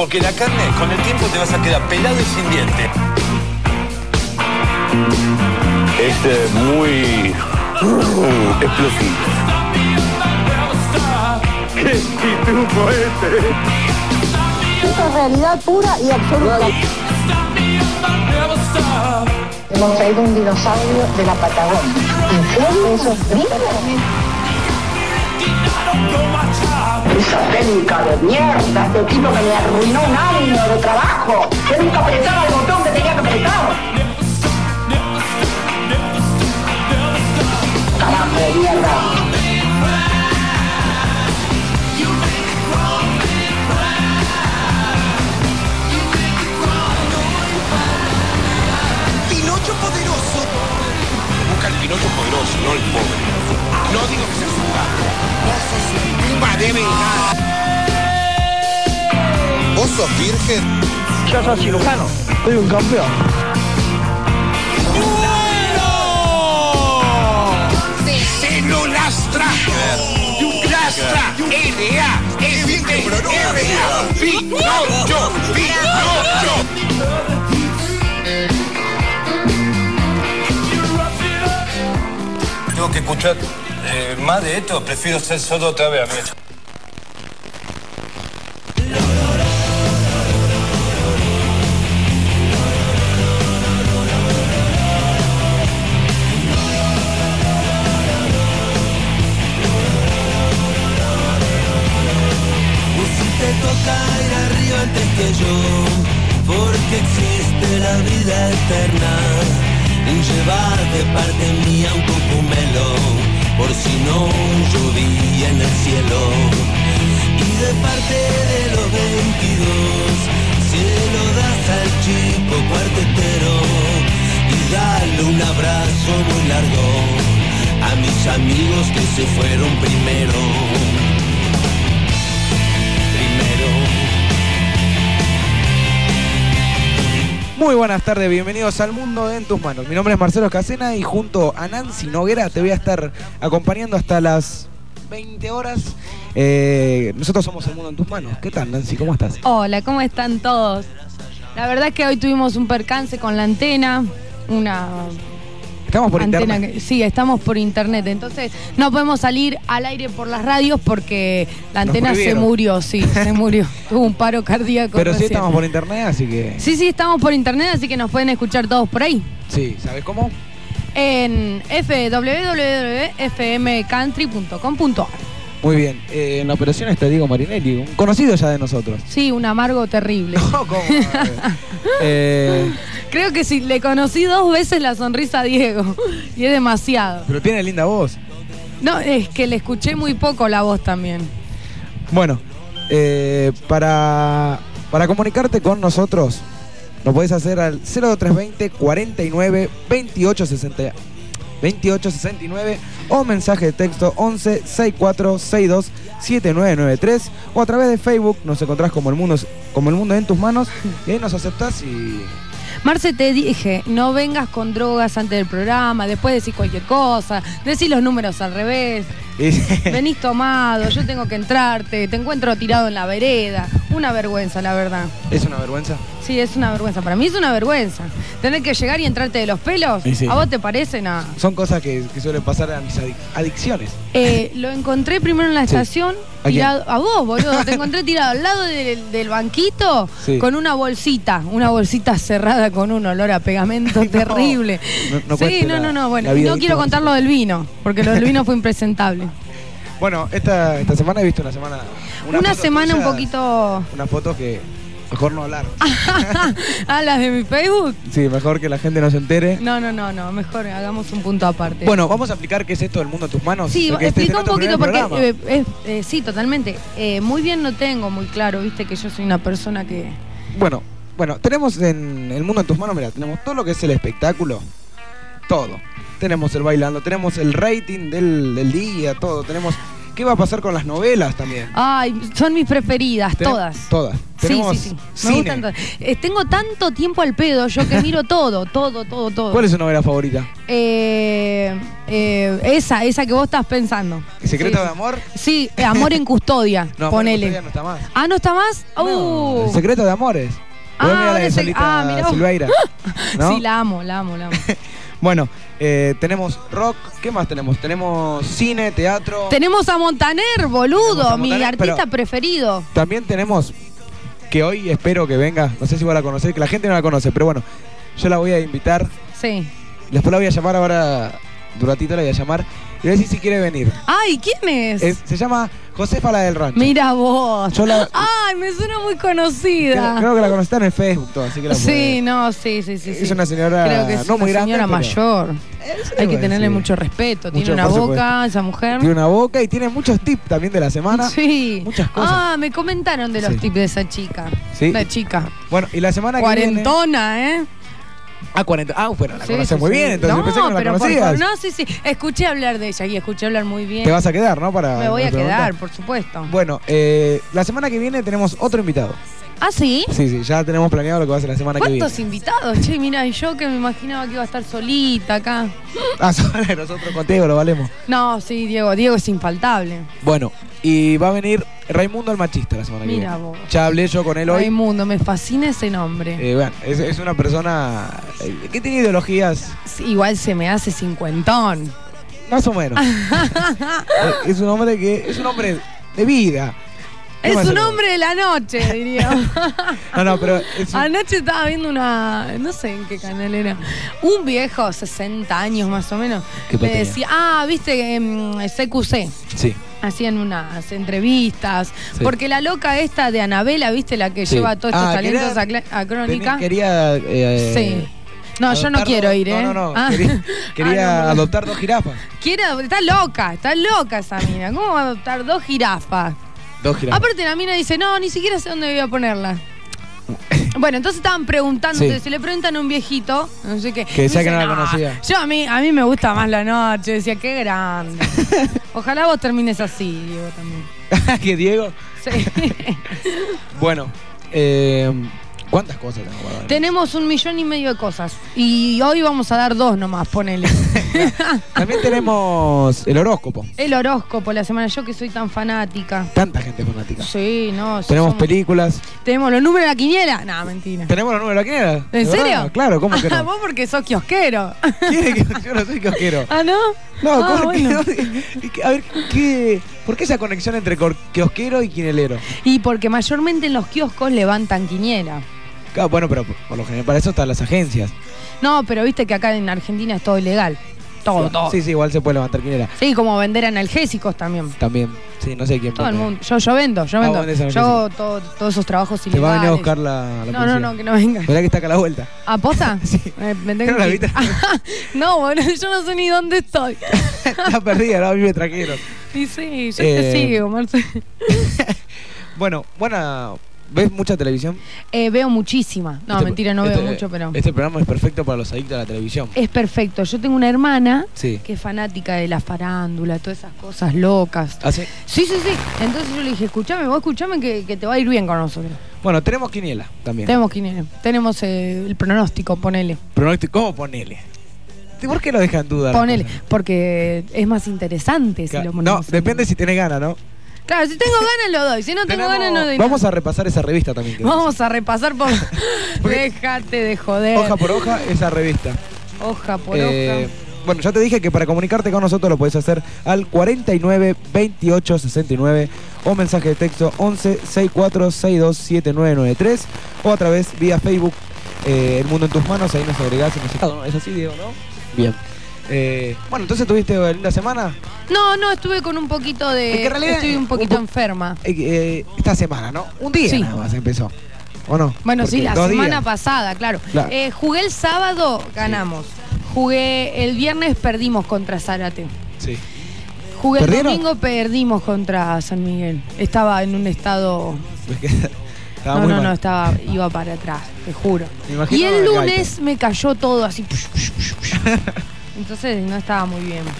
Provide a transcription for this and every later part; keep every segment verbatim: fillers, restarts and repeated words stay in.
Porque la carne, con el tiempo te vas a quedar pelado y sin diente. Es eh, muy uh, explosivo. ¡Qué pitufo este! Esto es realidad pura y absoluta. Hemos traído un dinosaurio de la Patagonia. ¿En serio? ¿Eso es gringo? Esa técnica de mierda, este tipo que me arruinó un año de trabajo. Que nunca apretaba el botón que tenía que apretar. Carajo de mierda. Pinocho poderoso. Busca el Pinocho poderoso, no el pobre. No digo que seas un gato. Vos sos un pumba de verdad. ¿Vos sos virgen? Yo soy cirujano, soy un campeón. ¡Bueno! Celulastra. Lastra. L A. Es bien que pronuncia. Pinocho. Pinocho. Tengo que escuchar eh, más de esto, prefiero ser sordo otra vez, amigo. Porque existe la vida eterna y llevar de parte mía un cocumelo por si no llovía en el cielo, y de parte de los veintidós se lo das al chico cuartetero y dale un abrazo muy largo a mis amigos que se fueron primero. Muy buenas tardes, bienvenidos al Mundo en tus manos. Mi nombre es Marcelo Escacena y junto a Nancy Noguera te voy a estar acompañando hasta las veinte horas. Eh, nosotros somos El Mundo en tus manos. ¿Qué tal, Nancy? ¿Cómo estás? Hola, ¿cómo están todos? La verdad es que hoy tuvimos un percance con la antena, una... ¿Estamos por antena internet? Que, sí, estamos por internet. Entonces no podemos salir al aire por las radios porque la antena se murió, sí, se murió. Tuvo un paro cardíaco. Pero recién. sí estamos por internet, así que... Sí, sí, estamos por internet, así que nos pueden escuchar todos por ahí. Sí, ¿sabes cómo? En w w w punto f m country punto com punto a r. Muy bien. Eh, en la operación está Diego Marinelli, un conocido ya de nosotros. Sí, un amargo terrible. No, ¿cómo? eh... Creo que sí, le conocí dos veces la sonrisa a Diego y es demasiado. Pero tiene linda voz. No, es que le escuché muy poco la voz también. Bueno, eh, para, para comunicarte con nosotros, lo podés hacer al cero tres veinte cuarenta y nueve veintiocho sesenta, veintiocho sesenta y nueve o mensaje de texto once sesenta y cuatro sesenta y dos setenta y nueve noventa y tres o a través de Facebook nos encontrás como el mundo, como el mundo en tus manos y ahí nos aceptás y... Marce, te dije, no vengas con drogas antes del programa, después decís cualquier cosa, decís los números al revés, venís tomado, yo tengo que entrarte, te encuentro tirado en la vereda. Una vergüenza, la verdad. ¿Es una vergüenza? Sí, es una vergüenza. Para mí es una vergüenza. Tener que llegar y entrarte de los pelos, sí, sí. ¿A vos te parece? Nada. Son cosas que, que suelen pasar a mis adic adicciones. Eh, lo encontré primero en la estación, sí. tirado, ¿a, ¿a vos, boludo? Te encontré tirado al lado del, del banquito, sí. Con una bolsita, una bolsita cerrada con un olor a pegamento no, terrible. No, no sí, no, no, no, bueno, no quiero contar lo del vino, porque lo del vino fue impresentable. Bueno, esta, esta semana he visto una semana... Una, una semana tuya, un poquito... Una foto que mejor no hablar. ¿Ah, las de mi Facebook? Sí, mejor que la gente no se entere. No, no, no, no, mejor hagamos un punto aparte. Bueno, vamos a explicar qué es esto del mundo en tus manos. Sí, explica un poquito porque... Eh, eh, eh, sí, totalmente. Eh, muy bien no tengo muy claro, viste que yo soy una persona que... Bueno, bueno, tenemos en el mundo en tus manos, mira, tenemos todo lo que es el espectáculo, todo. Tenemos el bailando, tenemos el rating del, del día, todo. Tenemos ¿qué va a pasar con las novelas también? Ay, son mis preferidas, Tenem- todas. Todas. Tenemos sí, sí, sí. cine. Me gustan todas. Eh, tengo tanto tiempo al pedo, yo que miro todo, todo, todo, todo. ¿Cuál es su novela favorita? Eh, eh, esa, esa que vos estás pensando. ¿Secreto Sí, de sí. amor? Sí, eh, Amor en Custodia. No, ponele. Amor en Custodia no está más. Ah, ¿no está más? No, Uh. El secreto de amores. Ah, Voy a mirar la de de sec- Solita ah, mirá vos. Silveira. ¿No? Sí, la amo, la amo, la amo. Bueno, eh, tenemos rock. ¿Qué más tenemos? Tenemos cine, teatro. Tenemos a Montaner, boludo, Tenemos a mi Montaner, artista pero- preferido. También tenemos, que hoy espero que venga, no sé si vos la conocés, que la gente no la conoce, pero bueno, yo la voy a invitar. Sí. Después la voy a llamar ahora, de un ratito la voy a llamar. Y voy a decir si quiere venir. Ay, ¿quién es? Es- se llama Josefa la del Rancho. Mira vos. Yo la- Ay, me suena muy Creo, conocida. creo que la conociste en el Facebook, todo, así que la Sí, podés- no, sí, sí, sí. Es sí. una señora Creo que es no una muy grande, señora pero- mayor. Hay que bueno, tenerle sí. mucho respeto. Tiene Mucho, una por boca, supuesto. esa mujer. Tiene una boca y tiene muchos tips también de la semana. Sí. Muchas cosas. Ah, me comentaron de los Sí. tips de esa chica. Sí. La chica. Bueno, y la semana que viene... Cuarentona, ¿eh? Ah, cuarenta. Ah, bueno, la Sí, conoces sí, muy sí. bien, entonces no, pensé que no la pero por conocías. favor, no, sí, sí. Escuché hablar de ella y escuché hablar muy bien. Te vas a quedar, ¿no? Para Me voy a la pregunta. quedar, por supuesto. Bueno, eh, la semana que viene tenemos otro invitado. ¿Ah, sí? Sí, sí, ya tenemos planeado lo que va a ser la semana que viene. ¿Cuántos invitados? Che, mira, y yo que me imaginaba que iba a estar solita acá. Ah, sobre nosotros contigo lo valemos. No, sí, Diego, Diego es infaltable. Bueno, y va a venir Raimundo el Machista la semana que Mira viene. vos. Ya hablé yo con él hoy. Raimundo, me fascina ese nombre. Eh, bueno, es, es una persona eh, que tiene ideologías Sí, igual se me hace cincuentón. más o menos. Eh, es un hombre que es un hombre de vida. ¿Qué Es más un se- hombre de la noche, diría. No, no, pero es un- Anoche estaba viendo una, no sé en qué canal era, un viejo, sesenta años más o menos, ¿Qué le tenía? decía, ah, viste, en C Q C, sí. hacían unas entrevistas, Sí. porque la loca esta de Anabela, viste, la que Sí. lleva todos estos Ah, talentos quería- a, cla- a Crónica. Tenía- quería eh, Sí. No, yo no adoptar quiero dos- ir, ¿eh? No, no, no. Ah. Quería, quería Ah, no, no. adoptar dos jirafas. Quiere, está loca, está loca esa mina. ¿Cómo va a adoptar dos jirafas? Dos jirafas. Aparte la mina dice, no, ni siquiera sé dónde voy a ponerla. Bueno, entonces estaban preguntando, Sí. si le preguntan a un viejito, no sé qué. Que decía dice, que no la conocía. Yo a mí, a mí me gusta más la noche, decía, qué grande. Ojalá vos termines así, Diego, también. ¿Qué, Diego? Sí. Bueno, eh, ¿cuántas cosas tenemos guardadas? Tenemos un millón y medio de cosas. Y hoy vamos a dar dos nomás, ponele. También tenemos el horóscopo. El horóscopo, la semana, yo que soy tan fanática. Tanta gente fanática. Sí, no. sí Tenemos somos- películas. Tenemos los números de la quiniela. No, mentira. ¿Tenemos los números de la quiniela? ¿En ¿De serio? verdad? Claro, ¿cómo que Ah, no? vos porque sos kiosquero. ¿Quién es que yo no soy kiosquero? ¿Ah, no? No, Ah, ¿cómo que bueno. no? Y que- A ver, ¿qué, ¿por qué esa conexión entre cor- kiosquero y quinelero? Y porque mayormente en los kioscos levantan quiniela. Claro, bueno, pero por, por lo general para eso están las agencias. No, pero viste que acá en Argentina es todo ilegal. Todo, todo. Sí, sí, igual se puede levantar quinela. Sí, como vender analgésicos también. También, sí, no sé quién. Todo el vende. mundo. Yo, yo vendo, yo Ah, vendo. vos vendés Yo hago todo- todos esos trabajos Te va a ilegales. venir a buscar la, la No, policía. no, no, que no venga. Verá que está acá a la vuelta. ¿A posta? Sí. Eh, me tengo ¿No la que ir. viste? No, bueno, yo no sé ni dónde estoy. Está perdida, ¿no? A mí me trajeron. Y sí, yo Eh, te sigo, Marce. Bueno, buena. ¿Ves mucha televisión? Eh, veo muchísima. No, Este- mentira, no este- veo mucho, pero. Este programa es perfecto para los adictos a la televisión. Es perfecto. Yo tengo una hermana Sí. que es fanática de la farándula, todas esas cosas locas. ¿Ah, sí? Sí, sí, sí. Entonces yo le dije, escuchame, vos escuchame que, que te va a ir bien con nosotros. Bueno, tenemos quiniela también. Tenemos quiniela. Tenemos eh, el pronóstico, ponele. Pronóstico, ¿cómo ponele? ¿Por qué lo dejan dudar? Ponele, porque es más interesante si lo No, ponemos. depende si tenés ganas, ¿no? Claro, si tengo ganas lo doy, si no tengo Tenemos- ganas no doy Vamos nada. a repasar esa revista también. que Vamos a repasar por... Porque- Déjate de joder. Hoja por hoja, esa revista. Hoja por Eh, hoja. Bueno, ya te dije que para comunicarte con nosotros lo puedes hacer al cuarenta y nueve, veintiocho, sesenta y nueve o mensaje de texto once, sesenta y cuatro, sesenta y dos, setenta y nueve noventa y tres o a través vía Facebook, eh, El Mundo en Tus Manos, ahí nos agregás y nos... ¿No? ¿Es así, Diego, no? Bien. Eh, bueno, entonces tuviste una linda semana. No, no, estuve con un poquito de... Es que en realidad, estoy un un poquito po- enferma. Eh, eh, esta semana, ¿no? Un día Sí. nada más empezó. ¿O no? Bueno, Porque sí, la dos semana días. pasada, claro. Claro. Eh, jugué el sábado, ganamos. Jugué el viernes, perdimos contra Zárate. Sí. Jugué el ¿Perdieron? domingo, perdimos contra San Miguel. Estaba en un estado... Estaba no, muy no, mal. no, estaba, iba para atrás, te juro. Me imagino Y el el lunes me cayó todo así. Entonces no estaba muy bien.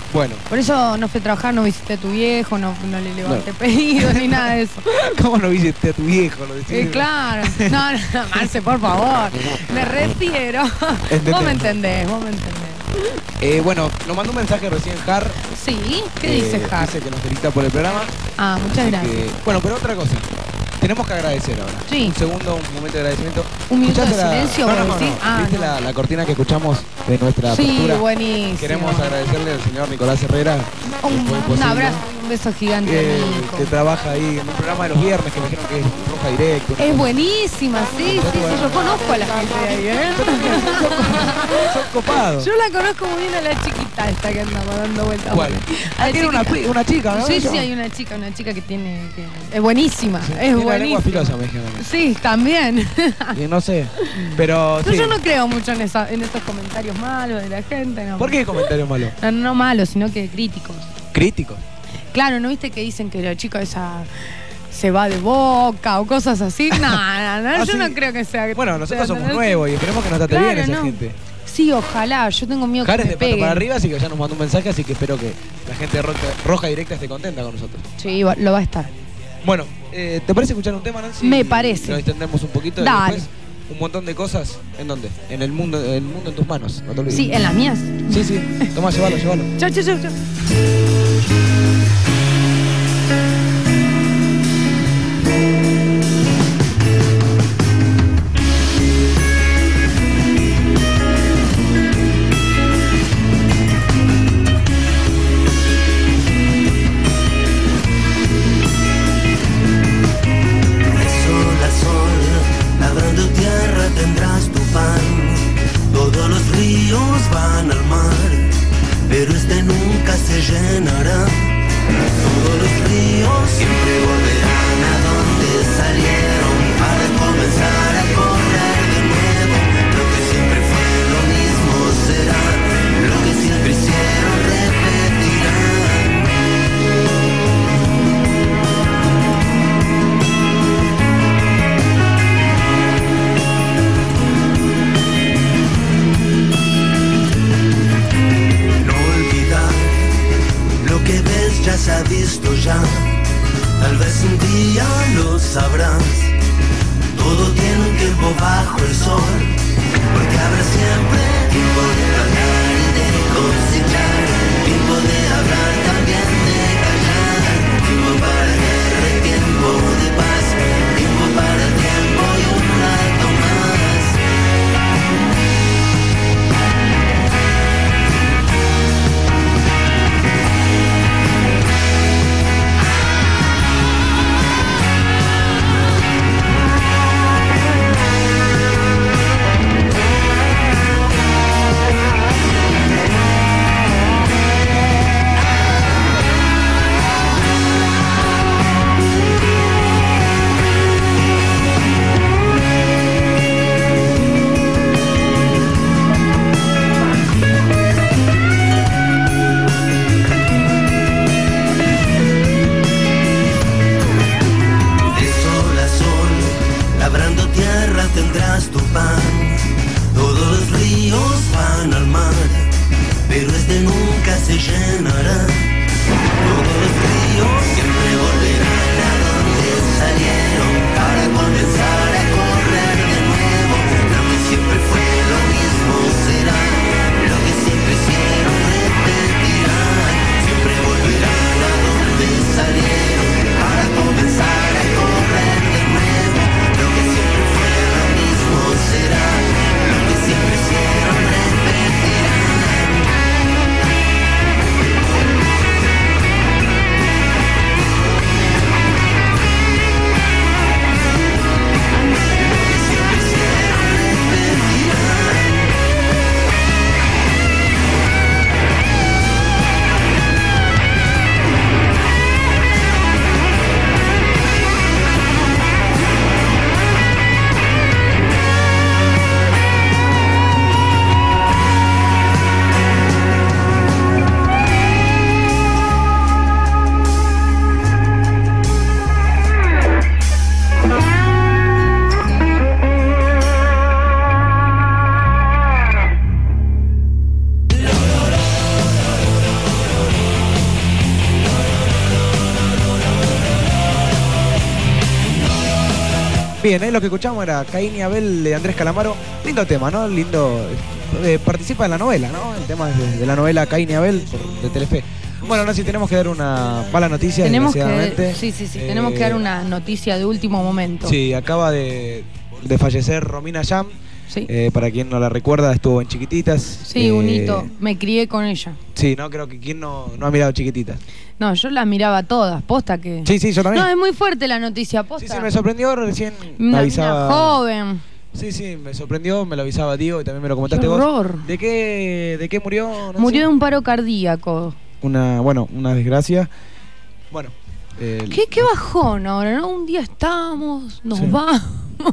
Bueno. Por eso no fui a trabajar, no visité a tu viejo, no, no le levanté no. pedido ni nada de eso. ¿Cómo no visité a tu viejo? Lo eh, claro. No, no, no, Marce, por favor. Me refiero. ¿Entendés? Vos me entendés, vos me entendés. Eh, bueno, nos mandó un mensaje recién Har. Sí, ¿qué eh, dice Har? Dice que nos felicita por el programa. Ah, muchas Así gracias. Que, bueno, pero otra cosa. Tenemos que agradecer ahora. Sí. Un segundo, un momento de agradecimiento. Un minuto de la... silencio, no, no, no, no. Ah, ¿Viste no. La, la cortina que escuchamos de nuestra sí, apertura? Sí, buenísimo. Queremos agradecerle al señor Nicolás Herrera. Un, un abrazo, un beso gigante. Eh, que trabaja ahí en un programa de los viernes que me dijeron que es Roja Directo. Es buenísima, sí, sí, sí, sí. Yo conozco a la gente de ahí, ¿eh? Son copados. Yo la conozco muy bien a la chiquita esta que anda dando vueltas. ¿Cuál? Ah, tiene una, una chica, ¿no? Sí, sí, hay una chica, una chica que tiene... Que es buenísima, sí, es buenísima. Lengua filosa, me dijeron. Sí, también. Y no sé, pero... pero sí. Yo no creo mucho en, esa, en estos comentarios malos de la gente, ¿no? ¿Por qué comentarios malos? No, no malos, sino que críticos. ¿Críticos? Claro, ¿no viste que dicen que la chica esa se va de Boca o cosas así? No, no, no, yo ¿Ah, no sí? creo que sea... Bueno, nosotros sea, somos no, nuevos y esperemos que nos trate claro, bien esa no. gente. Sí, ojalá, yo tengo miedo Har que es me de pato peguen. para arriba, así que ya nos mandó un mensaje, así que espero que la gente de Roja, Roja Directa esté contenta con nosotros. Sí, lo va a estar. Bueno, eh, ¿te parece escuchar un tema, Nancy? Me parece. Nos extendemos un poquito. Dale. Y después un montón de cosas. ¿En dónde? En el mundo, el mundo en tus manos. No te olvides. Sí, en las mías. Sí, sí. Toma, llévalo, llévalo. Chau, chau, chau, chau. Tendrás tu pan, todos los ríos van al mar, pero este nunca se llenará. Todos los ríos siempre volverán a donde salieron para comenzar a correr de nuevo. Lo que siempre fue lo mismo será, lo que siempre hicieron repetirán. Lo que ves ya se ha visto ya, tal vez un día lo sabrás. Todo tiene un tiempo bajo el sol, porque habrá siempre tiempo de plantar y de cosechar, tiempo de hablar, también de callar, tiempo para guerra y tiempo de paz, tiempo para el tiempo y un rato más. Bien, ¿eh? Lo que escuchamos era Caín y Abel de Andrés Calamaro. Lindo tema, ¿no? Lindo. Eh, participa en la novela, ¿no? El tema de, de la novela Caín y Abel por, de Telefe. Bueno, no, si tenemos que dar una mala noticia, tenemos que, desgraciadamente. sí, sí, sí, eh, tenemos que dar una noticia de último momento. Sí, acaba de, de fallecer Romina Yan. Sí. Eh, para quien no la recuerda, estuvo en Chiquititas. Sí, eh, un hito. Me crié con ella. Sí, no, creo que quien no, no ha mirado Chiquititas. No, yo las miraba todas, posta que... Sí, sí, yo también. No, es muy fuerte la noticia, posta. Sí, sí, me sorprendió recién. Me Una, avisaba. una joven. Sí, sí, me sorprendió, me lo avisaba Diego y también me lo comentaste Qué vos. horror. ¿De qué, de qué murió? Nancy? Murió de un paro cardíaco. Una, bueno, una desgracia. Bueno. Eh, ¿Qué, qué bajón ahora, ¿no? Un día estamos, nos Sí. vamos.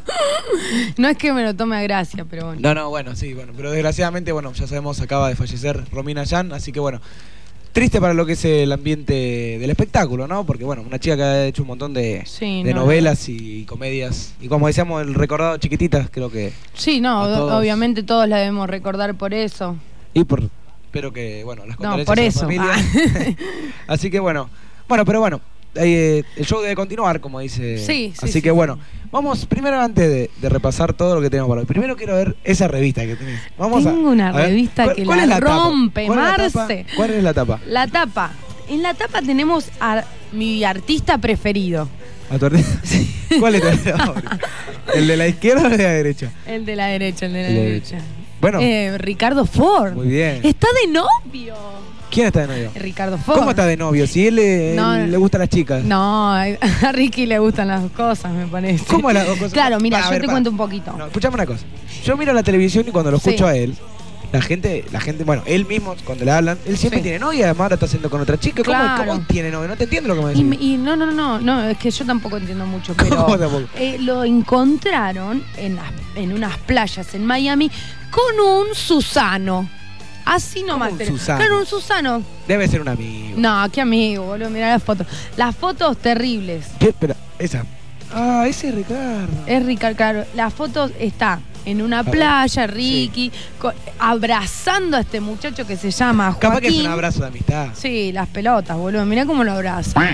No es que me lo tome a gracia, pero bueno. No, no, bueno, sí, bueno. Pero desgraciadamente, bueno, ya sabemos, acaba de fallecer Romina Yan, así que bueno. Triste para lo que es el ambiente del espectáculo, ¿no? Porque, bueno, una chica que ha hecho un montón de, Sí, de no, novelas y comedias. Y como decíamos, el recordado Chiquititas, creo que... Sí, no, a todos. obviamente todos la debemos recordar por eso. Y por... Espero que, bueno, las No, condolencias por a la eso. familia. Así que, bueno. Bueno, pero bueno. Eh, el show debe continuar, como dice. Sí, sí, Así sí, que sí. bueno, vamos primero antes de, de repasar todo lo que tenemos para hoy. Primero quiero ver esa revista que tenés. Vamos Tengo a, una a ver, revista ¿cuál- que cuál la es tapa? rompe, ¿Cuál es la tapa? Marce. ¿Cuál es la tapa? La tapa. En la tapa tenemos a mi artista preferido. ¿A tu artista? ¿Cuál es tu artista? ¿El de la izquierda o el de la derecha? El de la derecha, el de la El de la derecha. Bueno, Eh, Ricardo Ford. muy bien. Está de novio. ¿Quién está de novio? Ricardo Ford. ¿Cómo está de novio? Si él, le- No, él no. le gustan las chicas. No, a Ricky le gustan las dos cosas, me parece. ¿Cómo las dos cosas? Claro, mira, A yo ver, te pará. cuento un poquito. No, escuchame una cosa. Yo miro la televisión y cuando lo Sí. escucho a él, la gente, la gente, bueno, él mismo, cuando le hablan, él siempre Sí. tiene novia, además ahora está haciendo con otra chica. ¿Cómo, Claro. cómo tiene novia? No te entiendo lo que me Y, decís. me- y no, no, no, no, es que yo tampoco entiendo mucho, pero ¿Cómo tampoco? eh, lo encontraron en, las- en unas playas en Miami con un Susano. Así nomás. un te- Susano? Claro, un Susano. Debe ser un amigo. No, qué amigo, boludo, mirá las fotos. Las fotos terribles. ¿Qué? Espera, esa. Ah, ese es Ricardo. Es Ricardo, claro. La foto está en una ver. playa, Ricky, co- abrazando a este muchacho que se llama Joaquín. Capaz que es un abrazo de amistad. Sí, las pelotas, boludo. Mirá cómo lo abraza.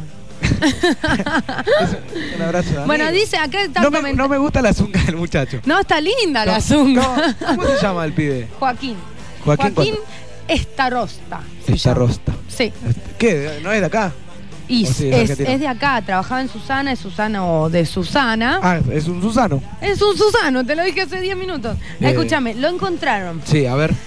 Es un abrazo de Bueno, amigo. dice acá está No me, comentando. no me gusta la zunga del muchacho. No, está linda la No, zunga. no, ¿Cómo se llama el pibe? Joaquín. Joaquín, Joaquín Estarosta. se Esta llama. rosta. Sí. ¿Qué? ¿No es de acá? Y ¿O sí, es es, argentino? es de acá, trabajaba en Susana, es Susana o de Susana. Ah, es un Susano. Es un Susano, te lo dije hace diez minutos. Eh. Escúchame, lo encontraron. Sí, a ver.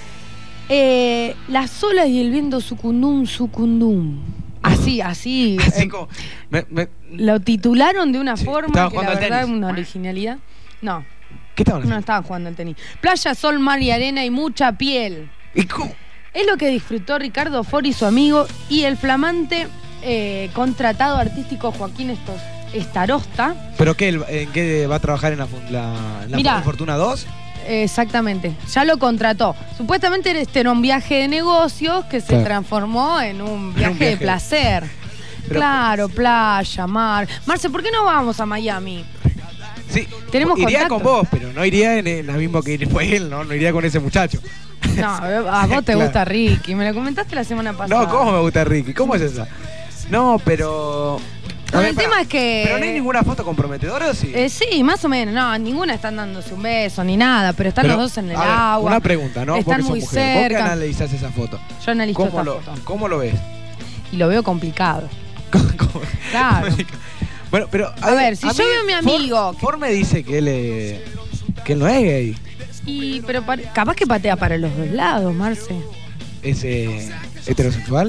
Eh, las olas y el viento sucundum, sucundum. Así, así. Así eh, como. Me, me- Lo titularon de una Sí, forma estaba que la jugando al verdad es tenis. una originalidad. No, ¿Qué estaban no haciendo? estaba jugando al tenis. Playa, sol, mar y arena y mucha piel. ¿Y cómo? Es lo que disfrutó Ricardo Ford y su amigo y el flamante eh, contratado artístico Joaquín Estos- Estarosta. ¿Pero qué? él- ¿En qué va a trabajar en la, fun- la, la Mirá. Fortuna dos? Eh, Exactamente, ya lo contrató. Supuestamente este era un viaje de negocios que se Claro. transformó en un viaje, viaje. de placer. Pero- Claro, playa, mar. Marce, ¿por qué no vamos a Miami? Sí. Tenemos iría contacto. con vos, pero no iría en el- la misma que fue él, ¿no? No iría con ese muchacho. No, a vos te Claro. gusta Ricky, me lo comentaste la semana pasada. No, ¿cómo me gusta Ricky? ¿Cómo es esa? No, pero... No, A ver, el pará. tema es que... ¿Pero no hay ninguna foto comprometedora o sí? Eh, sí, más o menos. No, ninguna están dándose un beso ni nada, pero están Pero, los dos en el a ver, agua. Una pregunta, ¿no? Están Porque sos muy mujer. ¿Vos qué cerca. analizás esa foto? Yo analizo ¿Cómo esta lo, foto ¿Cómo lo ves? y lo veo complicado. ¿Cómo? Claro. Bueno, pero... A ver, si yo veo a mi amigo Ford, que- Ford me dice que él, eh, que él no es gay. Y, pero pa- capaz que patea para los dos lados, Marce. ¿Es eh, heterosexual?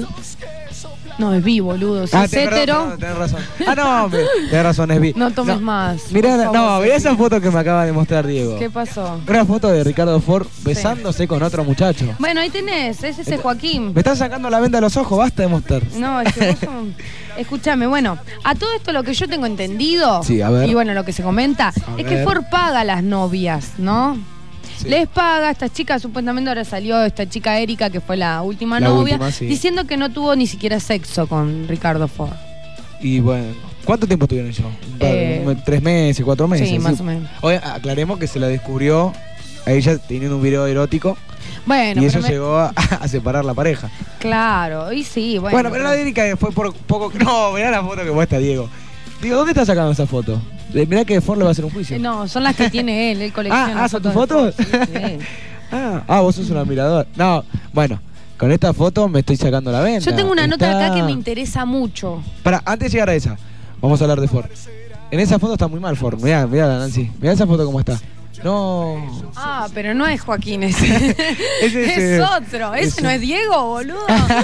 No, es bi, boludo. Si Ah, es tenés hetero, razón, tenés razón. Ah, no, hombre, tenés razón, es bi. no tomes más. Mirá, por la- favor, no, mirá Ceci. esa foto que me acaba de mostrar Diego. ¿Qué pasó? Una foto de Ricardo Ford besándose con otro muchacho. Bueno, ahí tenés, es ese Esto- Joaquín. Me están sacando la venda de los ojos, basta de mostrar. No, es que vos son- Escúchame, bueno, a todo esto lo que yo tengo entendido, Sí, a ver. y bueno, lo que se comenta, A es que ver. Ford paga a las novias, ¿no? Sí. Les paga, esta chica, supuestamente ahora salió esta chica Erika, que fue la última La novia, última, sí. diciendo que no tuvo ni siquiera sexo con Ricardo Ford. Y bueno, ¿cuánto tiempo tuvieron ellos? Un par- Eh, un- ¿Tres meses, cuatro meses? sí, más o menos. Oye, aclaremos que se la descubrió a ella teniendo un video erótico Bueno, y pero eso me- llegó a, a separar la pareja. claro, y sí, bueno. Bueno, pero la Erika fue por poco... No, mirá la foto que muestra Diego. Digo, ¿dónde está sacando esa foto? Eh, mirá que Ford le va a hacer un juicio. Eh, no, son las que tiene él, él colecciona. Ah, ah, ¿son tus fotos fotos? de Ford, sí, sí. ah, ah, vos sos un admirador. No, bueno, con esta foto me estoy sacando la venta. Yo tengo una nota Está... acá que me interesa mucho. Para, antes de llegar a esa, vamos a hablar de Ford. En esa foto está muy mal Ford. Mirá, mirá, Nancy. Mirá esa foto cómo está. No. Ah, pero no es Joaquín ese. ese es eh, otro. Ese, ese no es Diego, boludo.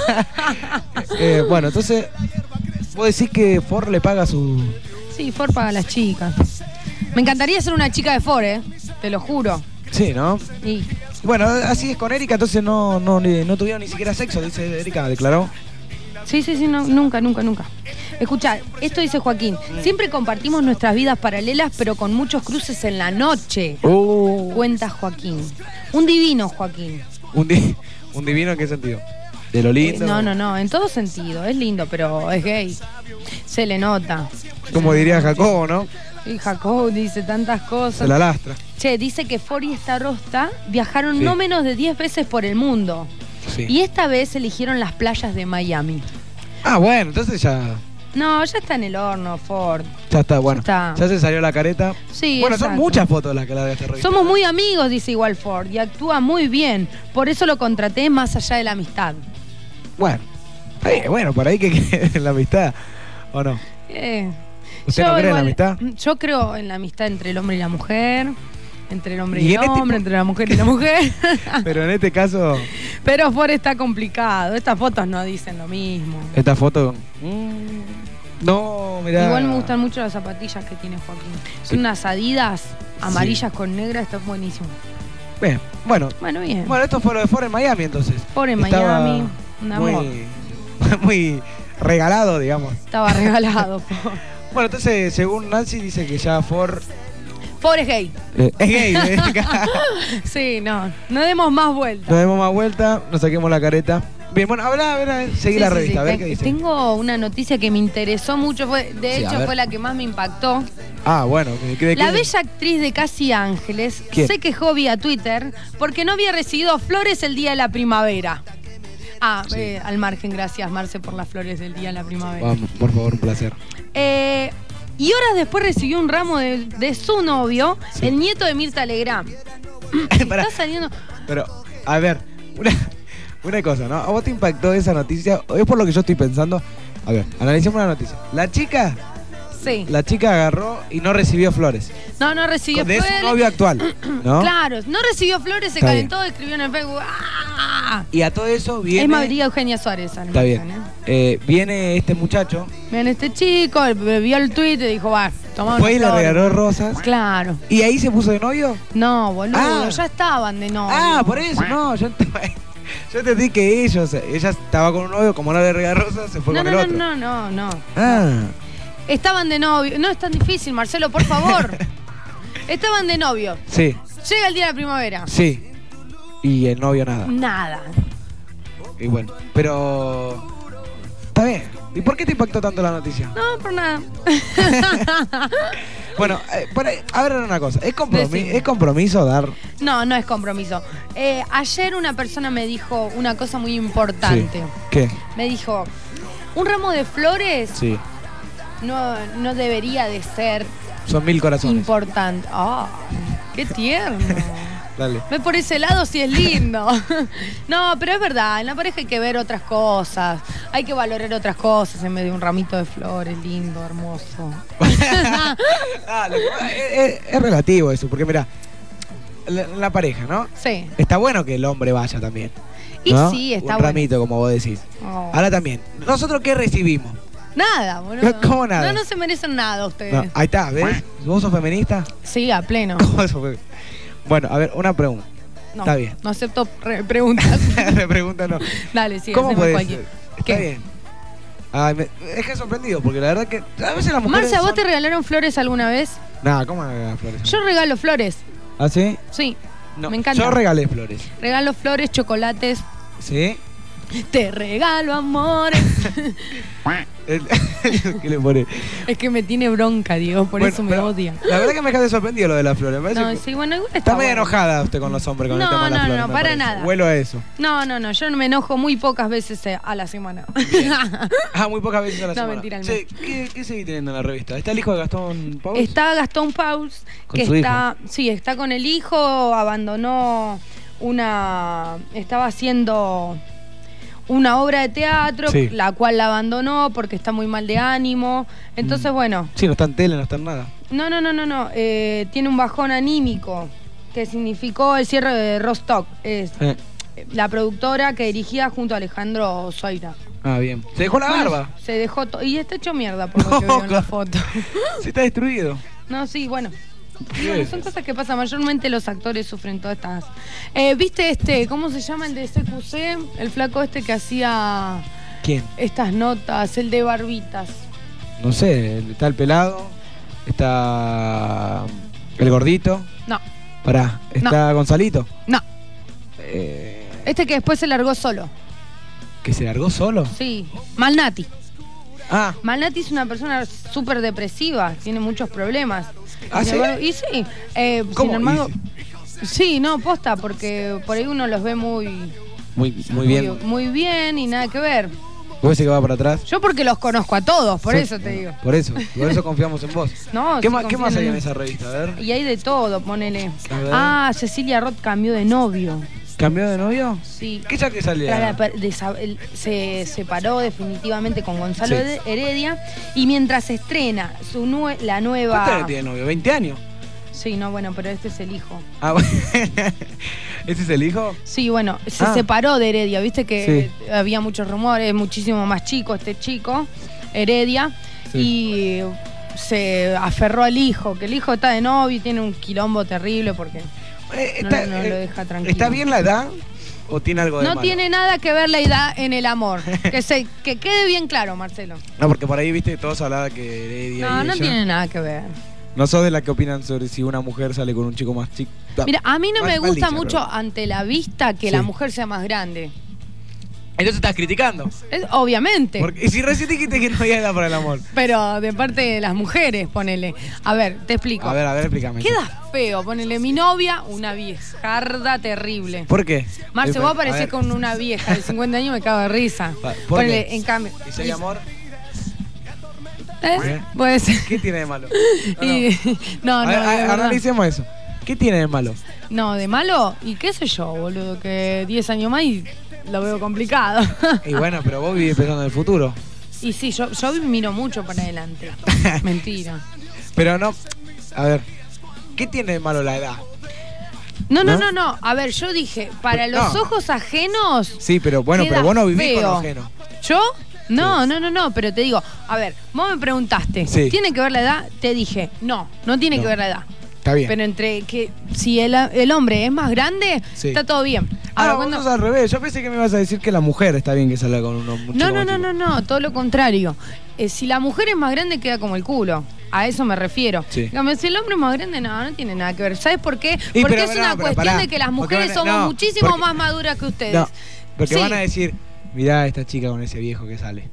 eh, bueno, entonces, vos decís que Ford le paga su... Sí, Ford paga a las chicas. Me encantaría ser una chica de Ford, ¿eh? Te lo juro. Sí, ¿no? Y... Bueno, así es con Erika, entonces no, no, no tuvieron ni siquiera sexo, dice Erika, declaró. Sí, sí, sí, no, nunca, nunca, nunca. Escuchá, esto dice Joaquín. Siempre compartimos nuestras vidas paralelas, pero con muchos cruces en la noche. Uh. Cuenta Joaquín. Un divino, Joaquín. ¿Un, di ¿Un divino en qué sentido? ¿De lo lindo? Eh, no, no, no, en todo sentido. Es lindo, pero es gay. Se le nota. Como diría Jacobo, ¿no? Y Jacob dice tantas cosas. Se la lastra. Che, dice que Ford y Starrosta viajaron Sí. no menos de diez veces por el mundo. Sí. Y esta vez eligieron las playas de Miami. Ah, bueno, entonces ya... No, ya está en el horno, Ford. Ya está, bueno. Ya está. Ya se salió la careta. Sí, Bueno, exacto. son muchas fotos las que la de este revista. Somos muy amigos, dice igual Ford, y actúa muy bien. Por eso lo contraté más allá de la amistad. Bueno, está bien, bueno, por ahí que quede en la amistad, ¿o no? Eh, ¿Usted yo no cree en la igual- amistad? Yo creo en la amistad entre el hombre y la mujer, entre el hombre y, Y el en este hombre, po- entre la mujer y la mujer. Pero en este caso, Pero Ford está complicado. Estas fotos no dicen lo mismo. esta foto... mm, no, mirá. Igual me gustan mucho las zapatillas que tiene Joaquín. Son unas Adidas amarillas con negra, está buenísimo. Bien, bueno. Bueno, bien. Bueno, esto fue lo de Ford en Miami entonces. Ford en Estaba Miami, un amor. Muy, muy regalado, digamos. Estaba regalado. Ford. Bueno, entonces, según Nancy, dice que ya Ford... Ford es gay. eh, es gay. ¿eh? Sí, no. No demos más vueltas. Nos demos más vuelta, nos saquemos la careta. Bien, bueno, habla, a ver, seguí Sí, la sí, revista, sí. a ver Te- qué dice. Tengo una noticia que me interesó mucho. Fue, de Sí, a hecho, ver. fue la que más me impactó. Ah, bueno. ¿de, de La qué? bella actriz de Casi Ángeles ¿Quién? se quejó vía Twitter porque no había recibido flores el día de la primavera. Ah, eh, al margen, gracias Marce por las flores del día de la primavera. Vamos, por favor, un placer. Eh, y horas después recibió un ramo de, de su novio, Sí. el nieto de Mirta Legrand. Pará. Está saliendo... Pero, a ver, una, una cosa, ¿no? ¿A vos te impactó esa noticia? Es por lo que yo estoy pensando. A ver, analicemos la noticia. La chica, Sí. la chica agarró y no recibió flores. No, no recibió De su flores. novio actual, ¿no? Claro, no recibió flores, se Está calentó, escribió en el Facebook. ¡Ah! Y a todo eso viene... Es María Eugenia Suárez. esa Está imagen, bien. ¿eh? Eh, viene este muchacho, Ven este chico, vio el tweet y dijo, va, tomá fue y le unas flores. regaló rosas. Claro. ¿Y ahí se puso de novio? No, boludo, Ah. ya estaban de novio. Ah, por eso, no, yo, yo entendí que ellos, ella estaba con un novio, como no le regaló rosas, se fue No, con no, el no, otro. no, no, no. Ah, Estaban de novio. No es tan difícil, Marcelo, por favor. Estaban de novio. sí, Llega el día de la primavera. sí. Y el novio nada. Nada. Y bueno, pero... Está bien. ¿Y por qué te impactó tanto la noticia? No, por nada. Bueno, eh, por ahí, a ver una cosa. ¿Es, compromi Decime. ¿Es compromiso dar...? No, no es compromiso. Eh, ayer una persona me dijo una cosa muy importante. Sí. ¿Qué? Me dijo, un ramo de flores Sí. no, no debería de ser Son mil corazones. importante. Ah, qué tierno. Dale. Ve por ese lado si es lindo. No, pero es verdad, en la pareja hay que ver otras cosas. Hay que valorar otras cosas en vez de un ramito de flores lindo, hermoso. Ah, lo que- es, es relativo eso, porque mira, la, la pareja, ¿no? Sí. Está bueno que el hombre vaya también. Y ¿no? sí, está Un bueno. ramito, como vos decís. Oh. Ahora también, ¿nosotros qué recibimos? Nada, boludo. ¿Cómo nada? No, no se merecen nada ustedes. No, ahí está, ¿ves? ¿Vos sos feminista? Sí, a pleno. ¿Cómo sos feminista? Bueno, a ver, una pregunta. No, Está bien. No acepto re- preguntas. Me pregunta no. Dale, sí, ¿Cómo haceme puede cualquier. ser? Está ¿Qué? bien. Ay, me dejé sorprendido, porque la verdad que a veces las mujeres Marcia, ¿vos son... te regalaron flores alguna vez? Nada, ¿cómo me regalan flores? Yo regalo flores. ¿Ah, sí? Sí. No, Me encanta. yo regalé flores. Regalo flores, chocolates. ¿Sí? Te regalo amores. ¿Qué le pone? Es que me tiene bronca, Diego, por Bueno, eso me pero odia. La verdad que me dejaste sorprendido lo de las flores. Me parece No, que- sí, bueno, igual está, Está medio bueno. enojada usted con los hombres con No, el tema de las no, flores. no, me para parece. nada. Huelo a eso. No, no, no, yo me enojo muy pocas veces eh, a la semana. Ah, muy pocas veces a la No, semana. mentira, al Che, ¿qué, ¿qué seguís teniendo en la revista? ¿Está el hijo de Gastón Paus? Está Gastón Paus, Con que su está, sí, está con el hijo, abandonó una, estaba haciendo una obra de teatro, Sí. la cual la abandonó porque está muy mal de ánimo. Entonces, Mm. bueno, Sí, no está en tele, no está en nada. no, no, no, no, no, eh, tiene un bajón anímico que significó el cierre de Rostock. Es Eh. la productora que dirigía junto a Alejandro Zoira. Ah, bien. Se dejó la Bueno, barba. Se dejó todo. Y está hecho mierda por lo que No, veo en la claro. foto. Se está destruido. No, sí, bueno. ¿Qué Bueno, es son eso? cosas que pasan. Mayormente los actores sufren todas estas. Eh, ¿Viste este? ¿Cómo se llama el de C Q C? El flaco este que hacía ¿Quién? estas notas, el de barbitas. No sé, está el pelado, está el gordito. No, Pará, está Gonzalito. no. Eh, Este que después se largó solo. ¿Que se largó solo? Sí. Malnati. Ah, Malnati es una persona súper depresiva, tiene muchos problemas. ¿Ah, Sin sí? embargo- Y sí. Eh, ¿Cómo? Sin embargo, Y- sí, no, posta, porque por ahí uno los ve muy, muy, muy bien. muy, muy bien y nada que ver. ¿Vos decís que va para atrás? Yo porque los conozco a todos, por Sí. eso te digo. Por eso, por eso confiamos en vos. No, ¿Qué, sí, más, ¿qué confío más en hay en mí. esa revista? A ver. Y hay de todo, ponele. A ver. Ah, Cecilia Roth cambió de novio. ¿Cambió de novio? Sí. ¿Qué ya que salía? Para- para- desa- el- se separó definitivamente con Gonzalo Sí. Hered- Heredia y mientras se estrena su nue- la nueva... ¿Cuántos años tiene novio? ¿veinte años? Sí, no, bueno, pero este es el hijo. Ah, bueno. ¿Ese es el hijo? Sí, bueno, se Ah. separó de Heredia, viste que Sí. había muchos rumores, muchísimo más chico este chico, Heredia, Sí. y se aferró al hijo, que el hijo está de novio y tiene un quilombo terrible porque Eh, no, está, no eh, lo deja tranquilo. ¿Está bien la edad o tiene algo de No malo? tiene nada que ver la edad en el amor. Que se que quede bien claro, Marcelo. No, porque por ahí, viste, todos hablaban que Heredia No, y no ella- tiene nada que ver. No sos de las que opinan sobre si una mujer sale con un chico más chico. Mira, a mí no Mal- me mal gusta dicha, mucho pero- ante la vista que Sí. la mujer sea más grande. Entonces estás criticando. Es- obviamente. Porque, y si recién dijiste que no había edad para el amor. Pero de parte de las mujeres, ponele. A ver, te explico. A ver, a ver, explícame. Queda feo, ponele mi novia, una viejarda terrible. ¿Por qué? Marce, Eh, vos a aparecés ver. con una vieja de cincuenta años, me cago de risa. Pa- ¿por Ponele, qué? en cambio. ¿Y si hay amor? ¿Eh? ¿Eh? Puede ser. ¿Qué tiene de malo? No, no. Y- no, A no, ver, de a- verdad. analicemos eso. ¿Qué tiene de malo? No, de malo, y qué sé yo, boludo, que diez años más y lo veo complicado. Y bueno, pero vos vivís pensando en el futuro. Y sí, yo, yo miro mucho para adelante. Mentira. Pero no. A ver. ¿Qué tiene de malo la edad? No, no, ¿No? no, no. A ver, yo dije, para No. los ojos ajenos. Sí, pero bueno, queda pero vos no vivís con feo. lo ajeno. ¿Yo? No, no, no, no, pero te digo, a ver, vos me preguntaste, Sí. ¿tiene que ver la edad? Te dije, no, no tiene No. que ver la edad. Está bien. Pero entre que si el, el hombre es más grande, Sí. está todo bien. Ah, Ahora, vos cuando- sos al revés. Yo pensé que me ibas a decir que la mujer está bien que salga con uno mucho No, no, más no, chico. no, no, todo lo contrario. Eh, si la mujer es más grande, queda como el culo. A eso me refiero. Sí. En cambio, si el hombre es más grande, no, no tiene nada que ver. ¿Sabes por qué? Y Porque pero es no, una pero cuestión pará, de que las porque mujeres van a- somos no, muchísimo porque- más maduras que ustedes. No, porque Sí. van a decir, mirá a esta chica con ese viejo que sale.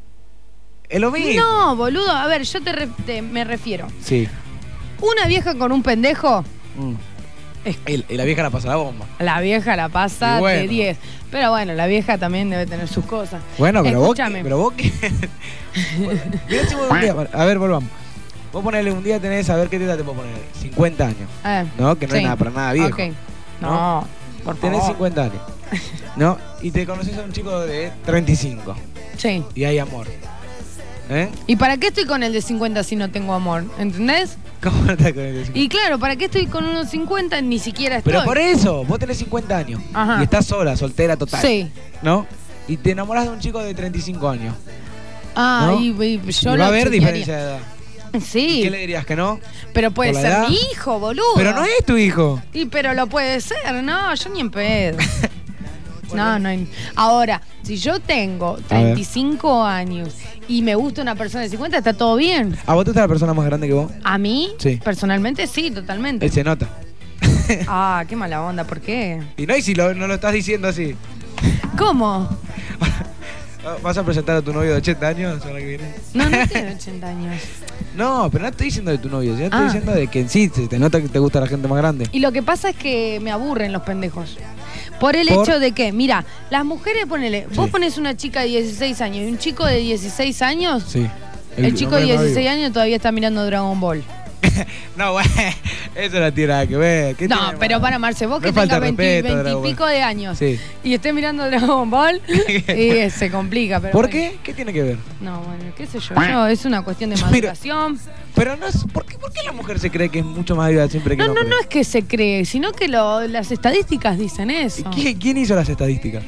Es lo mismo. No, boludo, a ver, yo te, re- te- me refiero. Sí. Una vieja con un pendejo, Mm. Es- Y, y la vieja la pasa la bomba. la vieja la pasa Y bueno. de diez. Pero bueno, la vieja también debe tener sus cosas. Bueno, pero vos, Escúchame. pero vos que... Mirá si vos un día, a ver, volvamos. Vos ponele un día tenés, a ver qué te da, te puedo poner cincuenta años, Eh, ¿no? Que no sí. es nada para nada viejo. Ok. No, por Tenés favor. cincuenta años, ¿no? Y te conoces a un chico de treinta y cinco Sí. y hay amor. ¿Eh? ¿Y para qué estoy con el de cincuenta si no tengo amor? ¿Entendés? ¿Cómo no estás con el de cincuenta? Y claro, ¿para qué estoy con unos cincuenta? Ni siquiera estoy. Pero por eso, vos tenés cincuenta años Ajá. y estás sola, soltera total. Sí. ¿No? Y te enamorás de un chico de treinta y cinco años. Ah, ¿No? y, y yo Y lo va a haber chequearía. diferencia de edad. ¿Y Sí, qué le dirías que no? pero puede por la ser edad? mi hijo, boludo. Pero no es tu hijo. Y pero lo puede ser, no, yo ni en pedo. No, no. hay- Ahora, si yo tengo treinta y cinco años y me gusta una persona de cincuenta, está todo bien. ¿A vos te gusta la persona más grande que vos? A mí, Sí. personalmente, sí, totalmente. Él se nota. Ah, qué mala onda, ¿por qué? Y no, y si lo- no lo estás diciendo así. ¿Cómo? ¿Vas a presentar a tu novio de ochenta años la semana que viene? No, no tiene ochenta años. No, pero no estoy diciendo de tu novio, ya estoy Ah. diciendo de que en sí se te nota que te gusta la gente más grande. Y lo que pasa es que me aburren los pendejos. Por el ¿Por? hecho de que, mira, las mujeres, ponele, vos Sí. pones una chica de dieciséis años y un chico de dieciséis años, Sí. el, chico de hombre más dieciséis vivo. años todavía está mirando Dragon Ball. No, bueno, eso no tiene nada que ver. ¿Qué No, tiene pero más? para amarse, vos No que falta tengas respeto, veinte y Dragon Ball. pico de años Sí. y estés mirando Dragon Ball, y se complica. Pero ¿Por bueno. qué? ¿Qué tiene que ver? No, bueno, qué sé yo, yo, es una cuestión de Mira. maduración. Pero no es. ¿Por qué, por qué la mujer se cree que es mucho más viva siempre que No, el no, hombre? no es que se cree, sino que lo- las estadísticas dicen eso. ¿Qui- ¿Quién hizo las estadísticas?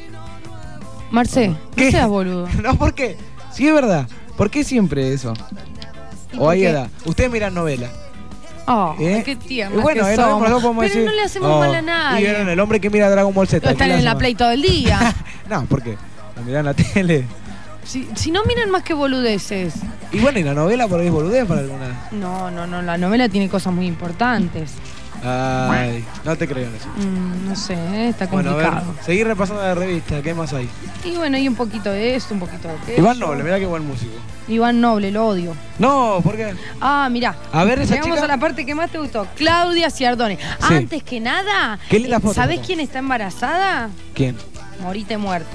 Marce, ¿Qué? no seas boludo. No, ¿por qué? Sí, es verdad. ¿Por qué siempre eso? ¿Y O por hay qué? edad. Ustedes miran novelas. Oh, ¿Eh? qué tiernas Y bueno, que eh, no, somos. nosotros podemos Pero decir, no le hacemos oh, mal a Y nadie. vieron el hombre que mira Dragon Ball Z. No están ¿qué le en la hace Play mal? todo el día. No, ¿por qué? Lo miran en la tele. si, si no miran más que boludeces. Y bueno, y la novela por ahí es boludez para algunas. No, no, no, la novela tiene cosas muy importantes. Ay, no te creo en eso. Mm, no sé, eh, está Bueno, a ver, complicado. seguir repasando la revista. ¿Qué más hay? Y bueno, hay un poquito de esto, un poquito de aquello. Iván Noble, mirá qué buen músico. Iván Noble, lo odio. No, ¿por qué? Ah, mirá. A ver, esa Llegamos chica. a la parte que más te gustó. Claudia Ciardone. Sí. Antes que nada, Qué linda eh, foto, ¿sabés foto. quién está embarazada? ¿Quién? Morite muerto.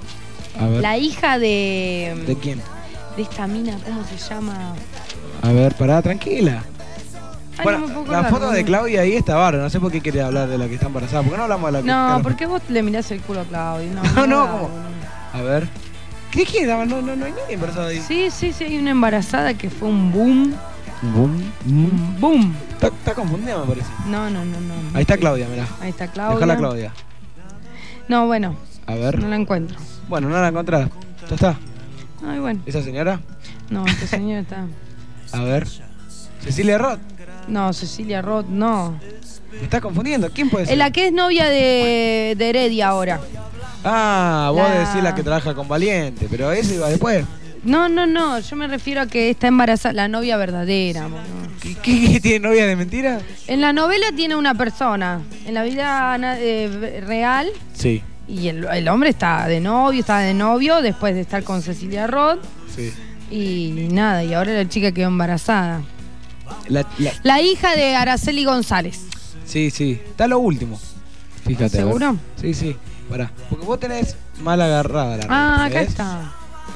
A ver. La hija de. ¿De quién? De esta mina, ¿cómo se llama? A ver, pará, tranquila. Ay, Bueno, no me puedo la acordar, foto de no. Claudia ahí está bárbara. No sé por qué quiere hablar de la que está embarazada. ¿Por qué no hablamos de la que No, está porque vos le mirás el culo a Claudia. No, No, no, da, ¿cómo? boludo. A ver. ¿Qué quiere? No, no, no hay nadie embarazada ahí. Sí, sí, sí, hay una embarazada que fue un boom. Boom. Un boom. Está, está confundida, me parece. No, no, no, no. Ahí está Claudia, mirá. Ahí está Claudia. Dejala Claudia. No, bueno, A ver. no la encuentro. Bueno, no la encontrás. Ya está. Ay, bueno. ¿Esa señora? No, esta señora está. A ver. Cecilia Roth. No, Cecilia Roth, no. Me está confundiendo. ¿Quién puede ser? Es la que es novia de, de Heredia ahora. Ah, vos La- decís la que trabaja con Valiente, pero ese iba después. No, no, no. Yo me refiero a que está embarazada, la novia verdadera. boludo. ¿Qué, qué- qué tiene novia de mentira? En la novela tiene una persona. En la vida na- eh, real. Sí, Y el, el hombre está de novio, está de novio después de estar con Cecilia Roth. sí. Y nada, y ahora la chica quedó embarazada. La, la- La hija de Araceli González. sí, sí. Está lo último. Fíjate. a ver. ¿Seguro? Sí, sí. Pará. Porque vos tenés mal agarrada la Ah, revista, acá ¿ves? está.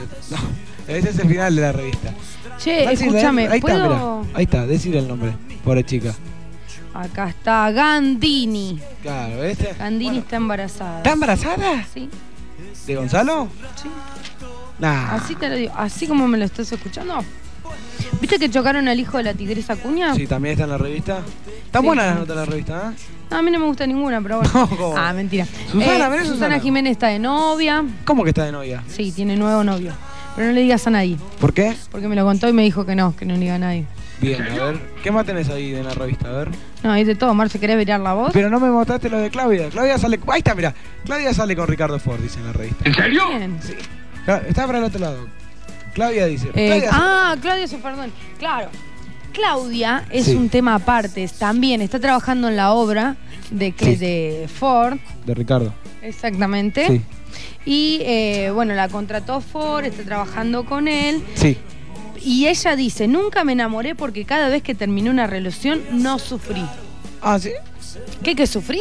No, ese es el final de la revista. Che, Maxi, escúchame, ahí está, ¿puedo...? mirá. Ahí está, decir el nombre. Pobre chica. Acá está Gandini. Claro, ¿viste? Gandini Bueno, está embarazada. ¿está embarazada? Sí, ¿De Gonzalo? sí. Nah. Así te lo digo. Así como me lo estás escuchando. ¿Viste que chocaron al hijo de la tigresa Cuña? Sí, también está en la revista. Están Sí. buenas las notas de la revista, ¿eh? No, a mí no me gusta ninguna, pero bueno. No, ¿cómo? Ah, mentira. Susana, Eh, mirá, Susana Susana. Jiménez está de novia. ¿Cómo que está de novia? Sí, tiene nuevo novio. Pero no le digas a nadie. ¿Por qué? Porque me lo contó y me dijo que no, que no le diga a nadie. Bien, a ver. ¿Qué más tenés ahí en la revista? A ver. No, hay de todo. Marce, ¿querés mirar la voz? Pero no me mostraste lo de Claudia. Claudia sale. Ahí está, mira. Claudia sale con Ricardo Ford, dice en la revista. ¿En serio? Bien. Sí. Claro, está para el otro lado. Claudia dice. Eh, Claudia sale- ah, Claudia Soferdón. Claro. Claudia es Sí. un tema aparte. También está trabajando en la obra de, Sí. que- de Ford. De Ricardo. Exactamente. Sí. Y eh, bueno, la contrató Ford, está trabajando con él. Sí. Y ella dice, nunca me enamoré porque cada vez que terminé una relación no sufrí. Ah, sí. ¿Qué hay que sufrir?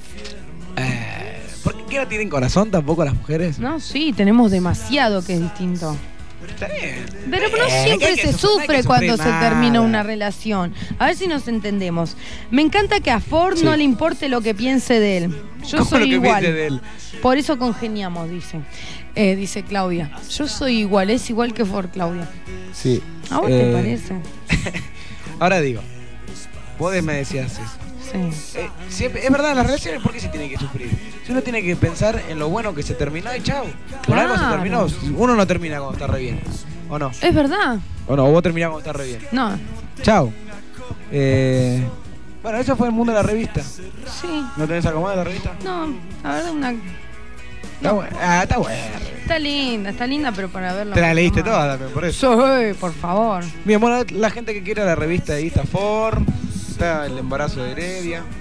Eh, ¿Por qué no tienen corazón tampoco las mujeres? No, sí, tenemos demasiado que es distinto. Está bien. Pero no Eh, siempre que hay que se sufrir, no hay sufre que cuando sufrir se termina nada. una relación. A ver si nos entendemos. Me encanta que a Ford Sí. no le importe lo que piense de él. Yo ¿Cómo soy lo que igual. piense de él? Por eso congeniamos, dice. Eh, dice Claudia. Yo soy igual, es igual que Ford, Claudia. Sí. ¿A vos Eh, te parece? Ahora digo. Vos me decías eso. Sí. Eh, siempre- es verdad, en las relaciones, ¿por qué se tiene que sufrir? Si uno tiene que pensar en lo bueno que se terminó y chao. Por algo se Claro. terminó. Uno no termina cuando está re bien. ¿O no? Es verdad. ¿O no? O vos terminás cuando está re bien. No. Chao. Eh, bueno, eso fue el mundo de la revista. Sí. ¿No tenés algo más de la revista? No, la verdad, una. Está bueno. Ah, está bueno. Está linda, está linda, pero para verla. Te la mucho leíste más. toda también, por eso. Sí, por favor. Bien, bueno, la gente que quiera la revista, ahí está Ford, está el embarazo de Heredia.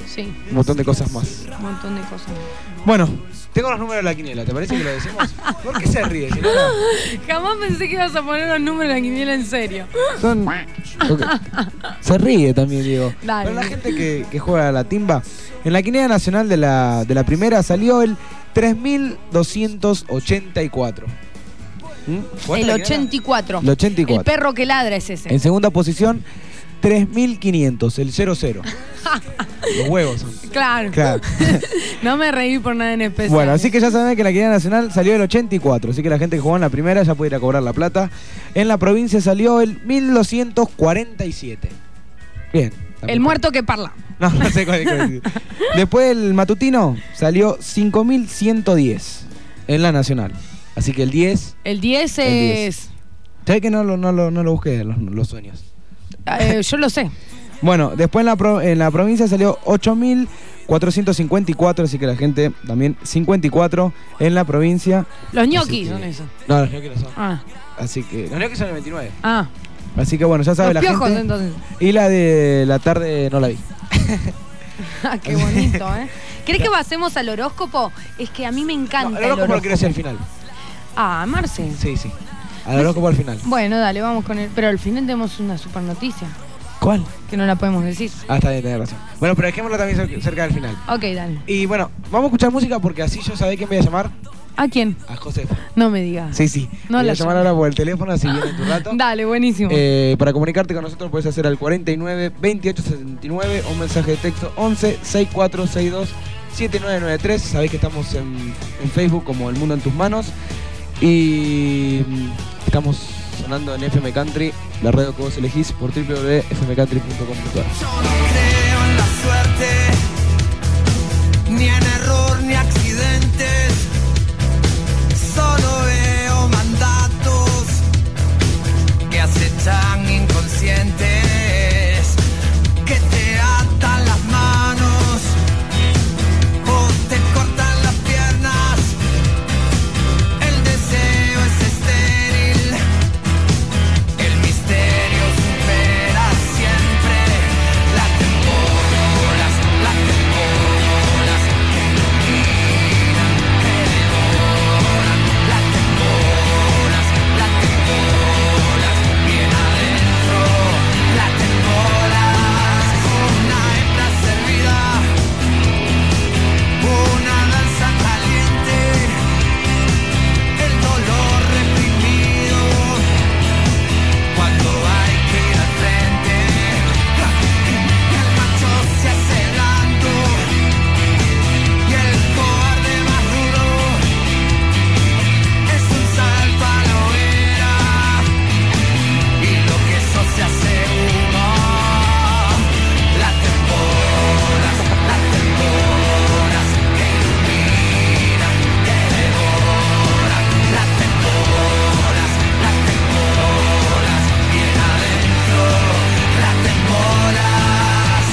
Sí. Un montón de cosas más. Un montón de cosas. Bueno, tengo los números de la quiniela, ¿te parece que lo decimos? ¿Por qué se ríe, señora? Jamás pensé que ibas a poner los números de la quiniela en serio. Son... Okay. Se ríe también, digo. Dale. Pero la gente que, que juega a la timba, en la quiniela nacional de la, de la primera salió el tres mil doscientos ochenta y cuatro. ¿Mm? El ochenta y cuatro. El ochenta y cuatro. El perro que ladra es ese. En segunda posición, tres mil quinientos, el cero cero. Los huevos son. Claro. Claro. No me reí por nada en especial. Bueno, así que ya saben que la quiniela nacional salió el ochenta y cuatro, así que la gente que jugó en la primera ya puede ir a cobrar la plata. En la provincia salió el mil doscientos cuarenta y siete. Bien. El muerto que parla. No, no sé cuál es. Después el matutino salió cinco mil ciento diez en la nacional. Así que el diez... El diez es... El diez. ¿Sabes que no lo, no lo, no lo busqué, los, los sueños? Eh, yo lo sé. Bueno, después en la, pro, en la provincia salió ocho mil cuatrocientos cincuenta y cuatro, así que la gente también cincuenta y cuatro en la provincia. Los ñoquis que, son esos. No, los ñoquis no son. Ah. Así que los ñoquis son el veintinueve. Ah. Así que bueno, ya sabe los la piojos, gente. Entonces. Y la de la tarde no la vi. Ah, qué bonito, ¿eh? ¿Crees que pasemos al horóscopo? Es que a mí me encanta No, el el horóscopo. horóscopo lo quiero hacer al final. Ah, Marce. Sí, sí. Al horóscopo al final. Bueno, dale, vamos con él. Pero al final tenemos una super noticia. ¿Cuál? Que no la podemos decir. Ah, está bien, tenés razón. Bueno, pero dejémoslo también cerca del final. Ok, dale. Y bueno, vamos a escuchar música porque así yo sabés quién voy a llamar. ¿A quién? A Josefa. No me digas. Sí, sí. No voy la a llamar llamo. ahora por el teléfono, así viene en tu rato. Dale, buenísimo. Eh, para comunicarte con nosotros puedes hacer al cuarenta y nueve, veintiocho setenta y nueve o un mensaje de texto once, sesenta y cuatro sesenta y dos, setenta y nueve noventa y tres. Sabéis que estamos en, en Facebook como El Mundo en Tus Manos. Y mm, estamos sonando en F M Country, la radio que vos elegís por w w w punto f m country punto com punto a r. Yo no creo en la suerte, ni en error ni accidentes. Solo veo mandatos que acechan inconscientes, que te atan las manos o te cortan las piernas. El deseo es estéril, el misterio supera siempre. Las temporadas, las temporadas que iluminan, que devoran. Las temporadas, las temporadas bien adentro. Las temporadas, una hembra servida, una danza caliente, el dolor reprimido cuando hay que ir al frente. El macho se hace blando y el cobarde más duro es un salto a la hoguera y lo que eso se hace uno. Las temporadas, las temporadas que iluminan, que devoran. Las temporadas, las temporadas bien adentro. Las temporadas.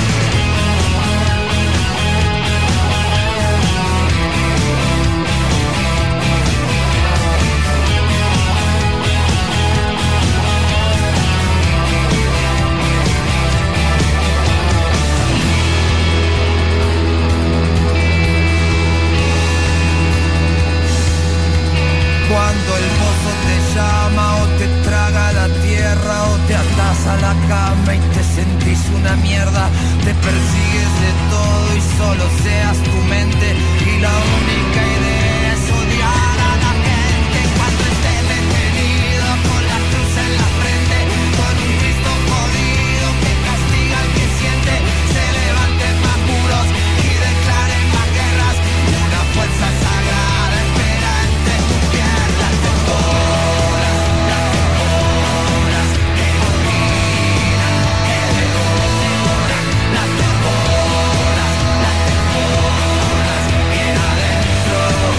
Cuando el pozo te llama o te traga la tierra o te atas a la cama y te sentís una mierda, te persigues de todo y solo seas tu mente y la única idea es odiar a la gente. Cuando estés detenido con la cruz en la frente, con un Cristo jodido que castiga al que siente, se levanten más muros y declaren más guerras. Una fuerza sagrada espera entre tus piernas. Las temporadas, las temporadas que iluminan, que devoran. Las temporadas, las temporadas bien adentro.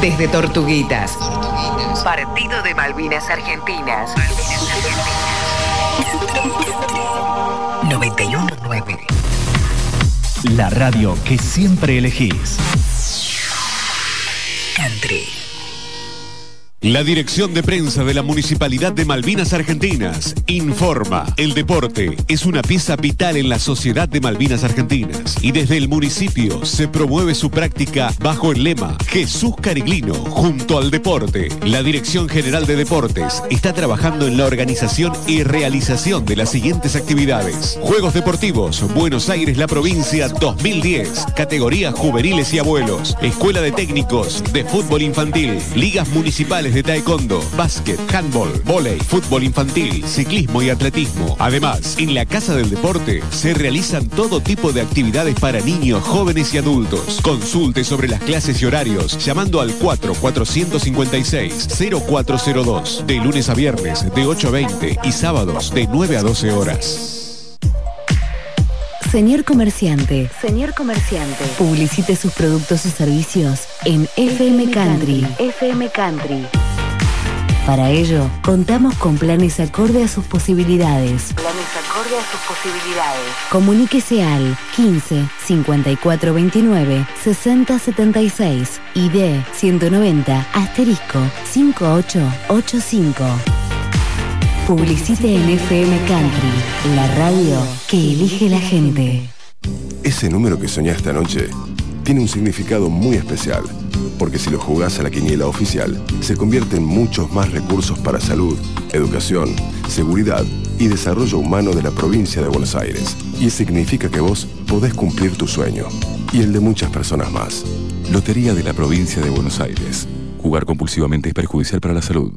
desde Tortuguitas. Partido de Malvinas Argentinas. noventa y uno punto nueve. La radio que siempre elegís. Country. La Dirección de Prensa de la Municipalidad de Malvinas Argentinas informa: el deporte es una pieza vital en la sociedad de Malvinas Argentinas y desde el municipio se promueve su práctica bajo el lema Jesús Cariglino junto al deporte. La Dirección General de Deportes está trabajando en la organización y realización de las siguientes actividades: Juegos Deportivos Buenos Aires La Provincia dos mil diez, categorías juveniles y abuelos, Escuela de Técnicos de Fútbol Infantil, Ligas Municipales de taekwondo, básquet, handball, vóley, fútbol infantil, ciclismo y atletismo. Además, en la Casa del Deporte se realizan todo tipo de actividades para niños, jóvenes y adultos. Consulte sobre las clases y horarios llamando al cuatro cuatro cinco seis cero cuatro cero dos, de lunes a viernes de ocho a veinte y sábados de nueve a doce horas. Señor comerciante, señor comerciante, publicite sus productos o servicios en F M Country. F M Country. Para ello, contamos con planes acorde a sus posibilidades. Planes acorde a sus posibilidades. Comuníquese al quince cincuenta y cuatro veintinueve sesenta setenta y seis I D ciento noventa asterisco cincuenta y ocho ochenta y cinco. Publicite en F M Country, la radio que elige la gente. Ese número que soñaste anoche tiene un significado muy especial, porque si lo jugás a la quiniela oficial, se convierte en muchos más recursos para salud, educación, seguridad y desarrollo humano de la provincia de Buenos Aires. Y significa que vos podés cumplir tu sueño, y el de muchas personas más. Lotería de la provincia de Buenos Aires. Jugar compulsivamente es perjudicial para la salud.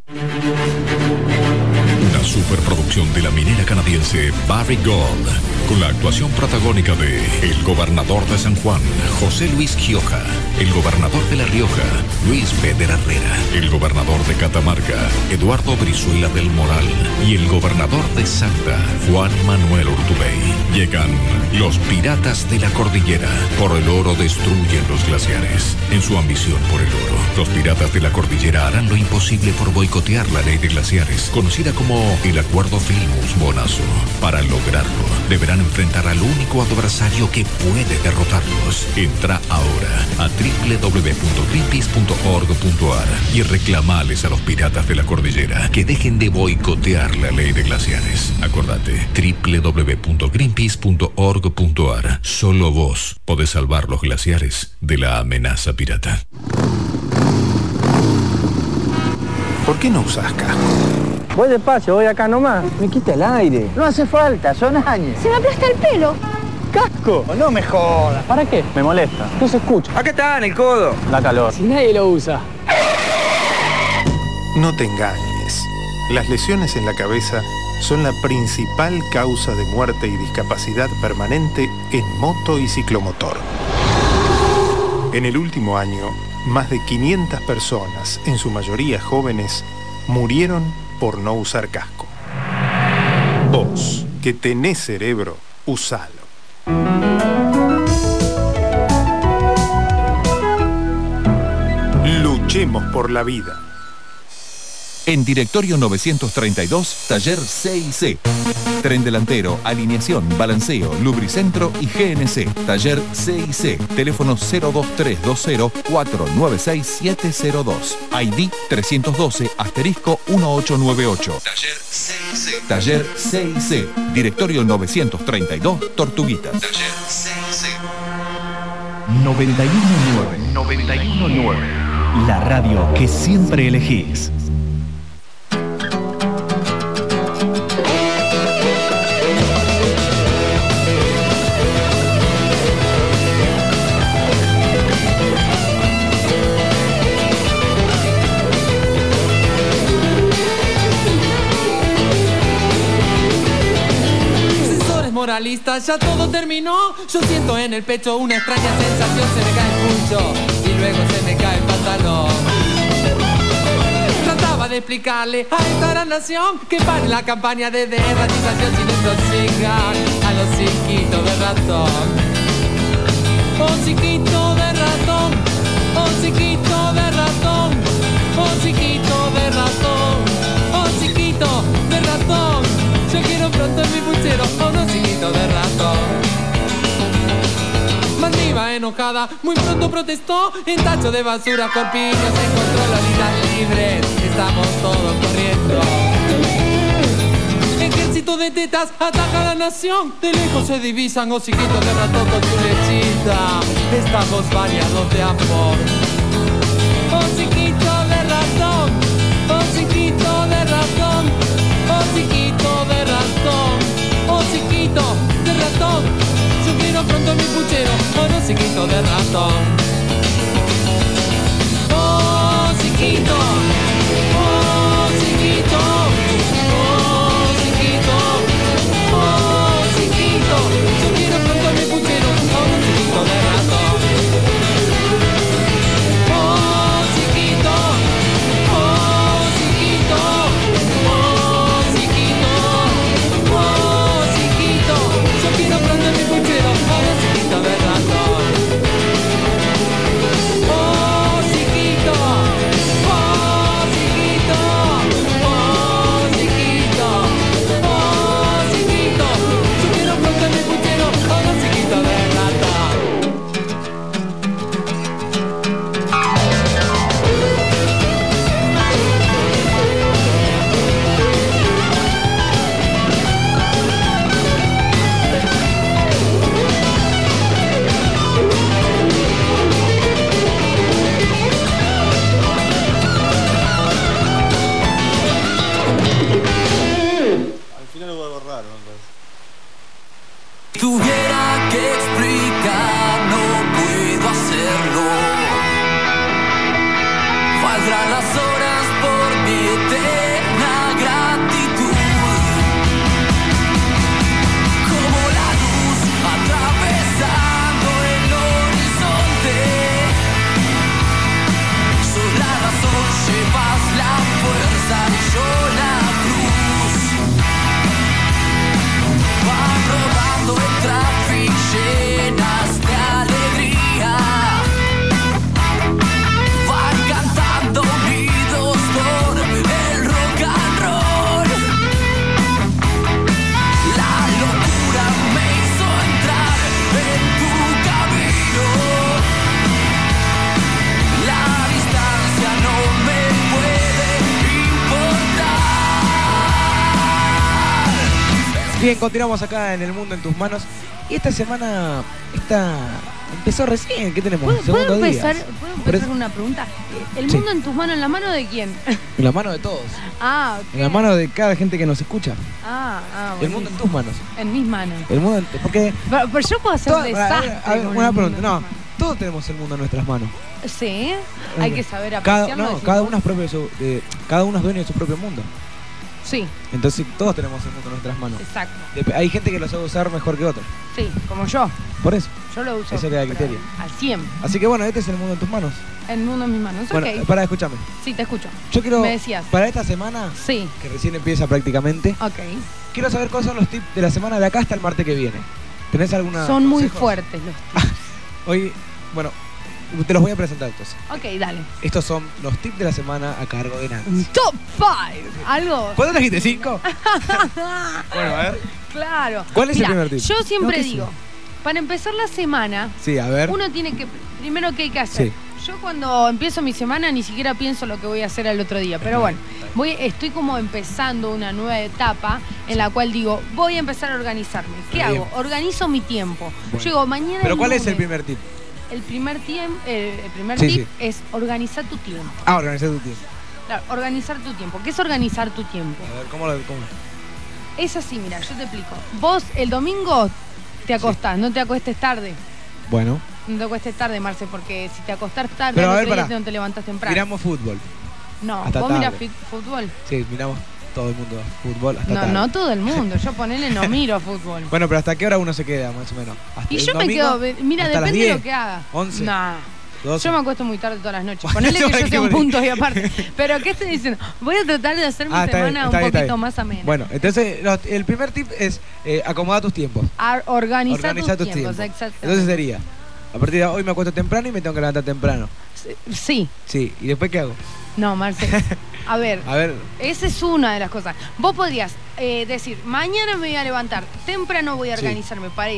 Una superproducción de la minera canadiense Barrick Gold, con la actuación protagónica de el gobernador de San Juan, José Luis Gioja, el gobernador de La Rioja, Luis Beder Herrera, el gobernador de Catamarca, Eduardo Brizuela del Moral, y el gobernador de Salta, Juan Manuel Urtubey. Llegan los piratas de la cordillera. Por el oro destruyen los glaciares. En su ambición por el oro, los piratas de la cordillera harán lo imposible por boicotear la ley de glaciares, conocida como el Acuerdo Filmus-Bonazo. Para lograrlo, deberán enfrentar al único adversario que puede derrotarlos. Entra ahora a doble u doble u doble u punto greenpeace punto org punto a r y reclamales a los piratas de la cordillera que dejen de boicotear la ley de glaciares. Acordate, doble u doble u doble u punto greenpeace punto org punto a r. Solo vos podés salvar los glaciares de la amenaza pirata. ¿Por qué no usás casco? Voy despacio, voy acá nomás. Me quita el aire. No hace falta, son años. Se me aplasta el pelo. ¡Casco! No me jodas. ¿Para qué? Me molesta. No se escucha. Acá está, en el codo. Da calor. Si nadie lo usa. No te engañes. Las lesiones en la cabeza son la principal causa de muerte y discapacidad permanente en moto y ciclomotor. En el último año, más de quinientas personas, en su mayoría jóvenes, murieron por no usar casco. Vos, que tenés cerebro, usalo. Luchemos por la vida. En Directorio novecientos treinta y dos, taller C y C. Tren delantero, alineación, balanceo, lubricentro y G N C. Taller C y C. Teléfono cero dos tres dos cero cuatro nueve seis siete cero dos. I D trescientos doce asterisco dieciocho noventa y ocho. Taller C y C. Taller C y C. Directorio novecientos treinta y dos, Tortuguitas. Taller C y C. noventa y uno nueve. noventa y uno nueve. La radio que siempre elegís. Moralistas, ya todo terminó. Yo siento en el pecho una extraña sensación. Se me cae el pulso y luego se me cae el pantalón. Trataba de explicarle a esta gran nación que pare la campaña de derratización sin intoxicar a los psiquitos de ratón. Oh, psiquito de ratón, oh, psiquito de ratón. enojada, muy pronto protestó. En tacho de basura Corpiño se encontró Lolitas libres. Estamos todos corriendo. Ejército de tetas ataca a la nación. De lejos se divisan hociquitos de ratón con su lechita. Estamos bañados de amor. Hociquito de ratón, hociquito de ratón, hociquito de ratón, hociquito de ratón. Yo quiero pronto mi puchero con hociquito de ratón. Hociquito, hociquito, hociquito, hociquito. Yo quiero pronto mi puchero con hociquito de ratón. Tuviera que explicar, no puedo hacerlo. Faltarán las horas por mi eterna gratitud. Como la luz atravesando el horizonte. Sos la razón, llevas la fuerza y yo la cruz. Van rodando el tráfico llenas de alegría. Van cantando unidos por el rock and roll. La locura me hizo entrar en tu camino. La distancia no me puede importar. Bien, continuamos acá en El Mundo en Tus Manos. Y esta semana está empezó recién. ¿Qué tenemos? ¿Puedo, Segundo ¿puedo empezar, día. ¿puedo empezar con una pregunta? ¿El Sí. mundo en tus manos, en la mano de quién? En la mano de todos. Ah, ok. En la mano de cada gente que nos escucha. Ah, ah, El mundo en tus manos. En mis manos. El mundo en- porque Pero, pero yo puedo hacer Todo- desastre. a ver, con una el pregunta. mundo. No, todos tenemos el mundo en nuestras manos. Sí, hay que saber Cada, apreciarlo. no, decimos. cada uno es propio de su, de- cada uno es dueño de su propio mundo. Sí, Entonces todos tenemos el mundo en nuestras manos. exacto. Dep- Hay gente que lo sabe usar mejor que otros. Sí, como yo. Por eso. Yo lo uso. Eso queda a pero criterio. Al cien. Así que bueno, este es el mundo en tus manos. El mundo en mis manos. Bueno, Ok. para, escúchame. Sí, te escucho. Yo quiero, Me decías. para esta semana, Sí. que recién empieza prácticamente, Ok. quiero saber cuáles son los tips de la semana de acá hasta el martes que viene. ¿Tenés alguna Son muy consejos? fuertes los tips. Hoy, bueno, te los voy a presentar entonces. Ok, dale. Estos son los tips de la semana a cargo de Nancy. Un top five. ¿Algo? ¿Cuánto trajiste? ¿Cinco? Bueno, a ver. Claro. ¿Cuál es el Mira, primer tip? Yo siempre No, ¿qué digo, sé? para empezar la semana, Sí, a ver. uno tiene que, primero, ¿qué hay que hacer? Sí. Yo cuando empiezo mi semana ni siquiera pienso lo que voy a hacer al otro día, pero bueno, voy, estoy como empezando una nueva etapa en la cual digo, voy a empezar a organizarme. ¿Qué Bien. hago? Organizo mi tiempo. Bueno. Yo digo, mañana ¿Pero es cuál es el lunes. primer tip? El primer, tiemp- eh, el primer Sí, tip sí. es organizar tu tiempo. Ah, organizar tu tiempo. Claro, organizar tu tiempo. ¿Qué es organizar tu tiempo? A ver, ¿cómo lo cómo? Es así, mira, yo te explico. Vos el domingo te acostás, no te acuestes tarde. Bueno, No te acuestes tarde, Marce, porque si te acostás tarde, Pero, al a otro ver, día pará. no te levantás temprano. miramos fútbol. No, hasta vos mirás tarde. fit- fútbol. Sí, miramos todo el mundo fútbol hasta No, tarde. no todo el mundo. Yo ponele no miro fútbol. Bueno, pero ¿hasta qué hora uno se queda, más o menos? ¿Hasta Y el yo me domingo? quedo, mira, ¿Hasta las depende de diez? lo que haga. once, Nah. doce. Yo me acuesto muy tarde todas las noches. Bueno, Ponele eso que yo hay que sea un morir. punto y aparte. Pero ¿qué estoy diciendo? Voy a tratar de hacer mi Ah, está bien, semana está un bien, está poquito bien. más amena. Bueno, entonces los- el primer tip es eh, acomodar tus tiempos. A- organizar, Organizar tus tus tiempos, tiempos. exactamente. Entonces sería, a partir de hoy me acuesto temprano y me tengo que levantar temprano. Sí. Sí, ¿y después qué hago? No, Marce. A ver, A ver, esa es una de las cosas. Vos podrías eh, decir, mañana me voy a levantar, temprano voy a Sí. organizarme para ir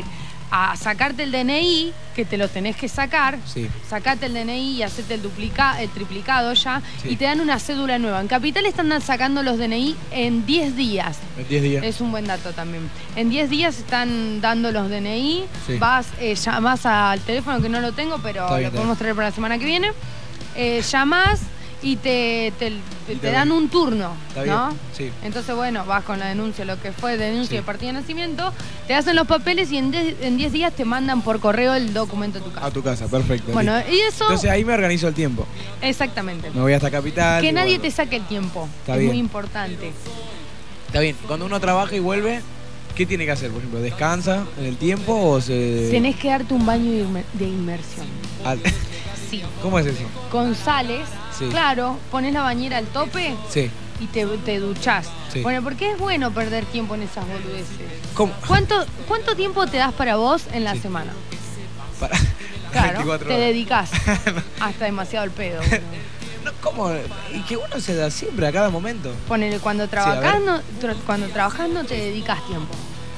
a sacarte el D N I, que te lo tenés que sacar, Sí. sacate el D N I y hacete el, duplica, el triplicado ya, Sí. y te dan una cédula nueva. En Capital están sacando los D N I en diez días. En diez días. Es un buen dato también. En diez días están dando los D N I, Sí. vas, eh, llamás al teléfono, que no lo tengo, pero Está bien, lo está podemos traer para la semana que viene. Eh, llamás y te, te, te, Y te te dan ven. un turno, Está ¿no? bien, sí. Entonces, bueno, vas con la denuncia, lo que fue denuncia Sí. de partida de nacimiento, te hacen los papeles y en diez días te mandan por correo el documento a tu casa. A tu casa, perfecto. Bueno, listo. y eso... Entonces ahí me organizo el tiempo. Exactamente. Me voy hasta Capital. Que y nadie vuelvo. te saque el tiempo. Está es bien. muy importante. Está bien. Cuando uno trabaja y vuelve, ¿qué tiene que hacer? Por ejemplo, ¿descansa en el tiempo o se...? Tenés que darte un baño de inmer- de inmersión. Al- Sí. ¿Cómo es eso? Con sales, Sí. claro, pones la bañera al tope Sí. y te, te duchás. Sí. Bueno, porque es bueno perder tiempo en esas boludeces. ¿Cómo? ¿Cuánto, ¿Cuánto tiempo te das para vos en la semana? Para... Claro, veinticuatro te horas. dedicás. Hasta demasiado el pedo. No, ¿cómo? Y que uno se da siempre, a cada momento. Ponele, cuando a trabajás, ver. no, tra- cuando trabajás no te dedicas tiempo.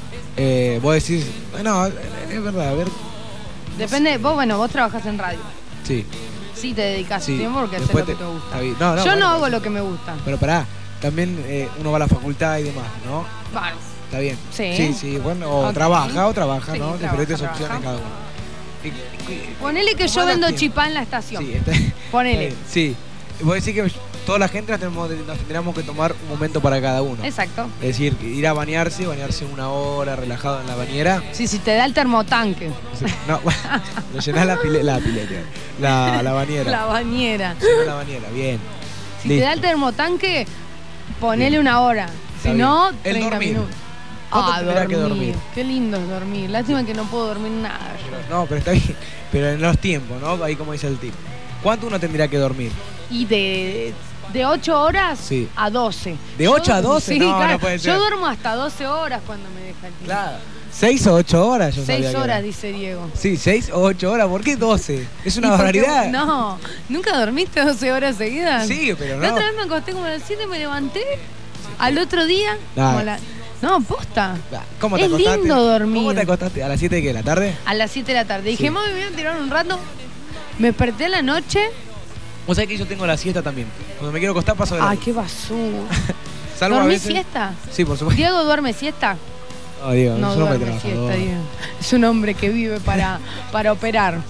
Eh, vos decís... No, es verdad, a ver... Depende, vos, bueno, vos trabajás en radio. Sí. Sí te dedicas Sí. tiempo porque haces Después lo que te- te gusta. está bien. No, no, Yo bueno, no hago pero- lo que me gusta. Pero pará, también eh, uno va a la facultad y demás, ¿no? Bueno, Está bien. Sí. Sí, sí, bueno, o Ok. trabaja o trabaja, Sí, ¿no? trabaja, Diferentes trabaja. opciones cada uno. Y- y- ponele que yo ¿Cómo vendo andas chipá en la estación. Sí, está, Ponele. está bien, sí. Vos decís que toda la gente nos, tenemos, nos tendríamos que tomar un momento para cada uno. Exacto. Es decir, ir a bañarse, bañarse una hora relajado en la bañera. Sí, si te da el termotanque. No, lo llenás la, pile, la pileta, la, la bañera. La bañera. Llenás la bañera, bien. Si Listo. te da el termotanque, ponele una hora. Si Está no, bien. El treinta dormir. minutos. ¿Cuánto Ah, tendrá que dormir? Qué lindo es dormir. Lástima que no puedo dormir nada. yo. No, pero está bien. Pero en los tiempos, ¿no? Ahí como dice el tip. ¿Cuánto uno tendría que dormir? Y de, de ocho horas Sí. a doce. ¿De Yo ocho a duermo- doce? Sí, No, claro. no puede ser. Yo duermo hasta doce horas cuando me deja el tiempo. Claro. ¿Seis o ocho horas? Yo sabía Seis que horas, era. dice Diego. Sí, seis o ocho horas. ¿Por qué doce? Es una ¿Y por qué? barbaridad. No, ¿nunca dormiste doce horas seguidas? Sí, pero La no. otra vez me acosté como a las siete, me levanté. Al otro día, Nah. como a la... No, posta. ¿Cómo te Es acostaste? lindo dormir. ¿Cómo te acostaste? ¿A las siete de qué? ¿De la tarde? A las siete de la tarde. Dije, Sí. mami, me voy a tirar un rato. Me desperté a la noche. Vos sabés que yo tengo la siesta también. Cuando me quiero acostar paso de la... Ay, qué basura. Salvo a ¿Dormís veces... siesta? Sí, por supuesto. ¿Diego duerme siesta? No, Diego, No es un hombre duerme trabajador. siesta, Diego. Es un hombre que vive para, para operar.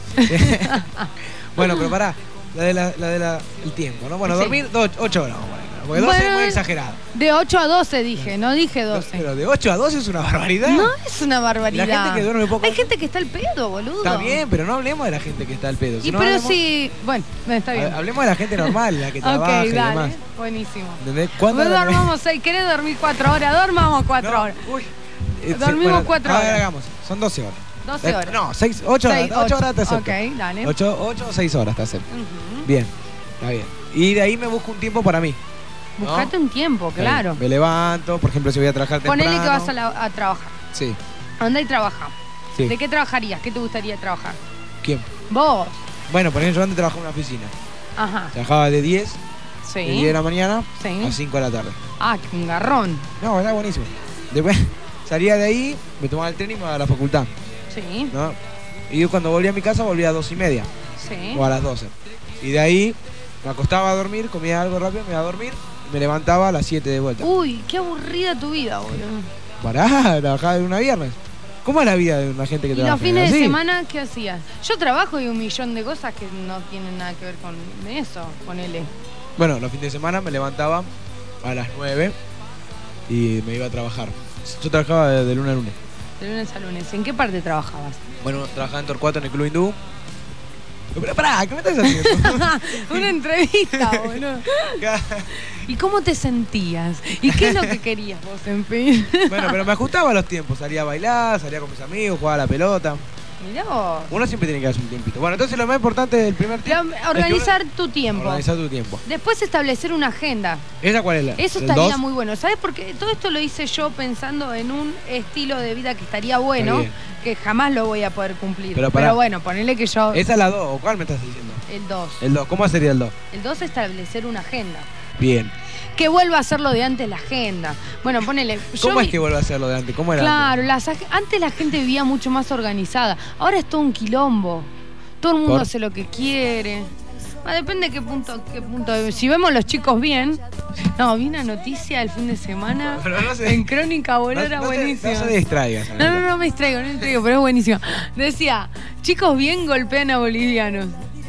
Bueno, pero pará. La de la, la de la, el tiempo, ¿no? Bueno, Sí. dormir do- ocho horas. Bueno, porque doce Bueno, es muy exagerado. De ocho a doce dije, no dije doce. Pero de ocho a doce es una barbaridad. No es una barbaridad. La gente que duerme poco- Hay gente que está al pedo, boludo. Está bien, pero no hablemos de la gente que está al pedo. Y Si no pero hablemos- si... Bueno, no, está bien. ha- Hablemos de la gente normal, la que Ok, trabaja y dale. demás. Buenísimo. ¿Entendés? ¿Cuándo Vos la- dormamos seis, ¿querés dormir cuatro horas? Dormamos cuatro No, horas. uy. Eh, sí, Dormimos bueno, cuatro a ver, horas. hagamos. Son doce horas. doce Eh, horas. No, seis, ocho horas. Seis, ocho ocho. horas te acepto. Ok, dale. Ocho, ocho o seis horas te acepto. Ujú. Bien, está bien. Y de ahí me busco un tiempo para mí. ¿no? Buscate un tiempo, Está claro. bien. Me levanto, por ejemplo, si voy a trabajar temprano. Ponele que vas a, la- a trabajar. Sí. Anda y trabaja. Sí. ¿De qué trabajarías? ¿Qué te gustaría trabajar? ¿Quién? Vos. Bueno, por ejemplo, yo antes trabajaba en una oficina. Ajá. Trabajaba de diez, Sí. de diez de la mañana Sí. a cinco de la tarde. Ah, qué un garrón. No, era buenísimo. Después salía de ahí, me tomaba el tren y me iba a la facultad. Sí. ¿no? Y yo cuando volvía a mi casa volvía a dos y media Sí. o a las doce. Y de ahí me acostaba a dormir, comía algo rápido, me iba a dormir y me levantaba a las siete de vuelta. Uy, qué aburrida tu vida, boludo. Pará, trabajaba de una a viernes. ¿Cómo es la vida de una gente que ¿Y trabaja? los fines de ¿Así? semana qué hacías? Yo trabajo y un millón de cosas que no tienen nada que ver con eso, ponele. Bueno, los fines de semana me levantaba a las nueve y me iba a trabajar. Yo trabajaba de, de lunes a lunes. De lunes a lunes. ¿En qué parte trabajabas? Bueno, trabajaba en Torcuato en el Club Hindú. Pero pará, ¿qué me estás haciendo? Una entrevista, boludo. ¿Y cómo te sentías? ¿Y qué es lo que querías vos, en fin? Bueno, pero me ajustaba a los tiempos. Salía a bailar, salía con mis amigos, jugaba a la pelota. Mirá vos. Uno siempre tiene que darse un tiempito. Bueno, entonces lo más importante del primer tiempo La- Organizar tu tiempo. Organizar tu tiempo. Después establecer una agenda. ¿Esa cuál es la? Eso ¿El estaría dos? muy bueno. ¿Sabes? Porque todo esto lo hice yo pensando en un estilo de vida que estaría bueno, bien. que jamás lo voy a poder cumplir. Pero Pero, pará. bueno, ponele que yo... ¿Esa es la dos? ¿O cuál me estás diciendo? El dos. El dos. ¿Cómo sería el dos? El dos es establecer una agenda. Bien. Que vuelva a hacerlo de antes la agenda. Bueno, ponele. ¿Cómo yo es mi- que vuelve a hacerlo de antes? ¿Cómo era Claro, las ag- antes la gente vivía mucho más organizada. Ahora es todo un quilombo. Todo el mundo ¿Por? hace lo que quiere. Ah, depende de qué punto, qué punto. Si vemos los chicos bien. No, vi una noticia el fin de semana Pero no se- en Crónica Bolera, no, no te- buenísima. no se distraigas. No, no, no me distraigo, no me distraigo, pero es buenísima. Decía, chicos bien golpean a bolivianos.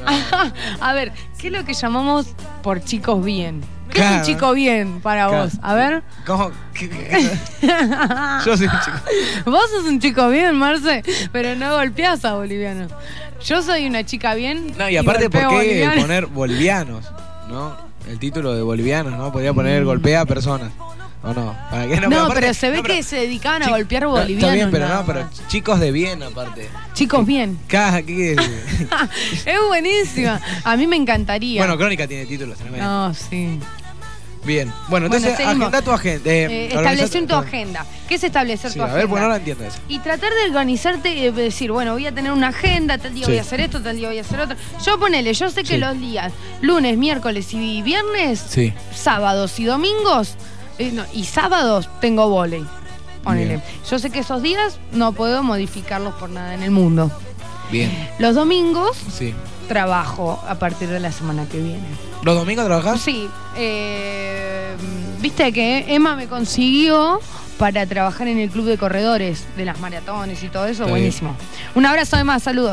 A ver, ¿qué es lo que llamamos por chicos bien? ¿Qué es Claro. un chico bien para Claro. vos? A ver. ¿Cómo? ¿Qué- qué- Yo soy un chico. Vos sos un chico bien, Marce, pero no golpeás a bolivianos. Yo soy una chica bien. No, y aparte, ¿por golpeo qué bolivianos. poner bolivianos? ¿No? El título de bolivianos, ¿no? Podría poner golpea a personas. ¿O no? ¿Para qué? No, pero aparte- pero se ve no, pero- que se dedicaban a Chi- golpear no, bolivianos. Está bien, pero nada no, pero más. chicos de bien, aparte. Chicos bien. Caja, ¿qué es? Es buenísima. A mí me encantaría. Bueno, Crónica tiene títulos. tremendo. No, sí. Bien. Bueno, entonces, seguimos. agenda tu agenda. Eh, Eh, organiza- establecer tu agenda. ¿Qué es establecer Sí, tu a agenda? ver, pues no la entiendo eso. Y tratar de organizarte y de decir, bueno, voy a tener una agenda, tal día Sí. voy a hacer esto, tal día voy a hacer otro. Yo ponele, yo sé que Sí. los días lunes, miércoles y viernes, Sí. sábados y domingos, eh, no, y sábados tengo vóley. Ponele. Bien. Yo sé que esos días no puedo modificarlos por nada en el mundo. Bien. Los domingos Sí. trabajo a partir de la semana que viene. ¿Los domingos trabajás? Sí. eh, Viste que Emma me consiguió para trabajar en el club de corredores de las maratones y todo eso. Está Buenísimo. Un abrazo además, saludos.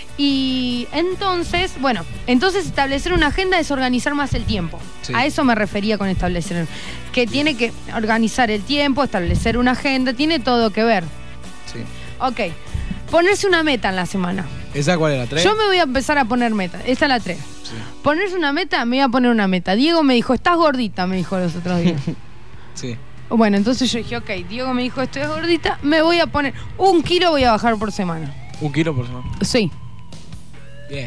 Y entonces, bueno, entonces establecer una agenda es organizar más el tiempo. Sí. A eso me refería con establecer. Que tiene que organizar el tiempo, establecer una agenda, tiene todo que ver. Sí. Ok. Ponerse una meta en la semana. ¿Esa cuál era? ¿Tres? Yo me voy a empezar a poner meta. Esta es la tres. Sí. Ponerse una meta, me voy a poner una meta. Diego me dijo, estás gordita, me dijo los otros días. Sí. Bueno, entonces yo dije, ok, Diego me dijo, estoy gordita, me voy a poner un kilo, voy a bajar por semana. Un kilo por semana. Sí, Bien.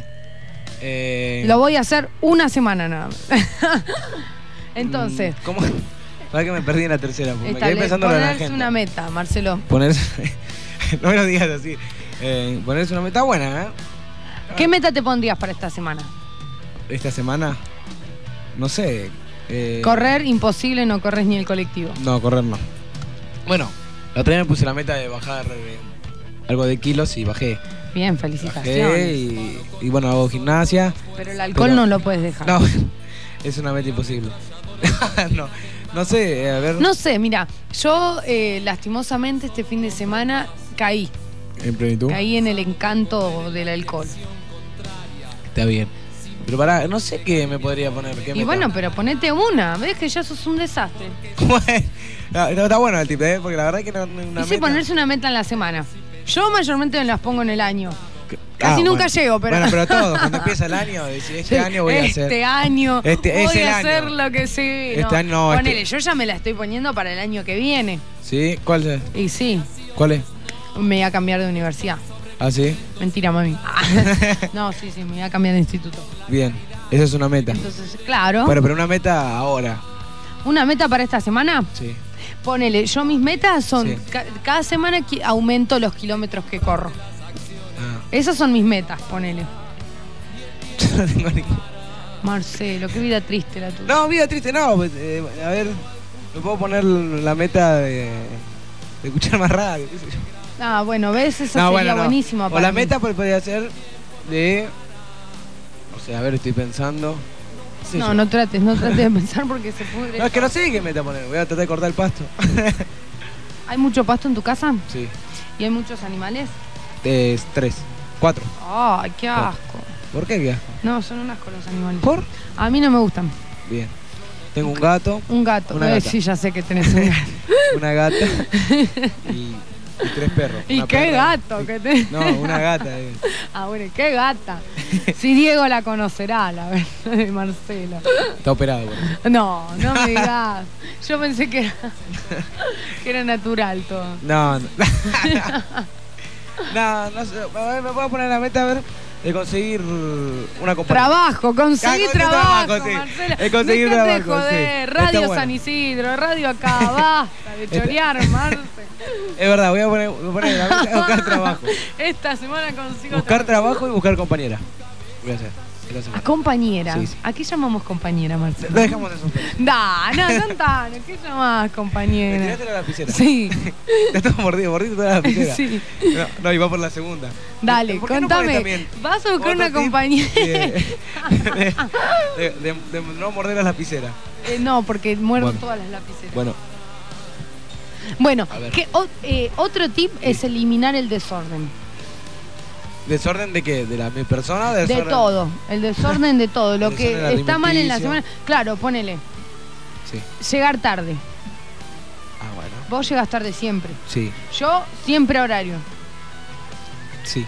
Eh, lo voy a hacer una semana nada más. Entonces, mm, ¿Cómo? Para que me perdí en la tercera. porque Me quedé estable- pensando en la ponerse agenda. una meta, Marcelo. Ponerse. No me lo digas así. Eh, ponerse una meta buena, ¿eh? ¿Qué meta te pondrías para esta semana? Esta semana. No sé. eh, Correr, imposible, no corres ni el colectivo. No, correr no. Bueno, la otra vez me puse la meta de bajar eh, algo de kilos y bajé. Bien, Bajé felicitaciones. y, y bueno, hago gimnasia. Pero el alcohol pero- no lo puedes dejar. No, es una meta imposible. no, no sé, eh, a ver. No sé, mira, yo eh, lastimosamente este fin de semana caí. En plenitud. Caí en el encanto del alcohol. Está bien. Pero pará, no sé qué me podría poner. ¿Qué Y meta? bueno, pero ponete una, ves que ya sos un desastre. No, no, está bueno el tip, ¿eh? Porque la verdad es que no, no- una Dice meta... ponerse una meta en la semana. Yo mayormente me las pongo en el año. Casi Ah, nunca bueno. llego, pero. Bueno, pero todo, cuando empieza el año, decís, este año voy a hacer. Este año Este- es voy el a hacer año. lo que sí. Este no. año no, Ponele, este- yo ya me la estoy poniendo para el año que viene. ¿Sí? ¿Cuál es? Y sí, ¿Cuál es? me voy a cambiar de universidad. Ah, sí. Mentira, mami. No, sí, sí, me voy a cambiar de instituto. Bien. Esa es una meta. Entonces, claro. Bueno, pero una meta ahora. ¿Una meta para esta semana? Sí. Ponele, yo mis metas son, Sí. ca- cada semana qui- aumento los kilómetros que corro. Ah. Esas son mis metas, ponele. No tengo ni... Marcelo, qué vida triste la tuya. No, vida triste, no. pues, eh, a ver, me puedo poner la meta de, de escuchar más radio, qué sé yo. Ah, bueno, ¿ves? Eso No, sería bueno, no. buenísimo O para la mí. meta pues, podría ser de... O sea, a ver, estoy pensando... qué sé No, yo. no trates, no trates de pensar porque se pudre. No, es que no sé qué meta poner. Voy a tratar de cortar el pasto. ¿Hay mucho pasto en tu casa? Sí. ¿Y hay muchos animales? Es tres. Cuatro. Ay, qué asco. ¿Por qué qué asco? No, son un asco los animales. ¿Por? A mí no me gustan. Bien. Tengo un gato. Un gato. Una Eh, gata. sí, ya sé que tenés un gato. Una gata. Y, y tres perros. ¿Y Una qué perra. gato que tenés? No, una gata. eh. Ah, bueno, qué gata. Si Diego la conocerá, la verdad, de Marcelo. Está operado, bueno. No, no me digas. Yo pensé que era, que era natural todo. No, no. No, no sé. A ver, me puedo poner la meta, a ver, de conseguir una compañía. Trabajo, conseguí Ah, conseguí trabajo, trabajo, sí. Marcelo. Es conseguir Dejate de trabajo, joder. sí. Radio Está bueno. San Isidro, radio acá, basta de chorear, Marce. Es verdad, voy a poner, voy a poner la meta de buscar trabajo. Esta semana consigo Buscar trabajo y buscar compañera. Voy a hacer. A compañera. Sí, sí. ¿A qué llamamos compañera, Marcelo? Lo dejamos en suspenso. Da, no, no tan. ¿Qué llamás compañera? ¿Me tiraste la lapicera? Sí. Te estás mordido, mordiste toda la lapicera. Sí. No, no, y va por la segunda. Dale, ¿Por qué no contame. pones también ¿Vas a buscar otro una tip compañera? De, de, de, de, de no morder las lapiceras. Eh, no, porque muerdo Bueno. todas las lapiceras. Bueno, Bueno, A ver. que, o- eh, otro tip es eliminar el desorden. ¿desorden de qué? ¿De la mi persona o de De desorden? todo. El desorden de todo. Lo El que desorden está mal en la alimenticio. semana. Claro, ponele. Sí. Llegar tarde. Ah, bueno. Vos llegas tarde siempre. Sí, Yo siempre a horario. sí.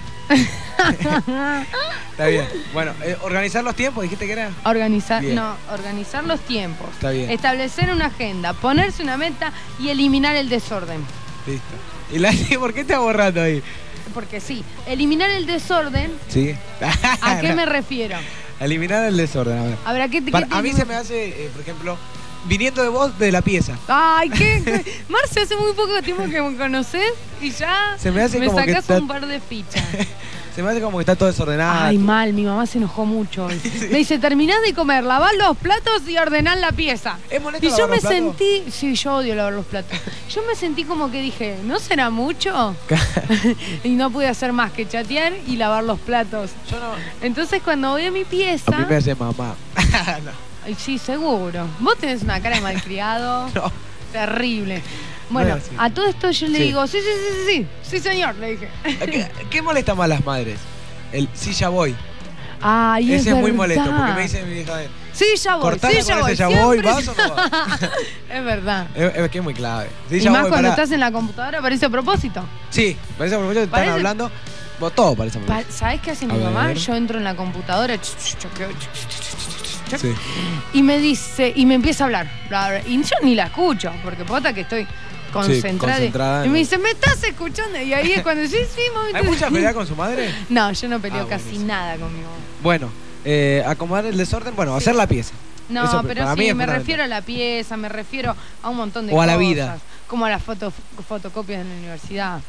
Está bien. Bueno, eh, organizar los tiempos, dijiste que era. Organizar, Bien. no, organizar los tiempos. Está bien. Establecer una agenda, ponerse una meta y eliminar el desorden. Listo. ¿Y la por qué estás borrando ahí? Porque sí, eliminar el desorden, Sí. ¿a qué me refiero? Eliminar el desorden, a ver. A ver, ¿a qué te Para- qué te- a mí se me hace, eh, por ejemplo, viniendo de vos de la pieza. Ay, ¿qué? Marce, hace muy poco tiempo que me conoces y ya Se me hace como que sacás está- un par de fichas. Se me hace como que está todo desordenado. Ay, mal, mi mamá se enojó mucho hoy. Me dice, terminás de comer, lavás los platos y ordenás la pieza. ¿Es molesto Y yo lavar me los platos? sentí, sí, yo odio lavar los platos. Yo me sentí como que dije, ¿no será mucho? Y no pude hacer más que chatear y lavar los platos. Yo no. Entonces cuando voy a mi A mí pieza, me hace mamá. No. ay, sí, seguro. Vos tenés una cara de malcriado. No. Terrible. Bueno, No es así. a todo esto yo le Sí. digo, sí, sí, sí, sí, sí, sí, señor, le dije. ¿Qué, qué molesta más a las madres? El sí ya voy. Ay, Ese es, muy verdad. molesto porque me dice mi hija. Sí, ya voy, Cortala sí, con ya ese voy. ya voy, siempre- ¿vas o no vas? Es verdad. Es, es que es muy clave. Sí, Y ya más voy, cuando pará. estás en la computadora parece a propósito. Sí, parece que están Parece- hablando. Bueno, todo parece a Pa- propósito. ¿Sabés qué hace mi A mamá? ver. Yo entro en la computadora ch- ch- choqueo, ch- ch- ch- ch- Sí. y me dice, y me empieza a hablar. Bla, bla, y yo ni la escucho, porque pota que estoy concentrada. concentrada y en- me dice, ¿me estás escuchando? Y ahí es cuando sí, sí, mami. ¿Hay mucha pelea con su madre? No, yo no peleo Ah, casi buenísimo. nada con mi mamá. Bueno, eh, acomodar el desorden, bueno, hacer la pieza. No, Eso pero para mí sí, es me fundamental. refiero a la pieza, me refiero a un montón de O a cosas. la vida. Como a las foto, fotocopias en la universidad.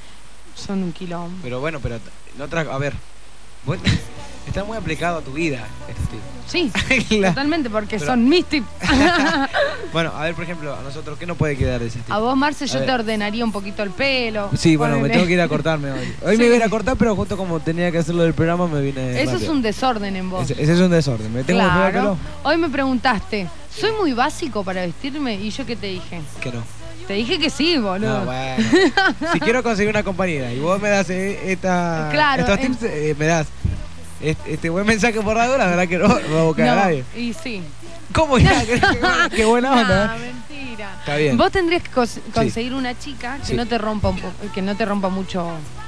Son un quilombo. Pero bueno, pero no tra- a ver, vos estás muy aplicado a tu vida. Este. Sí, La- totalmente, porque Pero- son mis tips. Bueno, a ver, por ejemplo, a nosotros, ¿qué nos puede quedar de ese tipo? A vos, Marce, A yo ver. te ordenaría un poquito el pelo. Sí, bueno, me Ponele. tengo que ir a cortarme hoy. Hoy Sí. me iba a ir a cortar, pero justo como tenía que hacerlo del programa me vine. Eso es rápido. un desorden en vos. Ese, ese es un desorden. Me tengo que pegar el Claro. pelo. Hoy me preguntaste, ¿soy muy básico para vestirme? ¿Y yo qué te dije? Que no. Te dije que sí, boludo. No, bueno. Si quiero conseguir una compañera y vos me das eh, esta, Claro, estos en- tips, eh, me das este, este buen mensaje por radio, la verdad que no, no va a buscar a No, nadie. y sí. ¿Cómo ya? qué, qué- qué buena onda. No, ¿eh? mentira. Está bien. Vos tendrías que cos- conseguir una chica que Sí. no te rompa un poco, que no te rompa mucho.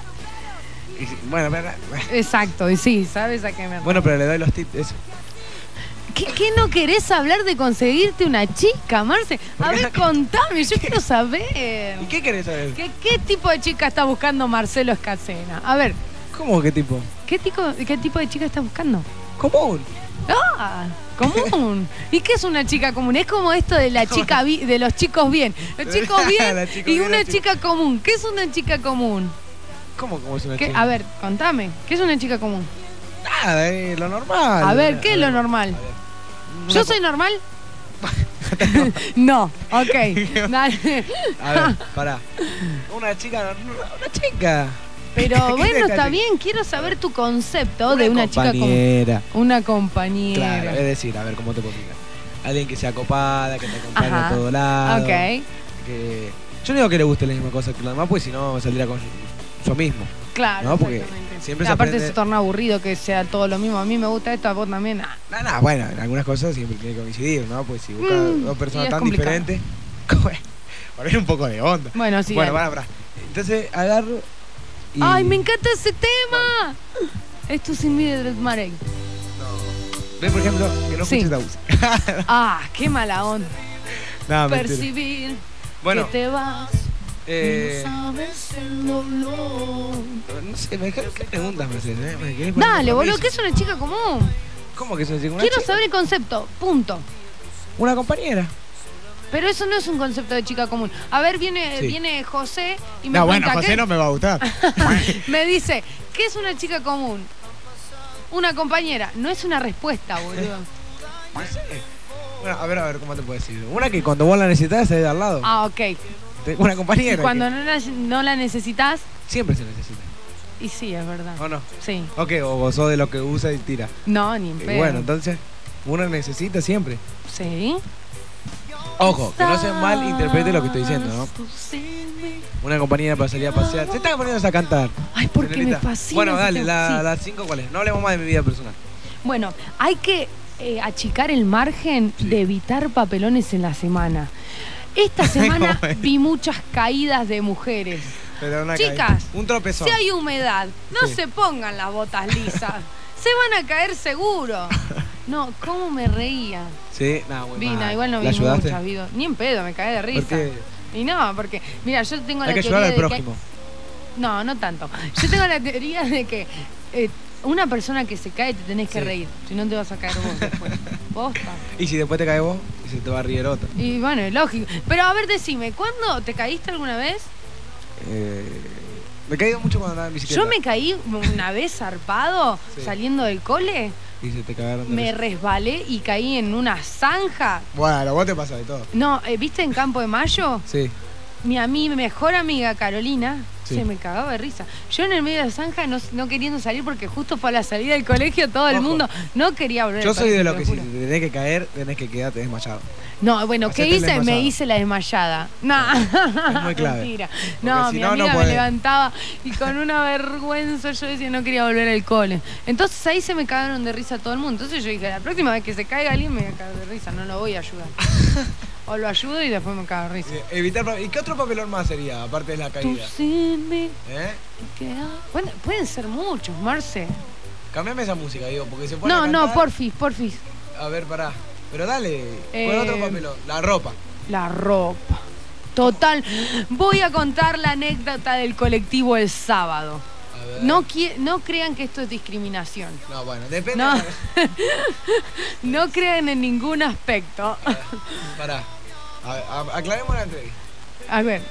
Y sí, Bueno, pero, Exacto, y sí, ¿sabes a qué me bueno, pero le doy los tips. Eso. ¿Qué, qué no querés hablar de conseguirte una chica, Marce? A ver, contame, yo quiero saber. ¿Y qué querés saber? ¿Qué, qué tipo de chica está buscando Marcelo Escacena? A ver, ¿Cómo qué tipo? ¿qué tipo, qué tipo de chica está buscando? Común. Ah, común. ¿Y qué es una chica común? Es como esto de la chica bi- de los chicos bien. Los chicos bien La chica y bien, una la chica- chica común. ¿Qué es una chica común? ¿Cómo, cómo es una ¿Qué- chica? a ver, contame. ¿Qué es una chica común? Nada, eh, lo normal. A ver, ¿qué es lo normal? Una ¿Yo co- soy normal? No, ok. Dale. A ver, pará. Una chica, una chica. Pero ¿Qué bueno, es esta está chica? bien, quiero saber tu concepto de una chica común. compañera. Una compañera. Claro, es decir, a ver cómo te puedo explicar. Alguien que sea copada, que te acompañe Ajá. a todo lado. Ok. Que... Yo no digo que le guste la misma cosa que los demás, pues si no saldría con yo mismo. Claro, ¿no? Porque exactamente. siempre Y se aparte aprende... se torna aburrido que sea todo lo mismo. A mí me gusta esto, a vos también. Ah. No, no, bueno, en algunas cosas siempre tiene que coincidir, ¿no? Pues si buscas Mm, dos y personas es tan complicado. diferentes, poner un poco de onda. Bueno, sí. Bueno, dale. para, para. Entonces agarro y... ¡Ay, me encanta ese tema! Es tu sin mí de Dread Marek. Ve, por ejemplo, que no Sí. escuches la música. Ah, qué mala onda. No, mentira. Percibir Bueno, que te vas. eh, No sabes el dolor. no sé, me dejaron qué preguntas me haces, ¿eh? ¿Me querés poner Dale, boludo, compromiso? que es una chica común. ¿Cómo que eso es una Quiero chica? saber el concepto, punto. Una compañera. Pero eso no es un concepto de chica común. A ver, viene, Sí. viene José y me No, bueno, pregunta, José ¿qué? no me va a gustar. Me dice, ¿qué es una chica común? una compañera. No es una respuesta, boludo. No sé. Bueno, a ver, a ver, ¿cómo te puedo decir? Una que cuando vos la necesitas se de al lado. Ah, ok. Una compañera. Y cuando que... no, la, no la necesitas... Siempre se necesita. Y sí, es verdad. ¿O no? Sí. Ok, o vos sos de lo que usa y tira. No, ni en pedo. Y bueno, entonces, uno necesita siempre. Sí. Ojo, que no se mal interprete lo que estoy diciendo, ¿no? Una compañera para salir a pasear. Se está poniéndose a cantar. Ay, porque me fascina. Bueno, dale, ese la, sí. las cinco, ¿cuál es? No hablemos más de mi vida personal. Bueno, hay que eh, achicar el margen sí. de evitar papelones en la semana. Esta semana vi muchas caídas de mujeres. Pero una Chicas, caída. Un tropezón. Si hay humedad, no sí. se pongan las botas lisas. Se van a caer seguro. No, ¿cómo me reía? Sí, nada, muy Vina, mal. igual no vi muchas videos. Ni en pedo, me caí de risa. ¿Por qué? Y no, porque, mira, yo tengo hay la que teoría ayudar al de prójimo. que... No, no tanto. Yo tengo la teoría de que eh, una persona que se cae te tenés que sí. reír. Si no te vas a caer vos después. Posta. Y si después te caes vos, y se te va a reír otra. Y bueno, es lógico. Pero a ver, decime, ¿cuándo te caíste alguna vez? Eh... Me he caído mucho cuando andaba en bicicleta. Yo me caí una vez zarpado, sí. saliendo del cole. Y se te cagaron de Me risa. resbalé y caí en una zanja. Bueno, vos te pasa de todo. No, eh, ¿viste en Campo de Mayo? Sí. Mi, ami, mi mejor amiga Carolina sí. se me cagaba de risa. Yo en el medio de la zanja no, no queriendo salir porque justo fue a la salida del colegio todo el Ojo. mundo no quería volver. Yo soy colegio, de lo que si juro. te tenés que caer, tenés que quedarte desmayado. No, bueno, Hacete ¿qué hice? Me hice la desmayada. No, es muy clave. Mentira. No, si mi no, amiga no me podés. levantaba y con una vergüenza yo decía no quería volver al cole. Entonces ahí se me cagaron de risa todo el mundo. Entonces yo dije, la próxima vez que se caiga alguien me voy a cagar de risa, no lo voy a ayudar. O lo ayudo y después me cago de risa. Eh, evitar, ¿y qué otro papelón más sería, aparte de la caída? ¿Eh? Pueden, pueden ser muchos, Marce. Cambiame esa música, digo, porque se pone No, a cantar. no, porfis, porfis. A ver, pará. Pero dale, Eh, ¿cuál otro papelón? La ropa. La ropa. Total. Voy a contar la anécdota del colectivo el sábado. A ver. No, no crean que esto es discriminación. No, bueno, depende. No, De... no crean en ningún aspecto. A ver, pará. A ver, a- aclaremos la entrevista. A ver.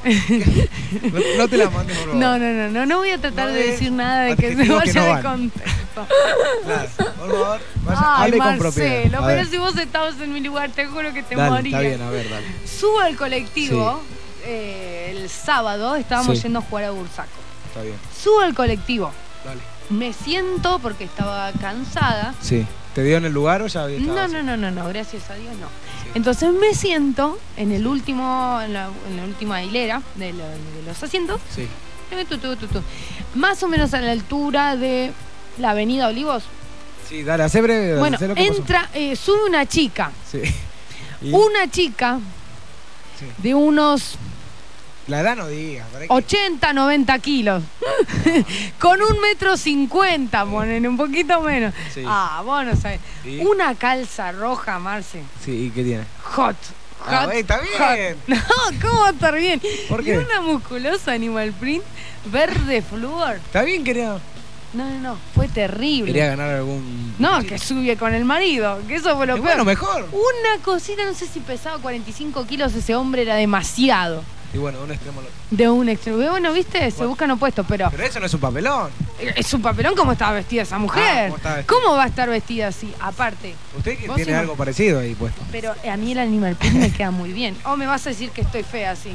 No, no te la mandes, por favor. No, no, no, no, no voy a tratar No de es decir nada de que se adjetivos vaya que no de van. contexto. Claro, por favor, vaya, Ay, hable con Marcelo, propiedad. A pero ver. si vos estabas en mi lugar, te juro que te Dale, morías. está bien, a ver, dale. Subo al colectivo, eh, el sábado estábamos Sí. yendo a jugar a Bursaco. Está bien. Subo al colectivo, Dale. me siento porque estaba cansada. Sí. ¿Te dio en el lugar o ya había estado No, así? no, no, no, no, gracias a Dios no. Entonces me siento en el último, en la, en la última hilera de, lo- de los asientos. Sí. Eh, tu, tu, tu, tu. Más o menos a la altura de la avenida Olivos. Sí, dale, hace breve. Bueno, hacé lo que pasó. entra, eh, sube una chica. Sí. ¿Y? Una chica Sí. de unos La edad no digas. ¿para qué? ochenta, noventa kilos. Con un metro cincuenta, ponen, un poquito menos. Sí. Ah, vos no sabés. ¿Y? Una calza roja, Marce. Sí, ¿y qué tiene? Hot. Ah, Hot, güey, está bien. hot. No, ¿cómo va a estar bien? ¿Por Y qué? una musculosa animal print verde flúor. Está bien, quería. No, no, no, fue terrible. Quería ganar algún. No, que sube con el marido, que eso fue lo Y peor. bueno, mejor. Una cosita, no sé si pesaba cuarenta y cinco kilos, ese hombre era demasiado. Y bueno, de un extremo al otro. De un extremo. Bueno, viste, se buscan opuestos, pero Pero eso no es un papelón. es un papelón como estaba vestida esa mujer. ¿cómo estaba vestida? ¿Cómo va a estar vestida así? Aparte. Usted que Vos tiene sí- algo parecido ahí puesto. Pero a mí el animal print me queda muy bien. O me vas a decir que estoy fea así.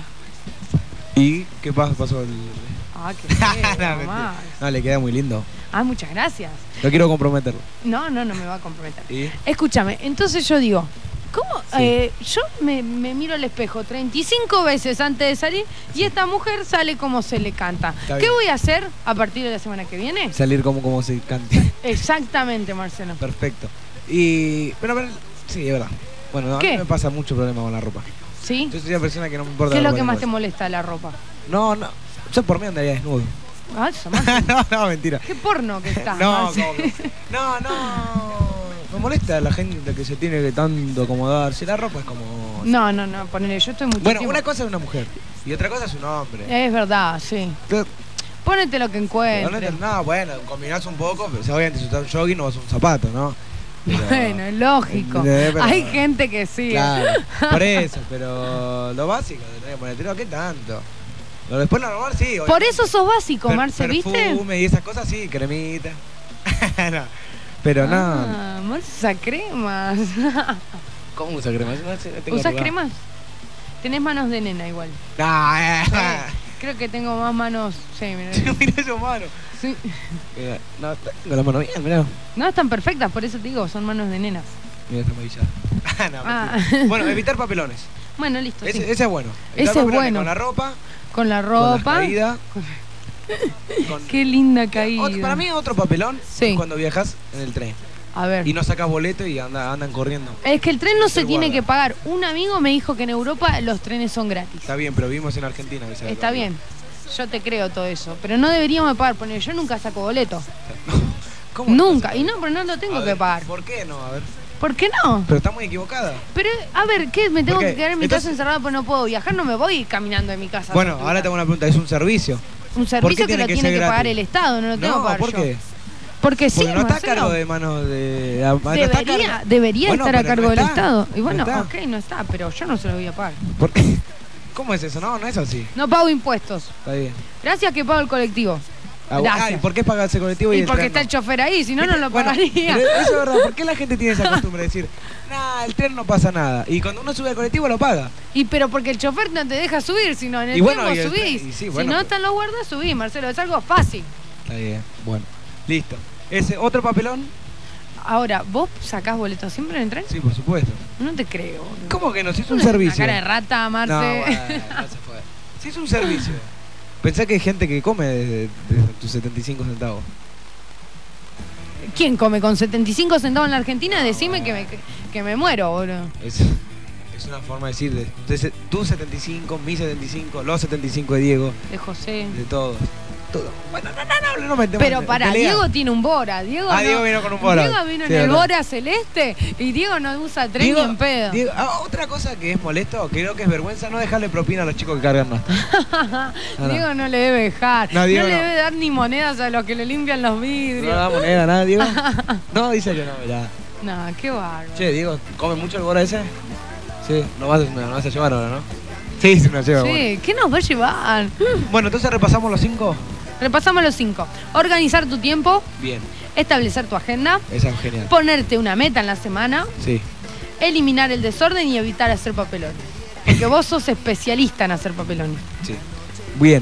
¿Y qué pasó? pasó el... Ah, qué feo, no, mentira. Max. No, le queda muy lindo. Ah, muchas gracias. No quiero comprometerlo. No, no, no me va a comprometer. ¿Y? Escúchame, entonces yo digo, ¿cómo? Sí. Eh, yo me, me miro al espejo treinta y cinco veces antes de salir y esta mujer sale como se le canta. Está ¿Qué bien. voy a hacer a partir de la semana que viene? Salir como, como se cante. Exactamente, Marcelo. Perfecto. Y. Pero, pero sí, es verdad. Bueno, a ¿Qué? mí me pasa mucho problema con la ropa. ¿Sí? Yo soy una persona que no me importa. ¿Qué es la lo que ropa más igual. te molesta de la ropa? No, no. Yo por mí andaría desnudo. Ah, esa más- no, no, mentira. Qué porno que estás, No, Marce. ¿cómo que? no, no. Me molesta la gente que se tiene que tanto acomodar. Si la ropa es como. No, no, no, ponele, yo estoy mucho Bueno, tiempo- una cosa es una mujer y otra cosa es un hombre. Es verdad, sí. Pero- Ponete lo que encuentres. No, bueno, combinás un poco, pero obviamente si usas un jogging no vas a un zapato, ¿no? Pero- Bueno, es lógico. Eh, pero- Hay gente que sí. Claro, por eso, pero lo básico, tenés que ponerte, ¿qué tanto? Pero después lo normal sí. Por eso sos básico, Per- Marce, ¿viste? Perfume y esas cosas sí, cremita. no. Pero ah, no. Vos usa cremas. ¿Cómo usa cremas? No sé, tengo ¿Usas arrugado. cremas? Tenés manos de nena igual. No, eh. Sí, creo que tengo más manos. Sí, mirá. Mira esos manos. Sí. Mira, no, tengo las manos bien, mirá. No, están perfectas, por eso te digo, son manos de nenas. Mira esta amarillada. no, Ah. Bueno, evitar papelones. Bueno, listo. Ese, sí. ese es bueno. Ese Evitar es papelones bueno. Con la ropa. Con la Con ropa. la caída. Con... Qué linda caída. Otro- para mí otro papelón Sí. es cuando viajas en el tren. A ver. Y no sacas boleto y anda, andan corriendo. Es que el tren no se El tiene guarda. que pagar. Un amigo me dijo que en Europa los trenes son gratis. Está bien, pero vivimos en Argentina. ¿Sabes? Está bien. Yo te creo todo eso. Pero no deberíamos de pagar, porque yo nunca saco boleto. ¿Cómo Nunca. Y no, pero no lo tengo A que ver, pagar. ¿Por qué no? A ver. ¿Por qué no? Pero está muy equivocada. Pero, a ver, ¿qué? ¿Me tengo ¿Por qué? que quedar en mi Entonces- casa encerrada porque no puedo viajar? No me voy caminando de mi casa. Bueno, tranquila. ahora tengo una pregunta. ¿Es un servicio? Un ¿Por qué servicio que tiene lo que tiene ser que pagar gratis? el Estado, no lo tengo No, que pagar ¿por yo. qué? Porque sí, Porque no está a Marcelo. cargo de manos de... no está a Debería, cargo- debería Bueno, estar a pero cargo no del está. Estado. Y No bueno, está. ok, no está, pero yo no se lo voy a pagar. ¿Por qué? ¿Cómo es eso? No, no es así. No pago impuestos. Está bien. Gracias que pago el colectivo. Ah, Gracias. ah, ¿y por qué pagas el colectivo y, Y el porque tren está no? el chofer ahí, si no, no lo Bueno, pagaría. pero eso es verdad. ¿Por qué la gente tiene esa costumbre de decir, nah, el tren no pasa nada? Y cuando uno sube al colectivo lo paga. Y pero porque el chofer no te deja subir, sino en el Y bueno, tren y vos el subís. tren- y sí, si bueno, no pero- están los guardas, subís, Marcelo. Es algo fácil. Está bien. Bueno, listo. Ese otro papelón. Ahora, ¿vos sacás boletos siempre en el tren? Sí, por supuesto. No te creo. boludo. ¿Cómo que no? Si es un Una servicio. cara de rata, Marce. No, bueno, no se puede. Si es un servicio. Pensá que hay gente que come de, de tus setenta y cinco centavos. ¿Quién come con setenta y cinco centavos en la Argentina? Decime que me, que, que me muero, boludo. Es, es una forma de decir de, de- tú setenta y cinco, mi setenta y cinco, los setenta y cinco de Diego, De José. de todos. Todo. Bueno, no, no, no, no metemos Pero en para, pelea. Diego tiene un Bora. Diego Ah, no- Diego vino con un Bora. Diego vino Sí, en el verdad. Bora celeste y Diego no usa tren Diego- ni en pedo. Diego- ah, otra cosa que es molesto, creo que es vergüenza, no dejarle propina a los chicos que cargan nafta. no. Diego no le debe dejar. No, No, Diego le no. debe dar ni monedas a los que le limpian los vidrios. No da moneda, nada, Diego. No, dice que no, mirá. No, qué bárbaro. Che, Diego, ¿come mucho el Bora ese? Sí, no vas, no, no vas a llevar ahora, ¿no? Sí, sí, me lo llevo. Bueno. Sí, ¿qué nos va a llevar? Bueno, entonces repasamos los cinco. Repasamos los cinco. Organizar tu tiempo, Bien, establecer tu agenda, esa es genial. ponerte una meta en la semana, Sí. eliminar el desorden y evitar hacer papelones. Porque vos sos especialista en hacer papelones. Sí. Bien.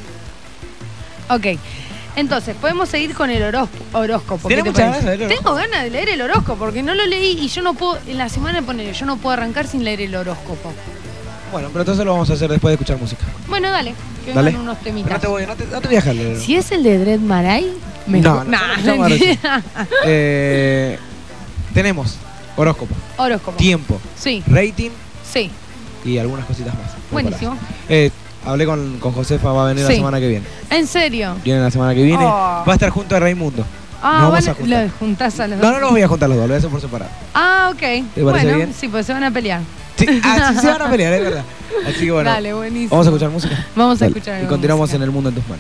Ok. Entonces, podemos seguir con el horóscopo. horóscopo. ¿Tenés ¿Qué te muchas parece? ganas de leer el Tengo ganas de leer el horóscopo porque no lo leí y yo no puedo, en la semana poner, yo no puedo arrancar sin leer el horóscopo. Bueno, pero entonces lo vamos a hacer después de escuchar música. Bueno, dale, que Dale. vengan unos temitas. No te voy, no te, no te voy a dejar leer. Si es el de Dread Marai, mejor. No, no, Nah, no, no, no, mentira. Eh, tenemos horóscopo, Horóscopo. tiempo, Sí, rating sí. y algunas cositas más. Buenísimo. Eh, hablé con, con Josefa, va a venir la Sí. semana que viene. ¿En serio? Viene la semana que viene. Oh. Va a estar junto a Raimundo. Ah, Nos vamos van, a juntar. lo juntás a los No, dos. no los voy a juntar los dos, lo voy a hacer por separado. Ah, ok. parece Bueno, bien? sí, pues se van a pelear. Sí, ah, sí se van a pelear, es verdad. Así que bueno. Dale, buenísimo. Vamos a escuchar música. Vamos a Dale. escuchar Y algo continuamos música. en El Mundo en tus manos.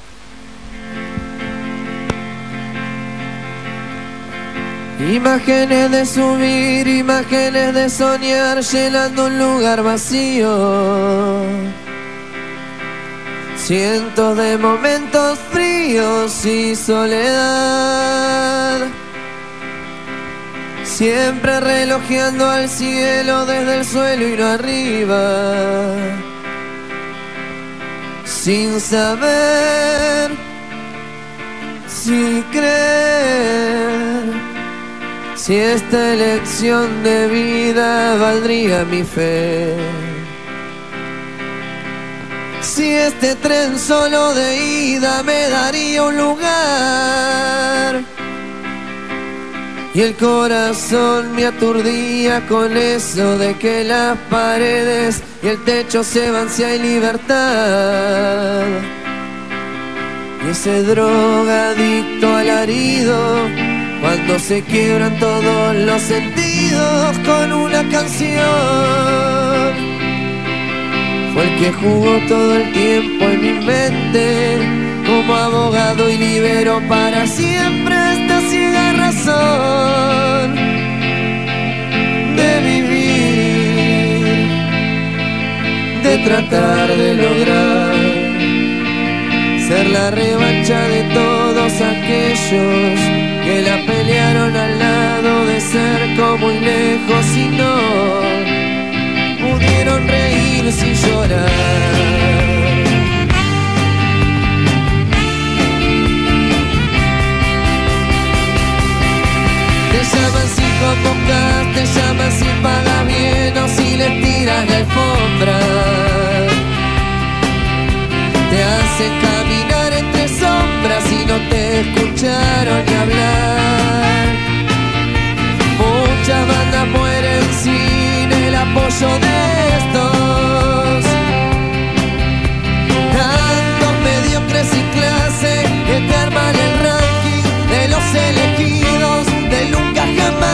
Imágenes de subir, imágenes de soñar, llenando un lugar vacío. Cientos de momentos fríos y soledad. Siempre relojeando al cielo desde el suelo y no arriba. Sin saber si creer. Si esta elección de vida valdría mi fe. Si este tren solo de ida me daría un lugar. Y el corazón me aturdía con eso de que las paredes y el techo se van si hay libertad. Y ese drogadicto alarido cuando se quiebran todos los sentidos con una canción. Fue el que jugó todo el tiempo en mi mente como abogado y liberó para siempre esta ciega razón de vivir, de tratar de lograr ser la revancha de todos aquellos que la pelearon al lado de cerca muy lejos y no pudieron reír sin llorar. Te llaman si convocas, te llaman si pagas bien o si les tiras la alfombra. Te hacen caminar entre sombras y no te escucharon ni hablar. Muchas bandas mueren sin el apoyo de estos. Tantos mediocres sin clase que te arman el ranking de los elegidos del nunca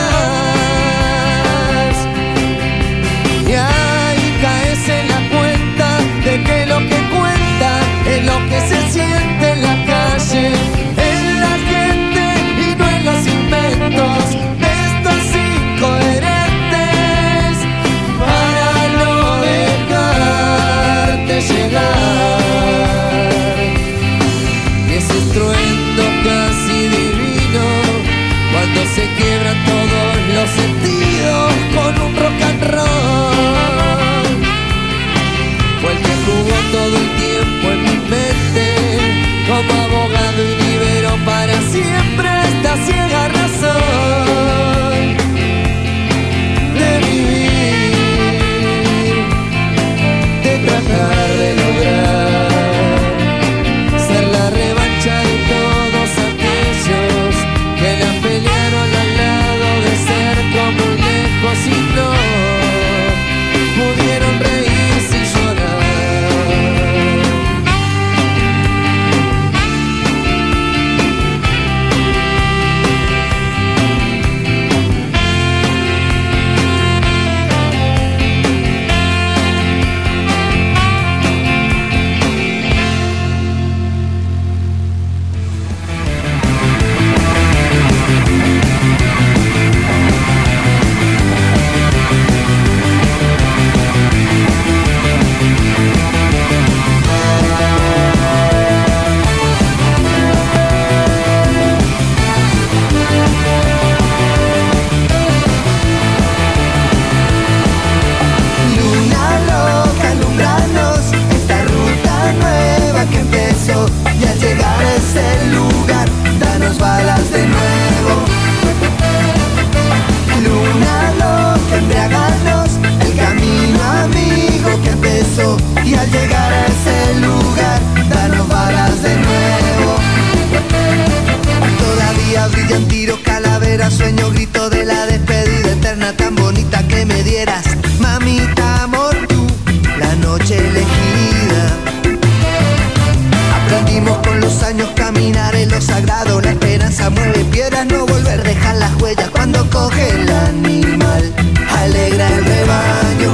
jamás. Y ahí caes en la cuenta de que lo que cuenta es lo que se siente en la calle, en la gente y no en los inventos de estos incoherentes para no dejarte llegar. Y ese estruendo casi divino cuando se quiebran todos los sentidos con un rock and roll, fue el que jugó todo el tiempo en mi mente como abogado y liberó para siempre esta ciega razón de vivir, de tratar de lograr ser la revancha de todos aquellos que la pelearon al lado de cerca muy lejos y no pudieron reír sin llorar. Y al llegar a ese lugar, danos balas de nuevo. Luna loca, embriaganos, el camino amigo que empezó. Y al llegar a ese lugar, danos balas de nuevo. Todavía brillan tiros, calaveras, sueño, grito de la despedida eterna tan bonita que me dieras. Mamita, amor, tú, la noche elegida. Aprendimos con los años caminar en lo sagrado. La esperanza mueve piedras, no volver, dejar las huellas cuando coge el animal. Alegra el rebaño.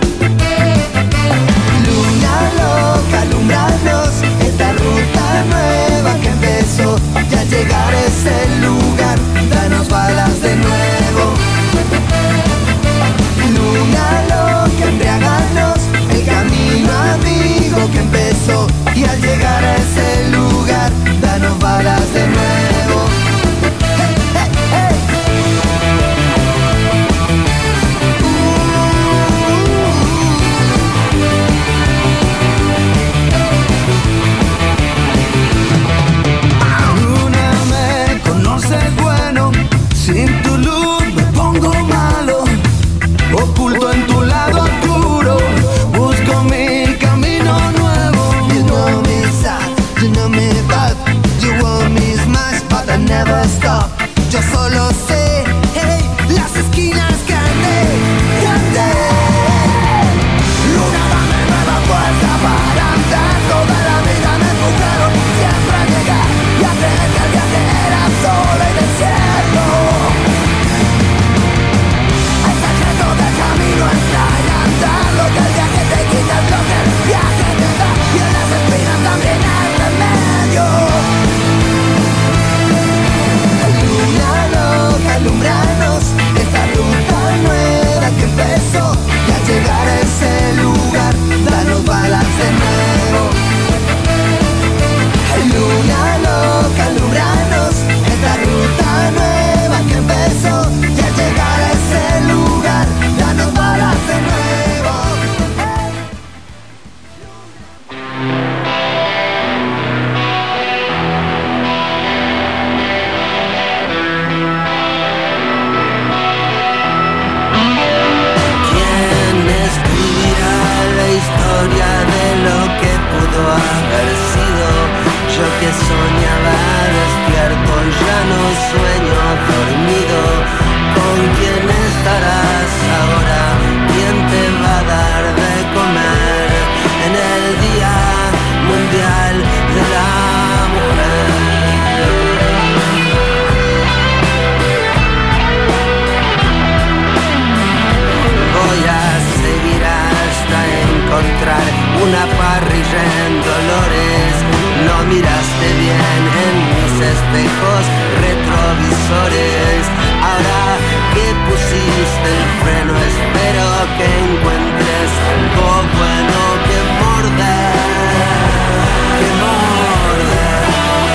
Luna loca, alumbranos esta ruta nueva que empezó. Y al llegar a ese lugar, danos balas de nuevo. Luna loca, embriaganos, el camino amigo que empezó. Y al llegar a ese lugar, danos balas de nuevo. Hey, hey, hey. que soñaba despierto, ya no sueño dormido. ¿Con quién estarás ahora? ¿Quién te va a dar de comer en el Día Mundial de la Mujer? Voy a seguir hasta encontrar una parrilla en Dolores. No miraste bien en mis espejos retrovisores. Ahora que pusiste el freno, espero que encuentres algo bueno que morder, que morder.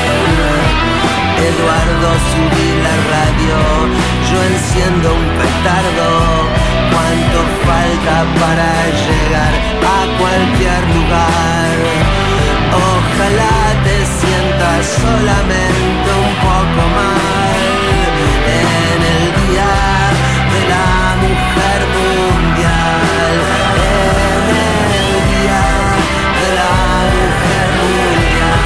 Eduardo, subí la radio, yo enciendo un petardo. ¿Cuánto falta para llegar a cualquier lugar? Ojalá te sientas solamente un poco mal en el Día de la Mujer Mundial, en el Día de la Mujer Mundial.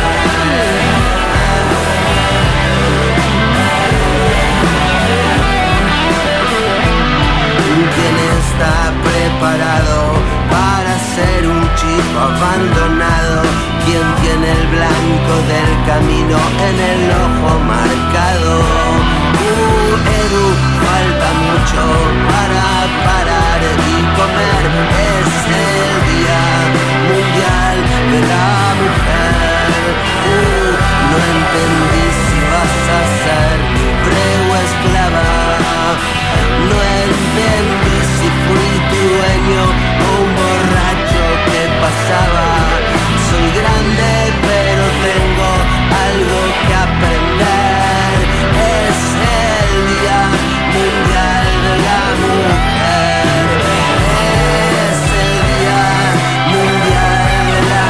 ¿Quién está preparado para ser un chico abandonado? ¿Quién tiene el blanco del camino en el ojo marcado? Uh, Edu, falta mucho para parar y comer. Es el Día Mundial de la Mujer. Uh, no entendí si vas a ser libre o esclava. No entendí si fui tu dueño o un borracho que pasaba. Soy grande pero tengo algo que aprender. Es el Día Mundial de la Mujer. Es el Día Mundial de la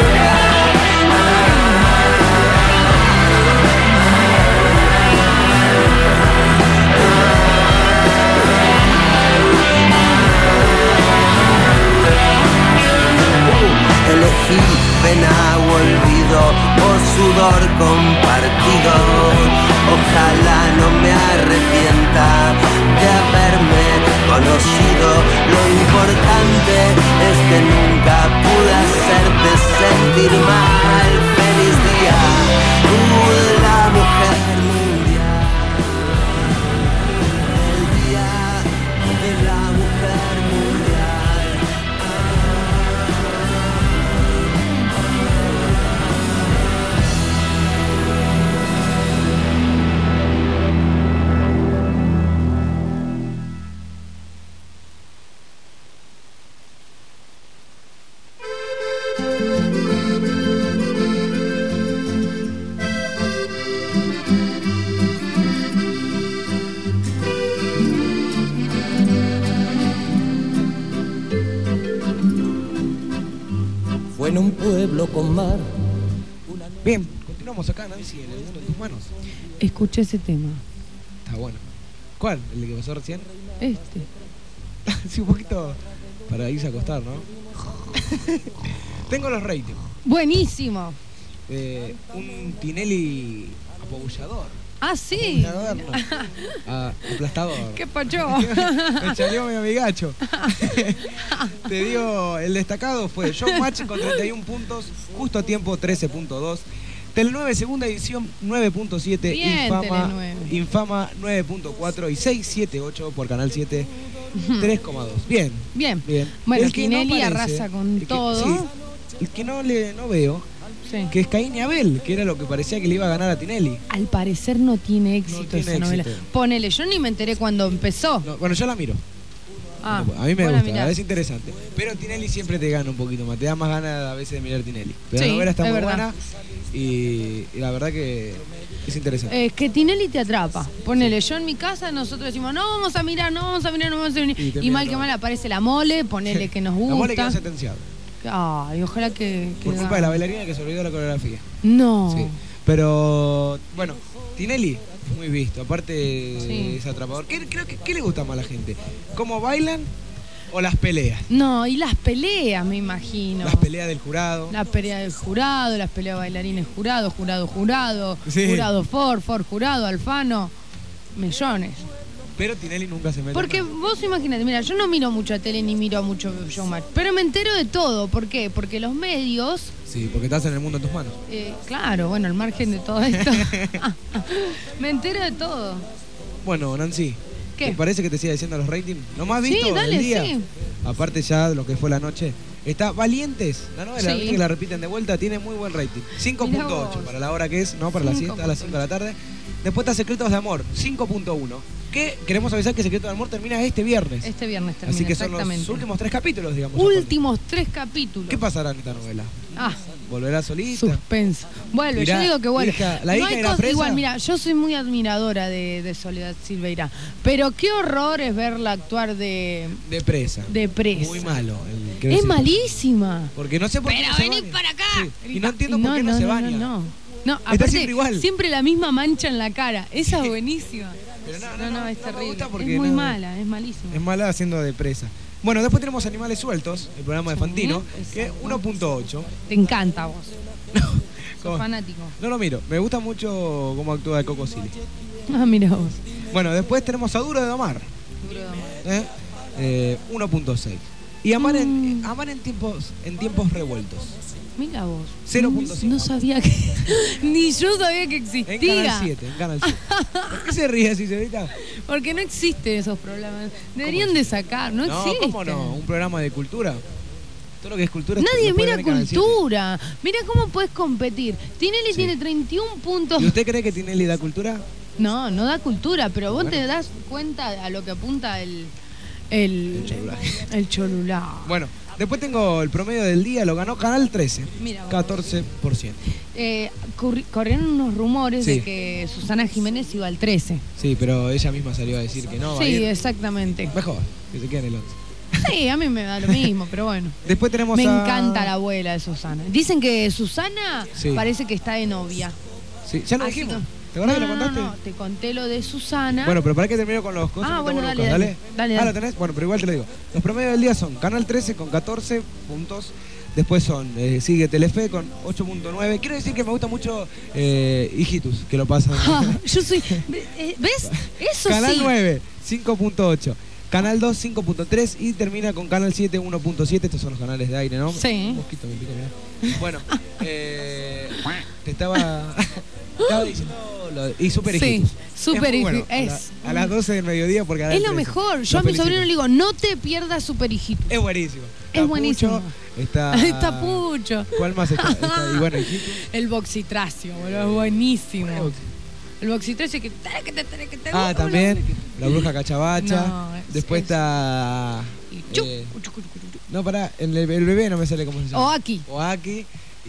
Elegí pena o olvido o sudor compartido. Ojalá no me arrepienta de haberme conocido. Lo importante es que nunca pude hacerte sentir mal. Feliz Día de la Mujer Mundial. El Día de la Mujer Mundial. Fue en un pueblo con mar. Bien, continuamos acá, Nancy, en el mundo de tus manos. Escuché ese tema. Está bueno. ¿Cuál? ¿El que pasó recién? Este. Sí, un poquito para irse a acostar, ¿no? Tengo los ratings. Buenísimo. Eh, un Tinelli apabullador. Ah, sí. Apabullador, no. Ah, aplastador. ¿Qué pacho? Me chaleó mi amigacho. Te digo, el destacado fue John Match con treinta y uno puntos, Justo a Tiempo trece punto dos, Telenueve segunda edición nueve punto siete, Infama, Infama nueve punto cuatro y seiscientos setenta y ocho por Canal siete tres coma dos. Bien. Bien. Bien. Bueno, el que Tinelli no arrasa con el que, todo. Sí, el que no le no veo, sí, que es Caín y Abel, que era lo que parecía que le iba a ganar a Tinelli. Al parecer no tiene éxito no tiene esa éxito. novela. Ponele, yo ni me enteré cuando empezó. No, bueno, yo la miro. Ah, a mí me bueno, gusta, mirá. es interesante. Pero Tinelli siempre te gana un poquito más, te da más ganas a veces de mirar Tinelli. Pero Sí, la novela está es muy verdad. buena y, y la verdad que es interesante. Es que Tinelli te atrapa. Ponele, yo en mi casa nosotros decimos, no vamos a mirar, no vamos a mirar, no vamos a mirar. Y Y, te mal miran que todo. mal aparece la mole, ponele que nos gusta. La mole quedó sentenciada. Ay, ojalá que, que Por culpa gane. de la bailarina que se olvidó la coreografía. No. Sí. Pero, bueno, Tinelli es muy visto. Aparte Sí. es atrapador. ¿Qué, creo que, ¿Qué le gusta más a la gente? ¿Cómo bailan ¿O las peleas? No, y las peleas, me imagino. Las peleas del jurado. La pelea del jurado, las peleas de bailarines jurado, jurado, jurado, Sí. jurado Ford, Ford jurado, Alfano, millones. Pero Tinelli nunca se mete. Porque en nada. vos imagínate, mira, yo no miro mucho a tele ni miro mucho showmatch, pero me entero de todo. ¿Por qué? Porque los medios, Sí, porque estás en el mundo en tus manos. eh, claro, bueno, al margen de todo esto, me entero de todo. Bueno, Nancy. ¿Qué? ¿Te parece que te siga diciendo los ratings? ¿Lo más Sí, visto dale, del día? sí. Aparte ya de lo que fue la noche. Está Valientes, la novela, Sí. ¿viste que la repiten de vuelta? Tiene muy buen rating. cinco punto ocho vos. para la hora que es, ¿no? Para la siesta, a las cinco de la tarde. Después está Secretos de Amor, cinco punto uno. Que queremos avisar que Secretos de Amor termina este viernes. Este viernes termina, Así que son los exactamente. últimos tres capítulos, digamos. Últimos tres capítulos. ¿Qué pasará en esta novela? Ah, ¿Volverá solista? suspenso. Vuelve, Irá- yo digo que vuelve. hija- la No hija hay irá cosa- presa. Igual, mira, yo soy muy admiradora de, de Soledad Silveira, pero qué horror es verla actuar de, De presa. de presa. Muy malo. el- quiero Es decir. malísima. Porque no sé por qué Pero no se vení baña. para acá. Sí, y no entiendo por qué no, se baña. No, no, no. Está aparte, siempre igual. siempre la misma mancha en la cara. Esa es buenísima. Pero no, No, no, es me terrible. gusta porque Es muy no- mala, es malísima. Es mala haciendo de presa. Bueno, después tenemos Animales Sueltos, el programa de Fantino, que es uno punto ocho. Te encanta a vos. ¿Cómo? Sos fanático. No lo miro. Me gusta mucho cómo actúa de Coco Silly. Ah, mira vos. Bueno, después tenemos a Duro de Domar. Duro de amor. ¿eh? Eh, uno punto seis. Y Amar, Mm. en, Amar en, tiempos, en tiempos revueltos. Mira vos. cero punto cinco. No sabía que. Ni yo sabía que existía. En Canal siete, en Canal siete. ¿Por qué se ríe así, señorita? Porque no existen esos problemas. Deberían de sacar, no, No, existen. ¿cómo no? Un programa de cultura. Todo lo que es cultura. Nadie lo puede mira ver en Canal siete. cultura. Mira cómo puedes competir. Tinelli Sí. tiene treinta y uno puntos. ¿Y usted cree que Tinelli da cultura? No, no da cultura, pero vos Bueno. te das cuenta a lo que apunta el. El, El cholulaje. el cholulá. Bueno, después tengo el promedio del día, lo ganó Canal trece. Mira vos. catorce por ciento. Eh, corri- corrieron unos rumores Sí. de que Susana Jiménez iba al trece. Sí, pero ella misma salió a decir que no. va a Sí, ir. exactamente. Mejor, que se quede en el once. Sí, a mí me da lo mismo, pero bueno. Después tenemos Me a... encanta la abuela de Susana. Dicen que Susana Sí. parece que está de novia. Sí, ya lo Así dijimos. que- ¿Te acordás no, que lo no, contaste? no, no, te conté lo de Susana. Bueno, pero para que termino con los cosas. Ah, no bueno, tengo dale, locas, dale. Dale, Ah, dale. ¿lo tenés? Bueno, pero igual te lo digo. Los promedios del día son Canal trece con catorce puntos. Después son, eh, sigue Telefe con ocho punto nueve. Quiero decir que me gusta mucho eh, Hijitus, que lo pasan. Ah, yo soy. eh, ¿Ves? Eso Canal sí. nueve, cinco punto ocho. Canal dos, cinco punto tres. Y termina con Canal siete, uno punto siete. Estos son los canales de aire, ¿no? Sí. Un mosquito me pica, mirá. Bueno, eh, te estaba, estaba diciendo. Lo de- y Super Sí, Hijitus. Super muy bueno, Hijitus, a la- es. A, las doce del mediodía porque Es lo mejor. Yo a mi sobrino le digo, no te pierdas Super Hijito. Es buenísimo. Es buenísimo. Pucho, está. Está Pucho. ¿Cuál más está? Está- y bueno, Hijitus. El boxitracio, boludo, es buenísimo. El boxitracio que. Ah, también. La bruja cachabacha. No, es- Después es- está. Chuc, eh, chuc, chuc, chuc, chuc. no, pará, el, el bebé no me sale cómo se llama. Oaki. Oaki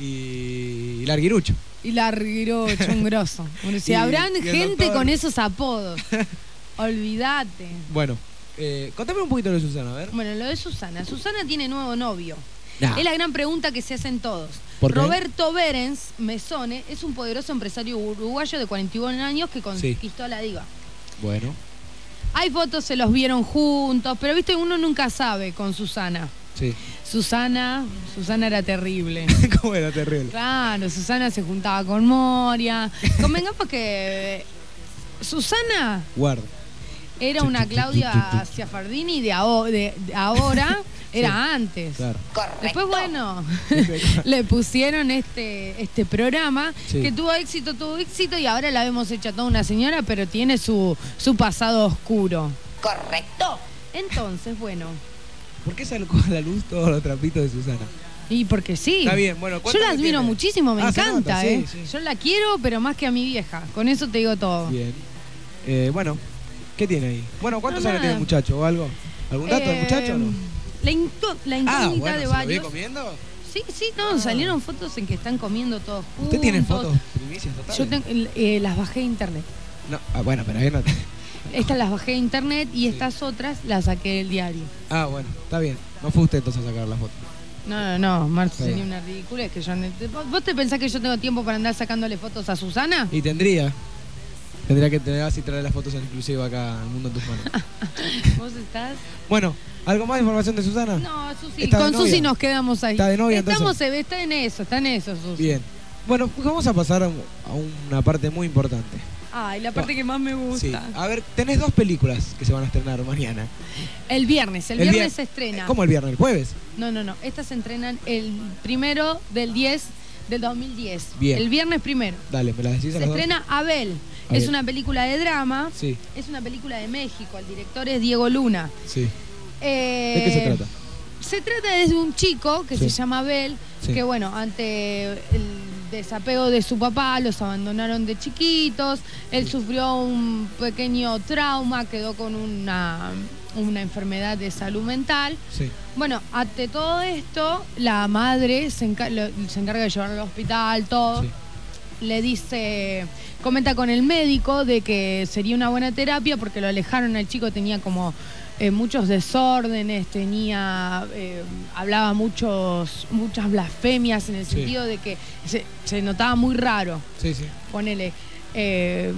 y Larguirucho. Y Larguirocho, un grosso. Bueno, si Y- habrán y el gente doctor. con esos apodos. Olvídate. Bueno, eh, contame un poquito de Susana, a ver. Bueno, lo de Susana. Susana tiene nuevo novio. Nah. Es la gran pregunta que se hacen todos. ¿Por qué? Roberto Berens Mesone es un poderoso empresario uruguayo de cuarenta y uno años que conquistó a la diva. Bueno. Hay fotos, se los vieron juntos, pero viste, uno nunca sabe con Susana. Sí. Susana, Susana era terrible. ¿Cómo era terrible? Claro, Susana se juntaba con Moria. Convengamos que Susana Guarda. era una Claudia Ciafardini de, aho- de- de ahora, era antes. Claro. Después, bueno, le pusieron este, este programa Sí. que tuvo éxito, tuvo éxito y ahora la vemos hecha toda una señora, pero tiene su, su pasado oscuro. Correcto. Entonces, bueno, ¿Por qué sacó a la luz todos los trapitos de Susana? y porque sí. Está bien, bueno, Yo ¿cuánto la me admiro tiene? muchísimo, me Ah, se encanta, nota, sí, ¿eh? sí. Yo la quiero, pero más que a mi vieja. Con eso te digo todo. Bien. Eh, bueno, ¿qué tiene ahí? Bueno, ¿cuántos No, años nada. tiene el muchacho o algo? ¿Algún dato del Eh, muchacho o no? La, incó- la Ah, incógnita bueno, de ¿se lo varios. viene comiendo? Sí, sí, no, salieron fotos en que están comiendo todos juntos. ¿Usted tiene fotos primicias totales? Yo tengo, eh, las bajé de internet. No, ah, bueno, pero ahí no te... Estas las bajé de internet y estas otras las saqué del diario. Ah, bueno, está bien. No fue usted entonces a sacar la foto. No, no, no, Marta Está sería bien. una ridícula. Es que yo, ne- ¿Vos te pensás que yo tengo tiempo para andar sacándole fotos a Susana? Y tendría. Tendría que tener así traer las fotos exclusivas acá al Mundo en tus manos. ¿Vos estás? Bueno, ¿algo más de información de Susana? No, Susi, ¿Está con de Susi novia? nos quedamos ahí. ¿Está de novia, Estamos, entonces? está en eso, está en eso, Susi. Bien. Bueno, pues vamos a pasar a, un- a una parte muy importante. Ay, la parte que más me gusta. Sí. A ver, tenés dos películas que se van a estrenar mañana. El viernes, el, El viernes vier- se estrena. ¿Cómo el viernes? ¿El jueves? No, no, no. Estas se entrenan el primero del diez del dos mil diez. Bien. El viernes primero. Dale, ¿me las decís a Se las dos? estrena Abel. Abel. Es una película de drama. Sí, Es una película de México. El director es Diego Luna. sí. Eh, ¿De qué se trata? Se trata de un chico que Sí. se llama Abel, Sí. que bueno, ante el desapego de su papá, los abandonaron de chiquitos, él sufrió un pequeño trauma, quedó con una, una enfermedad de salud mental. Sí. Bueno, ante todo esto, la madre se, enca- lo- se encarga de llevarlo al hospital, todo. Sí. Le dice, comenta con el médico de que sería una buena terapia porque lo alejaron al chico, tenía como eh, muchos desórdenes, tenía, eh, hablaba muchos, muchas blasfemias en el Sí. sentido de que se, se notaba muy raro. Sí, sí. Ponele, eh,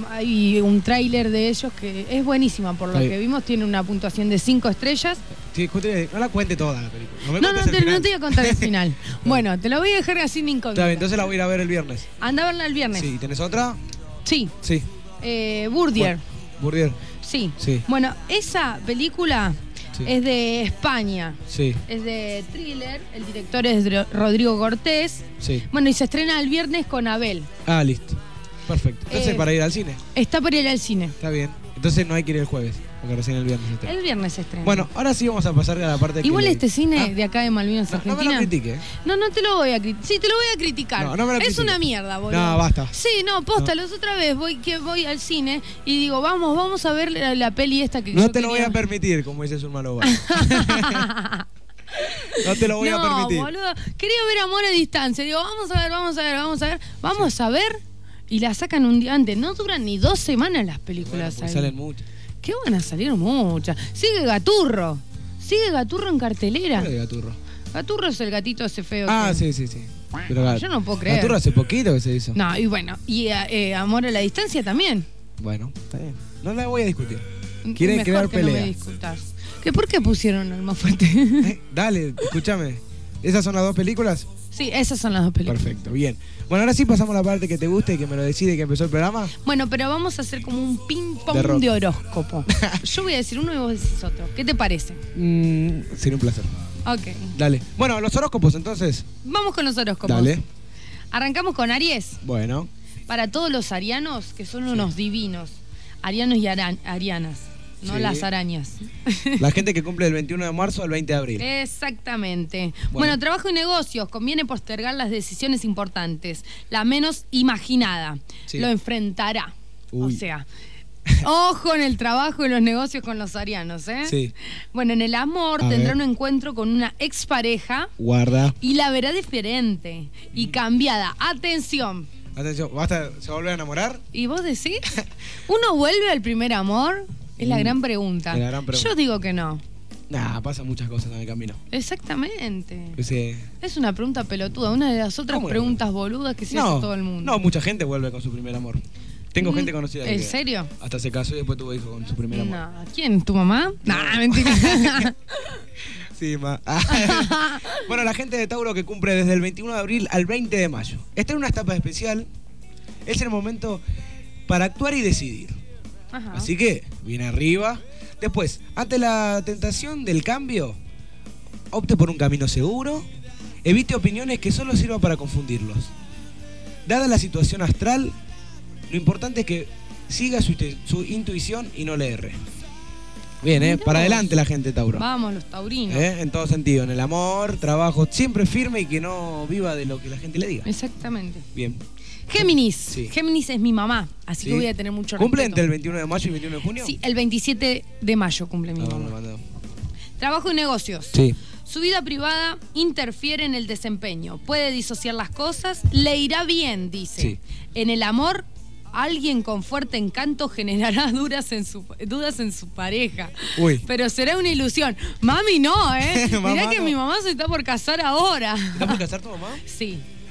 hay un tráiler de ellos que es buenísima, por lo Ahí. que vimos, tiene una puntuación de cinco estrellas. Sí, escúchame, no la cuente toda la película. No, me No, no, cuentes el te, no final. te voy a contar el final. Bueno, te lo voy a dejar así en incógnita. Está bien, entonces la voy a ir a ver el viernes. Anda a verla el viernes. Sí, ¿tenés otra? Sí. Sí. Eh, Burdier. Burdier. Sí. Sí. Bueno, esa película Sí. es de España. Sí, Es de thriller. El director es Ro- Rodrigo Cortés. sí. Bueno, y se estrena el viernes con Abel. Ah, listo. Perfecto. Entonces, Eh, para ir al cine. Está por ir al cine. Está bien. Entonces no hay que ir el jueves, porque recién el viernes se estrena. El viernes se estrena. Bueno, ahora sí vamos a pasar a la parte que Igual le- este cine Ah, de acá de Malvinas, no, no me Argentina. lo critique. ¿eh? No, no te lo voy a criticar. Sí, te lo voy a criticar. No, no me lo es critique. una mierda, boludo. No, basta. Sí, no, posta, los otra vez voy que voy al cine y digo, vamos, vamos a ver la, la peli esta que No yo te lo voy quería. a permitir, como dice su malo. No te lo voy no, a permitir. boludo. Quería ver Amor a Distancia. Digo, vamos a ver, vamos a ver, vamos a ver. Vamos a ver. Y la sacan un día antes. No duran ni dos semanas las películas Porque ahí. salen muchas. ¿Qué van a salir muchas? Sigue Gaturro. Sigue Gaturro en cartelera. ¿Cuál es Gaturro? Gaturro es el gatito ese feo. Ah, que- sí, sí, sí. Pero Gat- Yo no puedo creer. Gaturro hace poquito que se hizo. No, y bueno, y eh, eh, Amor a la Distancia también. Bueno, está bien. No la voy a discutir. Quieren Mejor crear que no pelea. me discutas. ¿Que ¿Por qué pusieron el más fuerte? Eh, Dale, escúchame. ¿Esas son las dos películas? Sí, esas son las dos películas. Perfecto, bien. Bueno, ahora sí pasamos a la parte que te guste y que me lo decide que empezó el programa. Bueno, pero vamos a hacer como un De ping-pong rock. de, horóscopo. Yo voy a decir uno y vos decís otro. ¿Qué te parece? Mm, sería un placer. Ok. Dale. Bueno, los horóscopos entonces. Vamos con los horóscopos. Dale. Arrancamos con Aries. Bueno. Para todos los arianos, que son unos divinos. Arianos y aran- arianas. No Sí. las arañas. La gente que cumple del veintiuno de marzo al veinte de abril. Exactamente. Bueno. Bueno. trabajo y negocios. Conviene postergar las decisiones importantes. La menos imaginada. Sí. Lo enfrentará. Uy. O sea, ojo en el trabajo y los negocios con los arianos, ¿eh? Sí. Bueno, en el amor A tendrá ver. un encuentro con una expareja Guarda. y la verá diferente y cambiada. Atención. Atención, ¿basta, ¿se va a volver a enamorar? ¿Y vos decís? ¿Uno vuelve al primer amor? Es la Mm, gran pregunta. es la gran pregunta. Yo digo que no. Nah, pasan muchas cosas en el camino. Exactamente. Sí. Es una pregunta pelotuda, una de las otras ¿Cómo no? preguntas boludas que se No, hace todo el mundo. no, mucha gente vuelve con su primer amor. Tengo Mm, gente conocida. ¿en que serio? Hasta se casó y después tuvo hijos con su primer amor. No. ¿Quién? ¿Tu mamá? No, mentira. Sí, ma. Bueno, la gente de Tauro que cumple desde el veintiuno de abril al veinte de mayo. Está en una etapa especial. Es el momento para actuar y decidir. Ajá. Así que, viene arriba. Después, ante la tentación del cambio, opte por un camino seguro. Evite opiniones que solo sirvan para confundirlos. Dada la situación astral, lo importante es que siga su, su intuición y no le erre. Bien, ¿eh? Mirá Para vos. adelante la gente Tauro. Vamos, los taurinos. ¿Eh? En todo sentido, en el amor, trabajo, siempre firme y que no viva de lo que la gente le diga. Exactamente. Bien. Géminis. Sí. Géminis es mi mamá, así ¿Sí? que voy a tener mucho ¿Cumple respeto. entre el veintiuno de mayo y veintiuno de junio? Sí, el veintisiete de mayo cumple mi Ah, mamá. bueno, mandó. Trabajo y negocios. Sí. Su vida privada interfiere en el desempeño. Puede disociar las cosas, le irá bien, dice. Sí. En el amor, alguien con fuerte encanto generará dudas en su, dudas en su pareja. Uy. Pero será una ilusión. Mami, no, ¿eh? Mamá, Mirá que no. mi mamá se está por casar ahora. ¿Estás por casar tu mamá? Sí.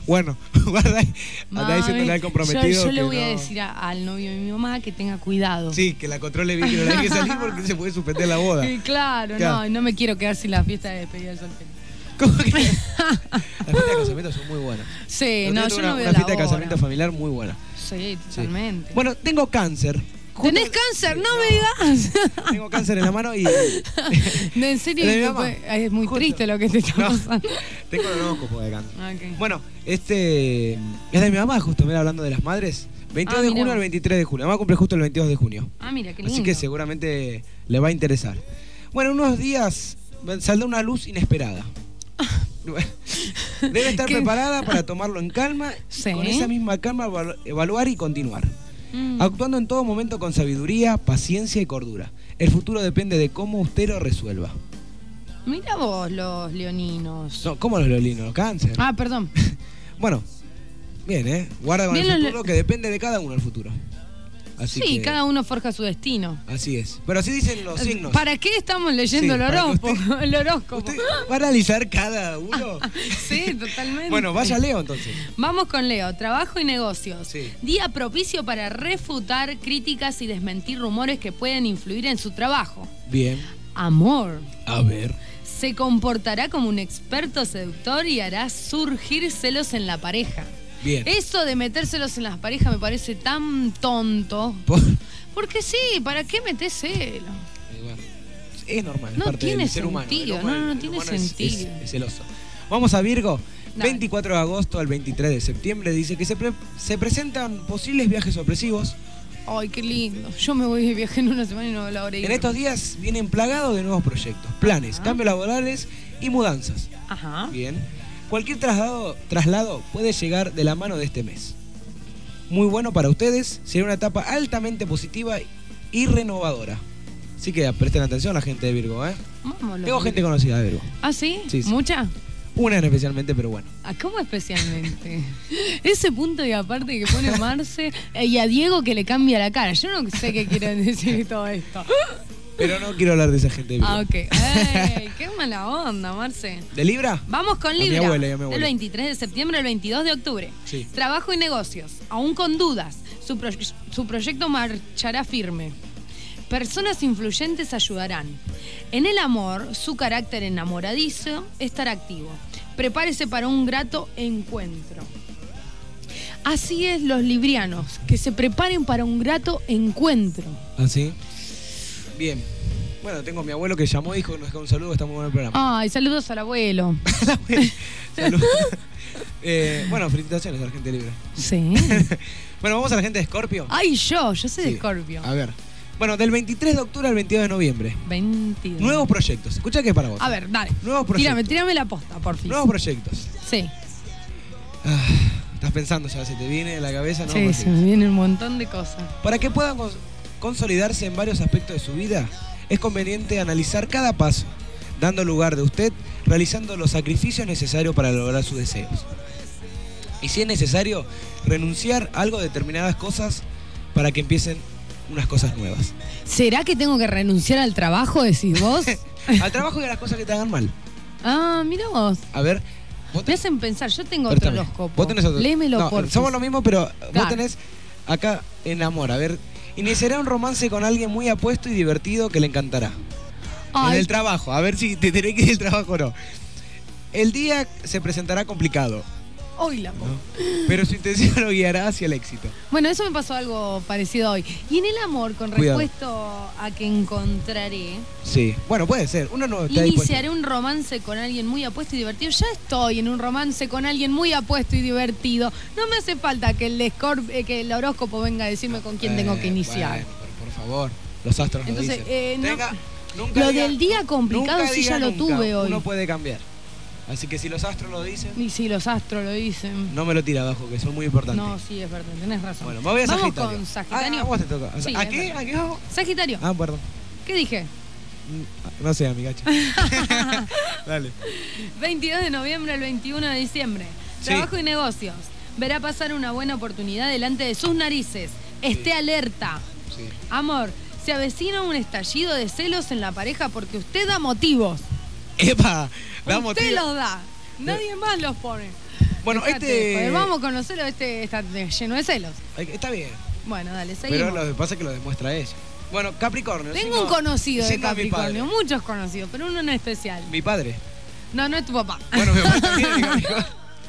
Bueno, guarda ahí, andá diciéndole al comprometido. Yo, yo le voy no. a decir a, al novio de mi mamá que tenga cuidado. Sí, que la controle bien, que no la deje salir porque se puede suspender la boda. Sí, claro, claro, no, no me quiero quedar sin la fiesta de despedida de soltero. ¿Cómo que? Las fiestas de casamiento son muy buenas. Sí, yo no, yo una, no veo una la fiesta de hora. casamiento familiar muy buena. Sí, totalmente. Sí. Bueno, tengo cáncer. Justo, ¿Tenés cáncer? sí, no, no me digas. Tengo cáncer en la mano y... ¿En serio? De mi No mamá. puede- es muy Justo. triste lo que te está No. pasando. Tengo el horóscopo de cáncer. Okay. Bueno, este es de mi mamá, justo, mira, hablando de las madres. veintidós Ah, de mirá junio vos. al veintitrés de julio. Mi mamá cumple justo el veintidós de junio. Ah, mira, qué lindo. Así que seguramente le va a interesar. Bueno, en unos días saldrá una luz inesperada. Debe estar ¿Qué? preparada para tomarlo en calma, Sí. con esa misma calma evalu- evaluar y continuar. Mm. Actuando en todo momento con sabiduría, paciencia y cordura. El futuro depende de cómo usted lo resuelva. Mira vos los leoninos. No, ¿cómo los leoninos? Cáncer. Ah, perdón. Bueno, bien, ¿eh? Guarda con Bien el los futuro, que depende de cada uno el futuro. Así Sí, que- cada uno forja su destino. Así es. Pero así dicen los signos. ¿Para qué estamos leyendo Sí, el para que horóscopo? usted- el horóscopo. ¿Va a analizar cada uno? Sí, totalmente. Bueno, vaya Leo entonces. Vamos con Leo, trabajo y negocios. Sí. Día propicio para refutar críticas y desmentir rumores que pueden influir en su trabajo. Bien. Amor. A ver. Se comportará como un experto seductor y hará surgir celos en la pareja. Bien. Eso de metérselos en las parejas me parece tan tonto. Por- Porque sí, ¿para qué metés celos? Eh, bueno, es normal, es No parte tiene del ser humano. sentido, El humano- no, no el tiene humano es- sentido. Es, es celoso. Vamos a Virgo. Dale. veinticuatro de agosto al veintitrés de septiembre dice que se, pre- se presentan posibles viajes sorpresivos. Ay, qué lindo. Yo me voy de viaje en una semana y no la hora En estos días vienen plagados de nuevos proyectos, planes, Ajá. cambios laborales y mudanzas. Ajá. Bien. Cualquier traslado, traslado puede llegar de la mano de este mes. Muy bueno para ustedes, será una etapa altamente positiva y renovadora. Así que presten atención a la gente de Virgo, ¿eh? Vamos, Tengo gente conocida de Virgo. ¿Ah, sí? Sí, sí. ¿Mucha? Una especialmente, pero bueno. ¿A cómo especialmente? Ese punto y aparte que pone Marce eh, y a Diego que le cambia la cara. Yo no sé qué quieren decir todo esto. Pero no quiero hablar de esa gente de Virgo. Ah, ok. Ey, qué mala onda, Marce. ¿De Libra? Vamos con A mi Libra. abuela y a mi Del abuela. veintitrés de septiembre al veintidós de octubre. Sí. Trabajo y negocios. Aún con dudas. Su, pro- su proyecto marchará firme. Personas influyentes ayudarán. En el amor, su carácter enamoradizo estará activo. Prepárese para un grato encuentro. Así es los librianos, que se preparen para un grato encuentro. ¿Ah, sí? Bien. Bueno, tengo a mi abuelo que llamó y dijo que nos dejó un saludo, está muy bueno el programa. Ay, saludos al abuelo. Salud. Eh, bueno, felicitaciones a la gente libre. Sí. Bueno, vamos a la gente de Escorpio. Ay, yo, yo soy de Sí. Escorpio. A ver. Bueno, del veintitrés de octubre al veintidós de noviembre. veintidós. Nuevos proyectos. Escucha que es para vos. A ver, dale. Nuevos proyectos. Tírame, tírame la posta, por fin. Nuevos proyectos. Sí. Ah, estás pensando ya, se te viene a la cabeza, ¿no? Sí, Pues, se me viene un montón de cosas. Para que puedan cons- consolidarse en varios aspectos de su vida, es conveniente analizar cada paso, dando lugar de usted, realizando los sacrificios necesarios para lograr sus deseos. Y si es necesario, renunciar a algo de determinadas cosas para que empiecen unas cosas nuevas. ¿Será que tengo que renunciar al trabajo, decís vos? Al trabajo y a las cosas que te hagan mal. Ah, mira vos. A ver, vos Me hacen pensar, yo tengo Ahorita otro me- horóscopo. Vos tenés otro. Léemelo, No, por somos lo mismo, pero vos Claro. tenés acá en amor. A ver, iniciará un romance con alguien muy apuesto y divertido que le encantará. Ay. En el trabajo, a ver si te tenés que ir del trabajo o no. El día se presentará complicado, Hoy la pongo. pero su intención lo guiará hacia el éxito. Bueno, eso me pasó algo parecido hoy. Y en el amor, con Cuidado. respecto a que encontraré, Sí, bueno, puede ser. Uno no está dispuesto. iniciaré un romance con alguien muy apuesto y divertido. Ya estoy en un romance con alguien muy apuesto y divertido. No me hace falta que el, escorp- eh, que el horóscopo venga a decirme con quién tengo que Eh, iniciar. bueno, por, por favor, los astros lo Entonces, dicen. eh, no- Tenga- nunca Lo diga- del día complicado nunca sí diga ya lo nunca. tuve hoy. Uno puede cambiar. Así que si los astros lo dicen, Y si los astros lo dicen. no me lo tira abajo, que son muy importantes. No, sí, es verdad, tenés razón. Bueno, me voy a Vamos Sagitario. con Sagitario. Ah, a vos te toca. O sea, Sí, ¿A es qué? verdad. ¿A qué vamos? Sagitario, Ah, perdón. ¿qué dije? Mm, No sé, amigacha. Dale. veintidós de noviembre al veintiuno de diciembre. Sí. Trabajo y negocios. Verá pasar una buena oportunidad delante de sus narices. Esté alerta. Sí. Amor, se avecina un estallido de celos en la pareja porque usted da motivos. ¡Epa! Da usted motivo. los da. Nadie más los pone. Bueno, Fíjate, este... joder, vamos a conocerlo, este está lleno de celos. Está bien. Bueno, dale, seguimos. Pero lo que pasa es que lo demuestra ella. Bueno, Capricornio. Tengo signo- un conocido de signo mi Capricornio, padre. muchos conocidos, pero uno en especial. Mi padre. No, no es tu papá. Bueno, mi papá también es Capricornio.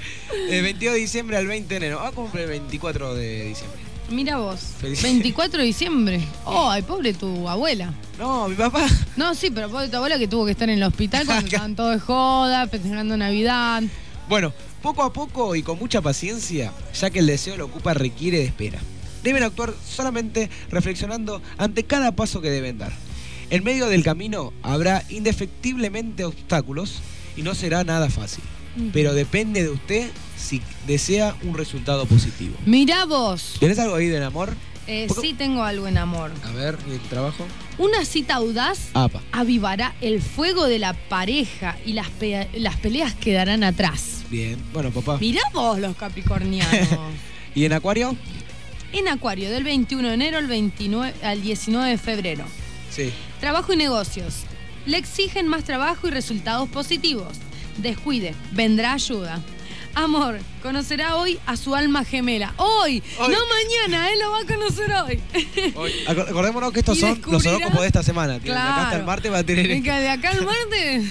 De veintidós de diciembre al veinte de enero. Ah, cumple el veinticuatro de diciembre. Mira vos, Feliz- veinticuatro de diciembre. Ay, pobre tu abuela. No, mi papá. No, sí, pero pobre tu abuela que tuvo que estar en el hospital cuando estaban todos de joda, festejando Navidad. Bueno, poco a poco y con mucha paciencia, ya que el deseo lo ocupa, requiere de espera. Deben actuar solamente reflexionando ante cada paso que deben dar. En medio del camino habrá indefectiblemente obstáculos y no será nada fácil. Ujú. Pero depende de usted si desea un resultado positivo. Mirá vos. ¿Tenés algo ahí del amor? Eh, Poco- sí tengo algo en amor. A ver, ¿y el trabajo? Una cita audaz Apa. avivará el fuego de la pareja y las, pe- las peleas quedarán atrás. Bien. Bueno, papá. Mirá vos los capricornianos. ¿Y en Acuario? En Acuario, del veintiuno de enero al, veintinueve, al diecinueve de febrero. Sí. Trabajo y negocios. Le exigen más trabajo y resultados positivos. Descuide, vendrá ayuda. Amor, conocerá hoy a su alma gemela. Hoy, Hoy. no mañana, él lo va a conocer hoy. Hoy. Acor- Acordémonos que estos Y son los descubrirá- horóscopos de esta semana. Tío. De acá hasta el Claro. martes va a tener... Y que de acá al martes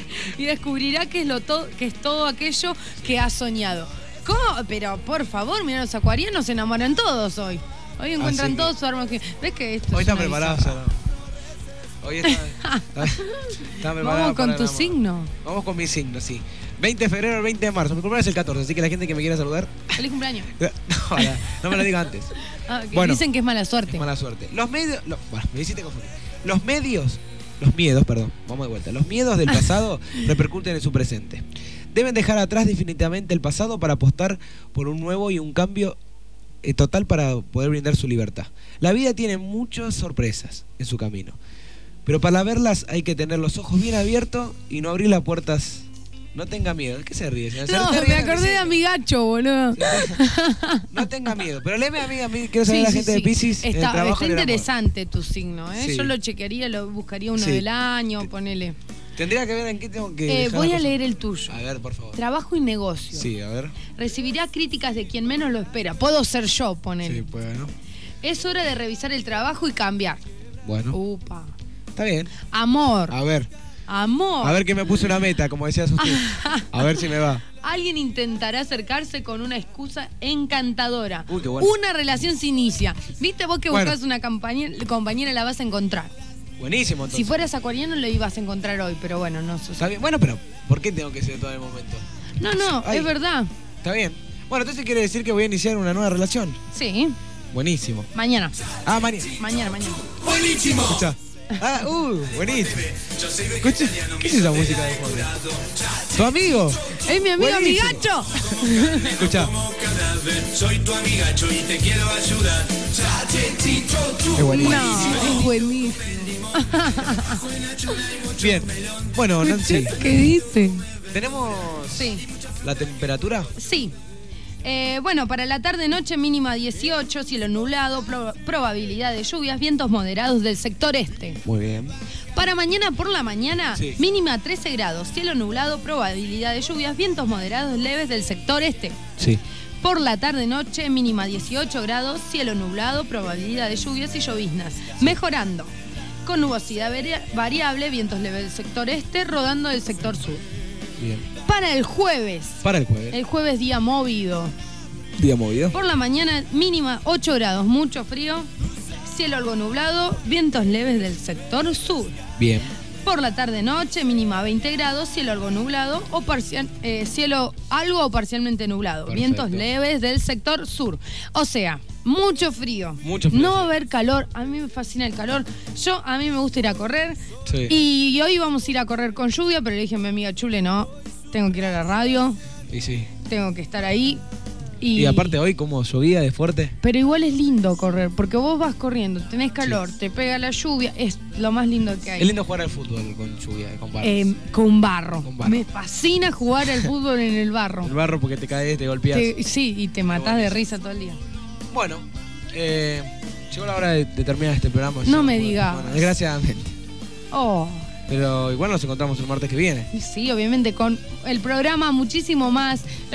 y descubrirá que es, lo to- que es todo aquello que ha soñado. ¿Cómo? Pero por favor, mira, los acuarianos se enamoran todos hoy. Hoy encuentran Así que- todos su alma gemela. ¿Ves que esto Hoy es está una preparado, bizarra? o sea, no. Hoy está, está, está preparado Vamos con para tu el amor. signo. Vamos con mi signo, sí. veinte de febrero al veinte de marzo. Mi cumpleaños es el catorce, así que la gente que me quiera saludar, Feliz cumpleaños. no, la- no me lo diga antes. Ah, que Bueno. dicen que es mala suerte. Mala suerte. Los medios... lo- bueno, me hiciste confundir. Los medios... Los miedos, perdón. Vamos de vuelta. Los miedos del pasado repercuten en su presente. Deben dejar atrás definitivamente el pasado para apostar por un nuevo y un cambio eh, total para poder brindar su libertad. La vida tiene muchas sorpresas en su camino. Pero para verlas hay que tener los ojos bien abiertos y no abrir las puertas. No tenga miedo. ¿Qué se ríe? señora? Se No, está me riendo, acordé sí. de amigacho, boludo. No tenga miedo. Pero léeme a mí, a mí quiero saber Sí, a la sí, gente sí. de Piscis. en el Está, trabajo está y en el amor. interesante tu signo, ¿eh? Sí. Yo lo chequearía, lo buscaría uno Sí. del año, ponele. Tendría que ver en qué tengo que. Eh, dejar voy la a cosa. leer el tuyo. A ver, por favor. Trabajo y negocio. Sí, a ver. Recibirá críticas de quien menos lo espera. Puedo ser yo, ponele. Sí, bueno. Es hora de revisar el trabajo y cambiar. Bueno. Upa. Está bien. Amor. A ver. Amor. A ver que me puse una meta, como decías usted. A ver si me va. Alguien intentará acercarse con una excusa encantadora. Uy, qué bueno. Una relación se inicia. ¿Viste vos que Bueno. buscas una compañera, compañera la vas a encontrar? Buenísimo, entonces. Si fueras acuariano lo ibas a encontrar hoy, pero bueno, no sos. Está bien. Bueno, pero ¿por qué tengo que ser todo el momento? No, no, Ay. es verdad. Está bien. Bueno, entonces quiere decir que voy a iniciar una nueva relación. Sí. Buenísimo. Mañana. Ah, mañana. Mañana, mañana. Buenísimo. Escucha. Ah, uh, buenísimo. Escucha, ¿qué es esa música de fondo? ¿Tu amigo? Es mi amigo Buenísimo. amigacho. Escucha. Soy tu amigacho y te quiero ayudar. Es buenísimo. No, es buenísimo. Bien. Bueno, Nancy. ¿Qué dice? ¿Tenemos Sí. la temperatura? Sí. Eh, bueno, para la tarde-noche mínima dieciocho, cielo nublado, pro- probabilidad de lluvias, vientos moderados del sector este. Muy bien. Para mañana por la mañana, Sí. mínima trece grados, cielo nublado, probabilidad de lluvias, vientos moderados leves del sector este. Sí. Por la tarde-noche, mínima dieciocho grados, cielo nublado, probabilidad de lluvias y lloviznas. Mejorando. Con nubosidad varia- variable, vientos leves del sector este, rodando del sector sur. Bien. Para el jueves. Para el jueves. El jueves día movido. Día movido. Por la mañana mínima ocho grados, mucho frío, cielo algo nublado, vientos leves del sector sur. Bien. Por la tarde-noche mínima veinte grados, cielo algo nublado o parcial, eh, cielo algo o parcialmente nublado, Perfecto. vientos leves del sector sur. O sea, mucho frío. Mucho frío, No sí. va a haber calor. A mí me fascina el calor. Yo, a mí me gusta ir a correr. Sí. Y hoy vamos a ir a correr con lluvia, pero le dije a mi amiga Chule, no, tengo que ir a la radio, Y sí. tengo que estar ahí. Y, aparte hoy como llovía de fuerte. Pero igual es lindo correr, porque vos vas corriendo, tenés calor, te pega la lluvia, es lo más lindo que hay. Es lindo jugar al fútbol con lluvia, con barro. Eh, con, barro. Con barro. Me fascina jugar al fútbol en el barro. El barro porque te caes, te golpeas. Te- sí, y te matás de risa todo el día. Bueno, eh, llegó la hora de, de terminar este programa. No Ya, me bueno, digas. bueno, desgraciadamente. Oh, Pero igual nos encontramos el martes que viene. sí, obviamente con el programa muchísimo más. Eh,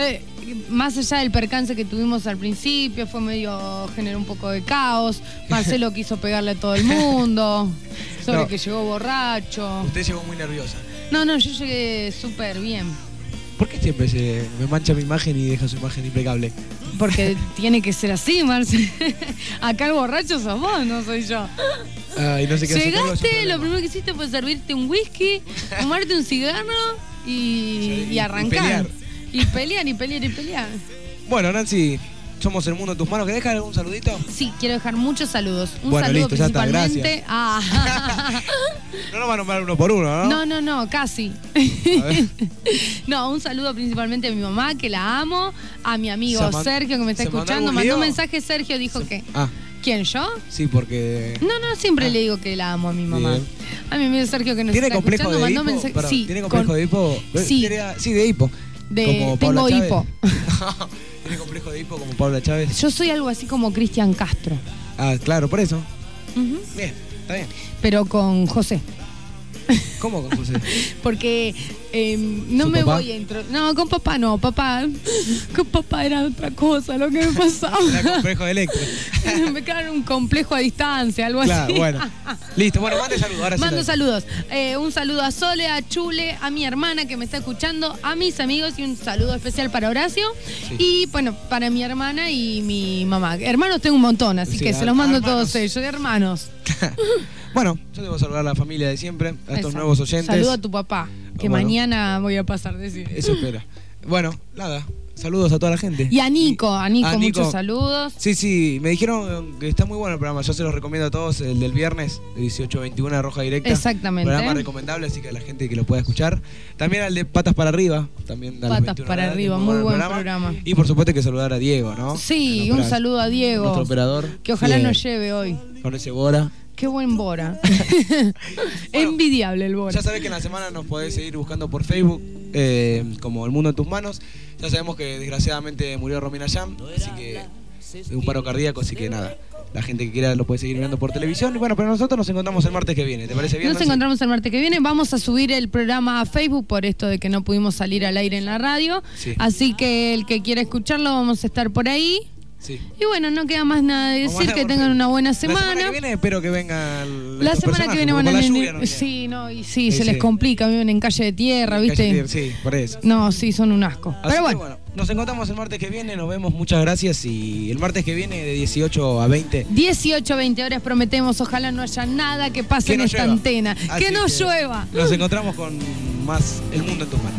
más allá del percance que tuvimos al principio, fue medio, generó un poco de caos. Marcelo quiso pegarle a todo el mundo, sobre no. que llegó borracho. Usted llegó muy nerviosa. No, no, yo llegué súper bien. ¿Por qué siempre se me mancha mi imagen y deja su imagen impecable? Porque tiene que ser así, Marcelo. Acá el borracho sos vos, no soy yo. Ay, no sé qué Llegaste, lo primero que hiciste fue servirte un whisky, fumarte un cigarro y, sí, y arrancar. Y pelear. Y pelear, y pelear, y pelear. Bueno, Nancy, somos el mundo en tus manos. ¿Querés dejar algún saludito? Sí, quiero dejar muchos saludos. Un bueno, saludo listo, principalmente. Ya está, ah. No nos van a nombrar uno por uno, ¿no? No, no, no, casi. No, un saludo principalmente a mi mamá, que la amo, a mi amigo Sergio, que me está escuchando. Mandó un mensaje, Sergio, dijo Se... que... Ah. ¿Quién, yo? Sí, porque... No, no, siempre ah. le digo que la amo a mi mamá. Bien. A mi amigo Sergio, que nos ¿Tiene está complejo escuchando, de mandó hipo? mensaje... Perdón, Sí. ¿Tiene complejo con... de hipo? Sí. Sí, de hipo. De... Como Tengo Paula hipo. ¿Tiene complejo de hipo como Paula Chávez? Yo soy algo así como Cristian Castro. Ah, claro, por eso. Uh-huh. Bien, está bien. Pero con José. ¿Cómo con José? Porque eh, no me papá? voy a introducir. No, con papá no, papá. Con papá era otra cosa lo que me pasaba. Era complejo de Electro. Me quedaron un complejo a distancia, algo claro, así. Bueno, listo. Bueno, mande saludos. Ahora Mando sí saludos. Eh, un saludo a Sole, a Chule, a mi hermana que me está escuchando, a mis amigos y un saludo especial para Horacio. Sí. Y bueno, para mi hermana y mi mamá. Hermanos tengo un montón, así sí, que a, se los mando a todos ellos. De hermanos. Bueno, yo debo saludar a la familia de siempre, a estos Eso. nuevos oyentes. Saludo a tu papá, que bueno, mañana voy a pasar de decir. Eso espera. Bueno, nada, saludos a toda la gente. Y a Nico, a Nico, a Nico muchos saludos. Sí, sí, me dijeron que está muy bueno el programa, yo se los recomiendo a todos, el del viernes, de dieciocho a veintiuno, Roja Directa. Exactamente. Programa recomendable, así que a la gente que lo pueda escuchar. También al de Patas para Arriba, también a las Patas para horas, Arriba, muy, muy buen programa. programa. Y por supuesto hay que saludar a Diego, ¿no? Sí, un saludo a Diego. Nuestro operador. Que ojalá Bien. nos lleve hoy. Con ese Bora. Qué buen Bora. Bueno, envidiable el Bora. Ya sabés que en la semana nos podés seguir buscando por Facebook eh, como El Mundo en Tus Manos. Ya sabemos que desgraciadamente murió Romina Yam, así que de un paro cardíaco, así que nada. La gente que quiera lo puede seguir mirando por televisión. Y bueno, pero nosotros nos encontramos el martes que viene. ¿Te parece bien? Nos Nancy? encontramos el martes que viene. Vamos a subir el programa a Facebook por esto de que no pudimos salir al aire en la radio. Sí. Así que el que quiera escucharlo, vamos a estar por ahí. Sí. Y bueno, no queda más nada de decir, que tengan una buena semana. La semana que viene espero que vengan La semana que viene van a venir. No sí, no, y sí, sí, se sí. les complica, viven en calle de tierra, ¿viste? Calle de tierra, sí, por eso. No, sí, son un asco. Así Pero bueno. bueno, nos encontramos el martes que viene, nos vemos, muchas gracias. Y el martes que viene de dieciocho a veinte. dieciocho a veinte horas prometemos, ojalá no haya nada que pase que en no esta llueva. antena. Así que no que llueva. Nos encontramos con más El Mundo en Tus Manos.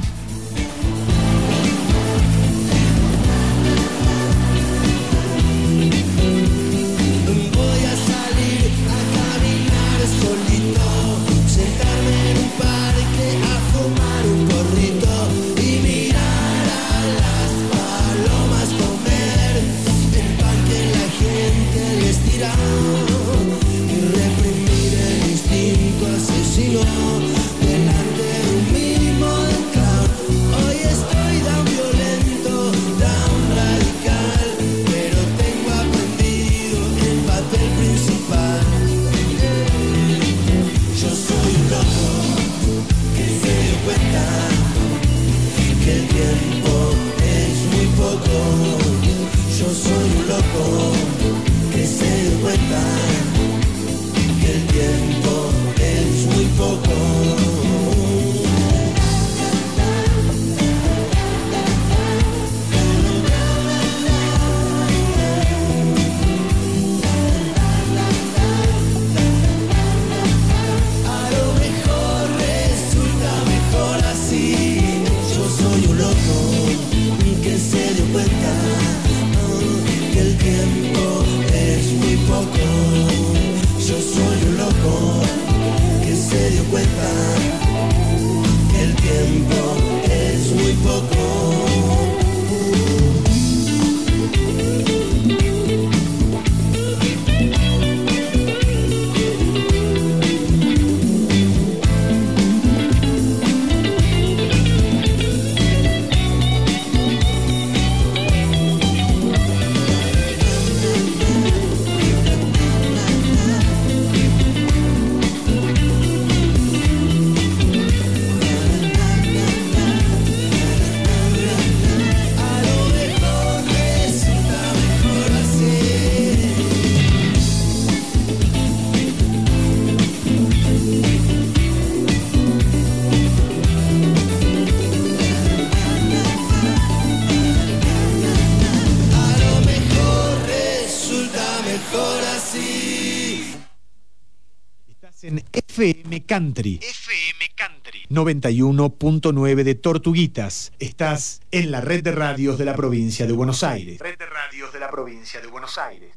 F M Country. F M Country. noventa y uno punto nueve de Tortuguitas. Estás en la red de radios de la provincia de Buenos Aires. Red de radios de la provincia de Buenos Aires.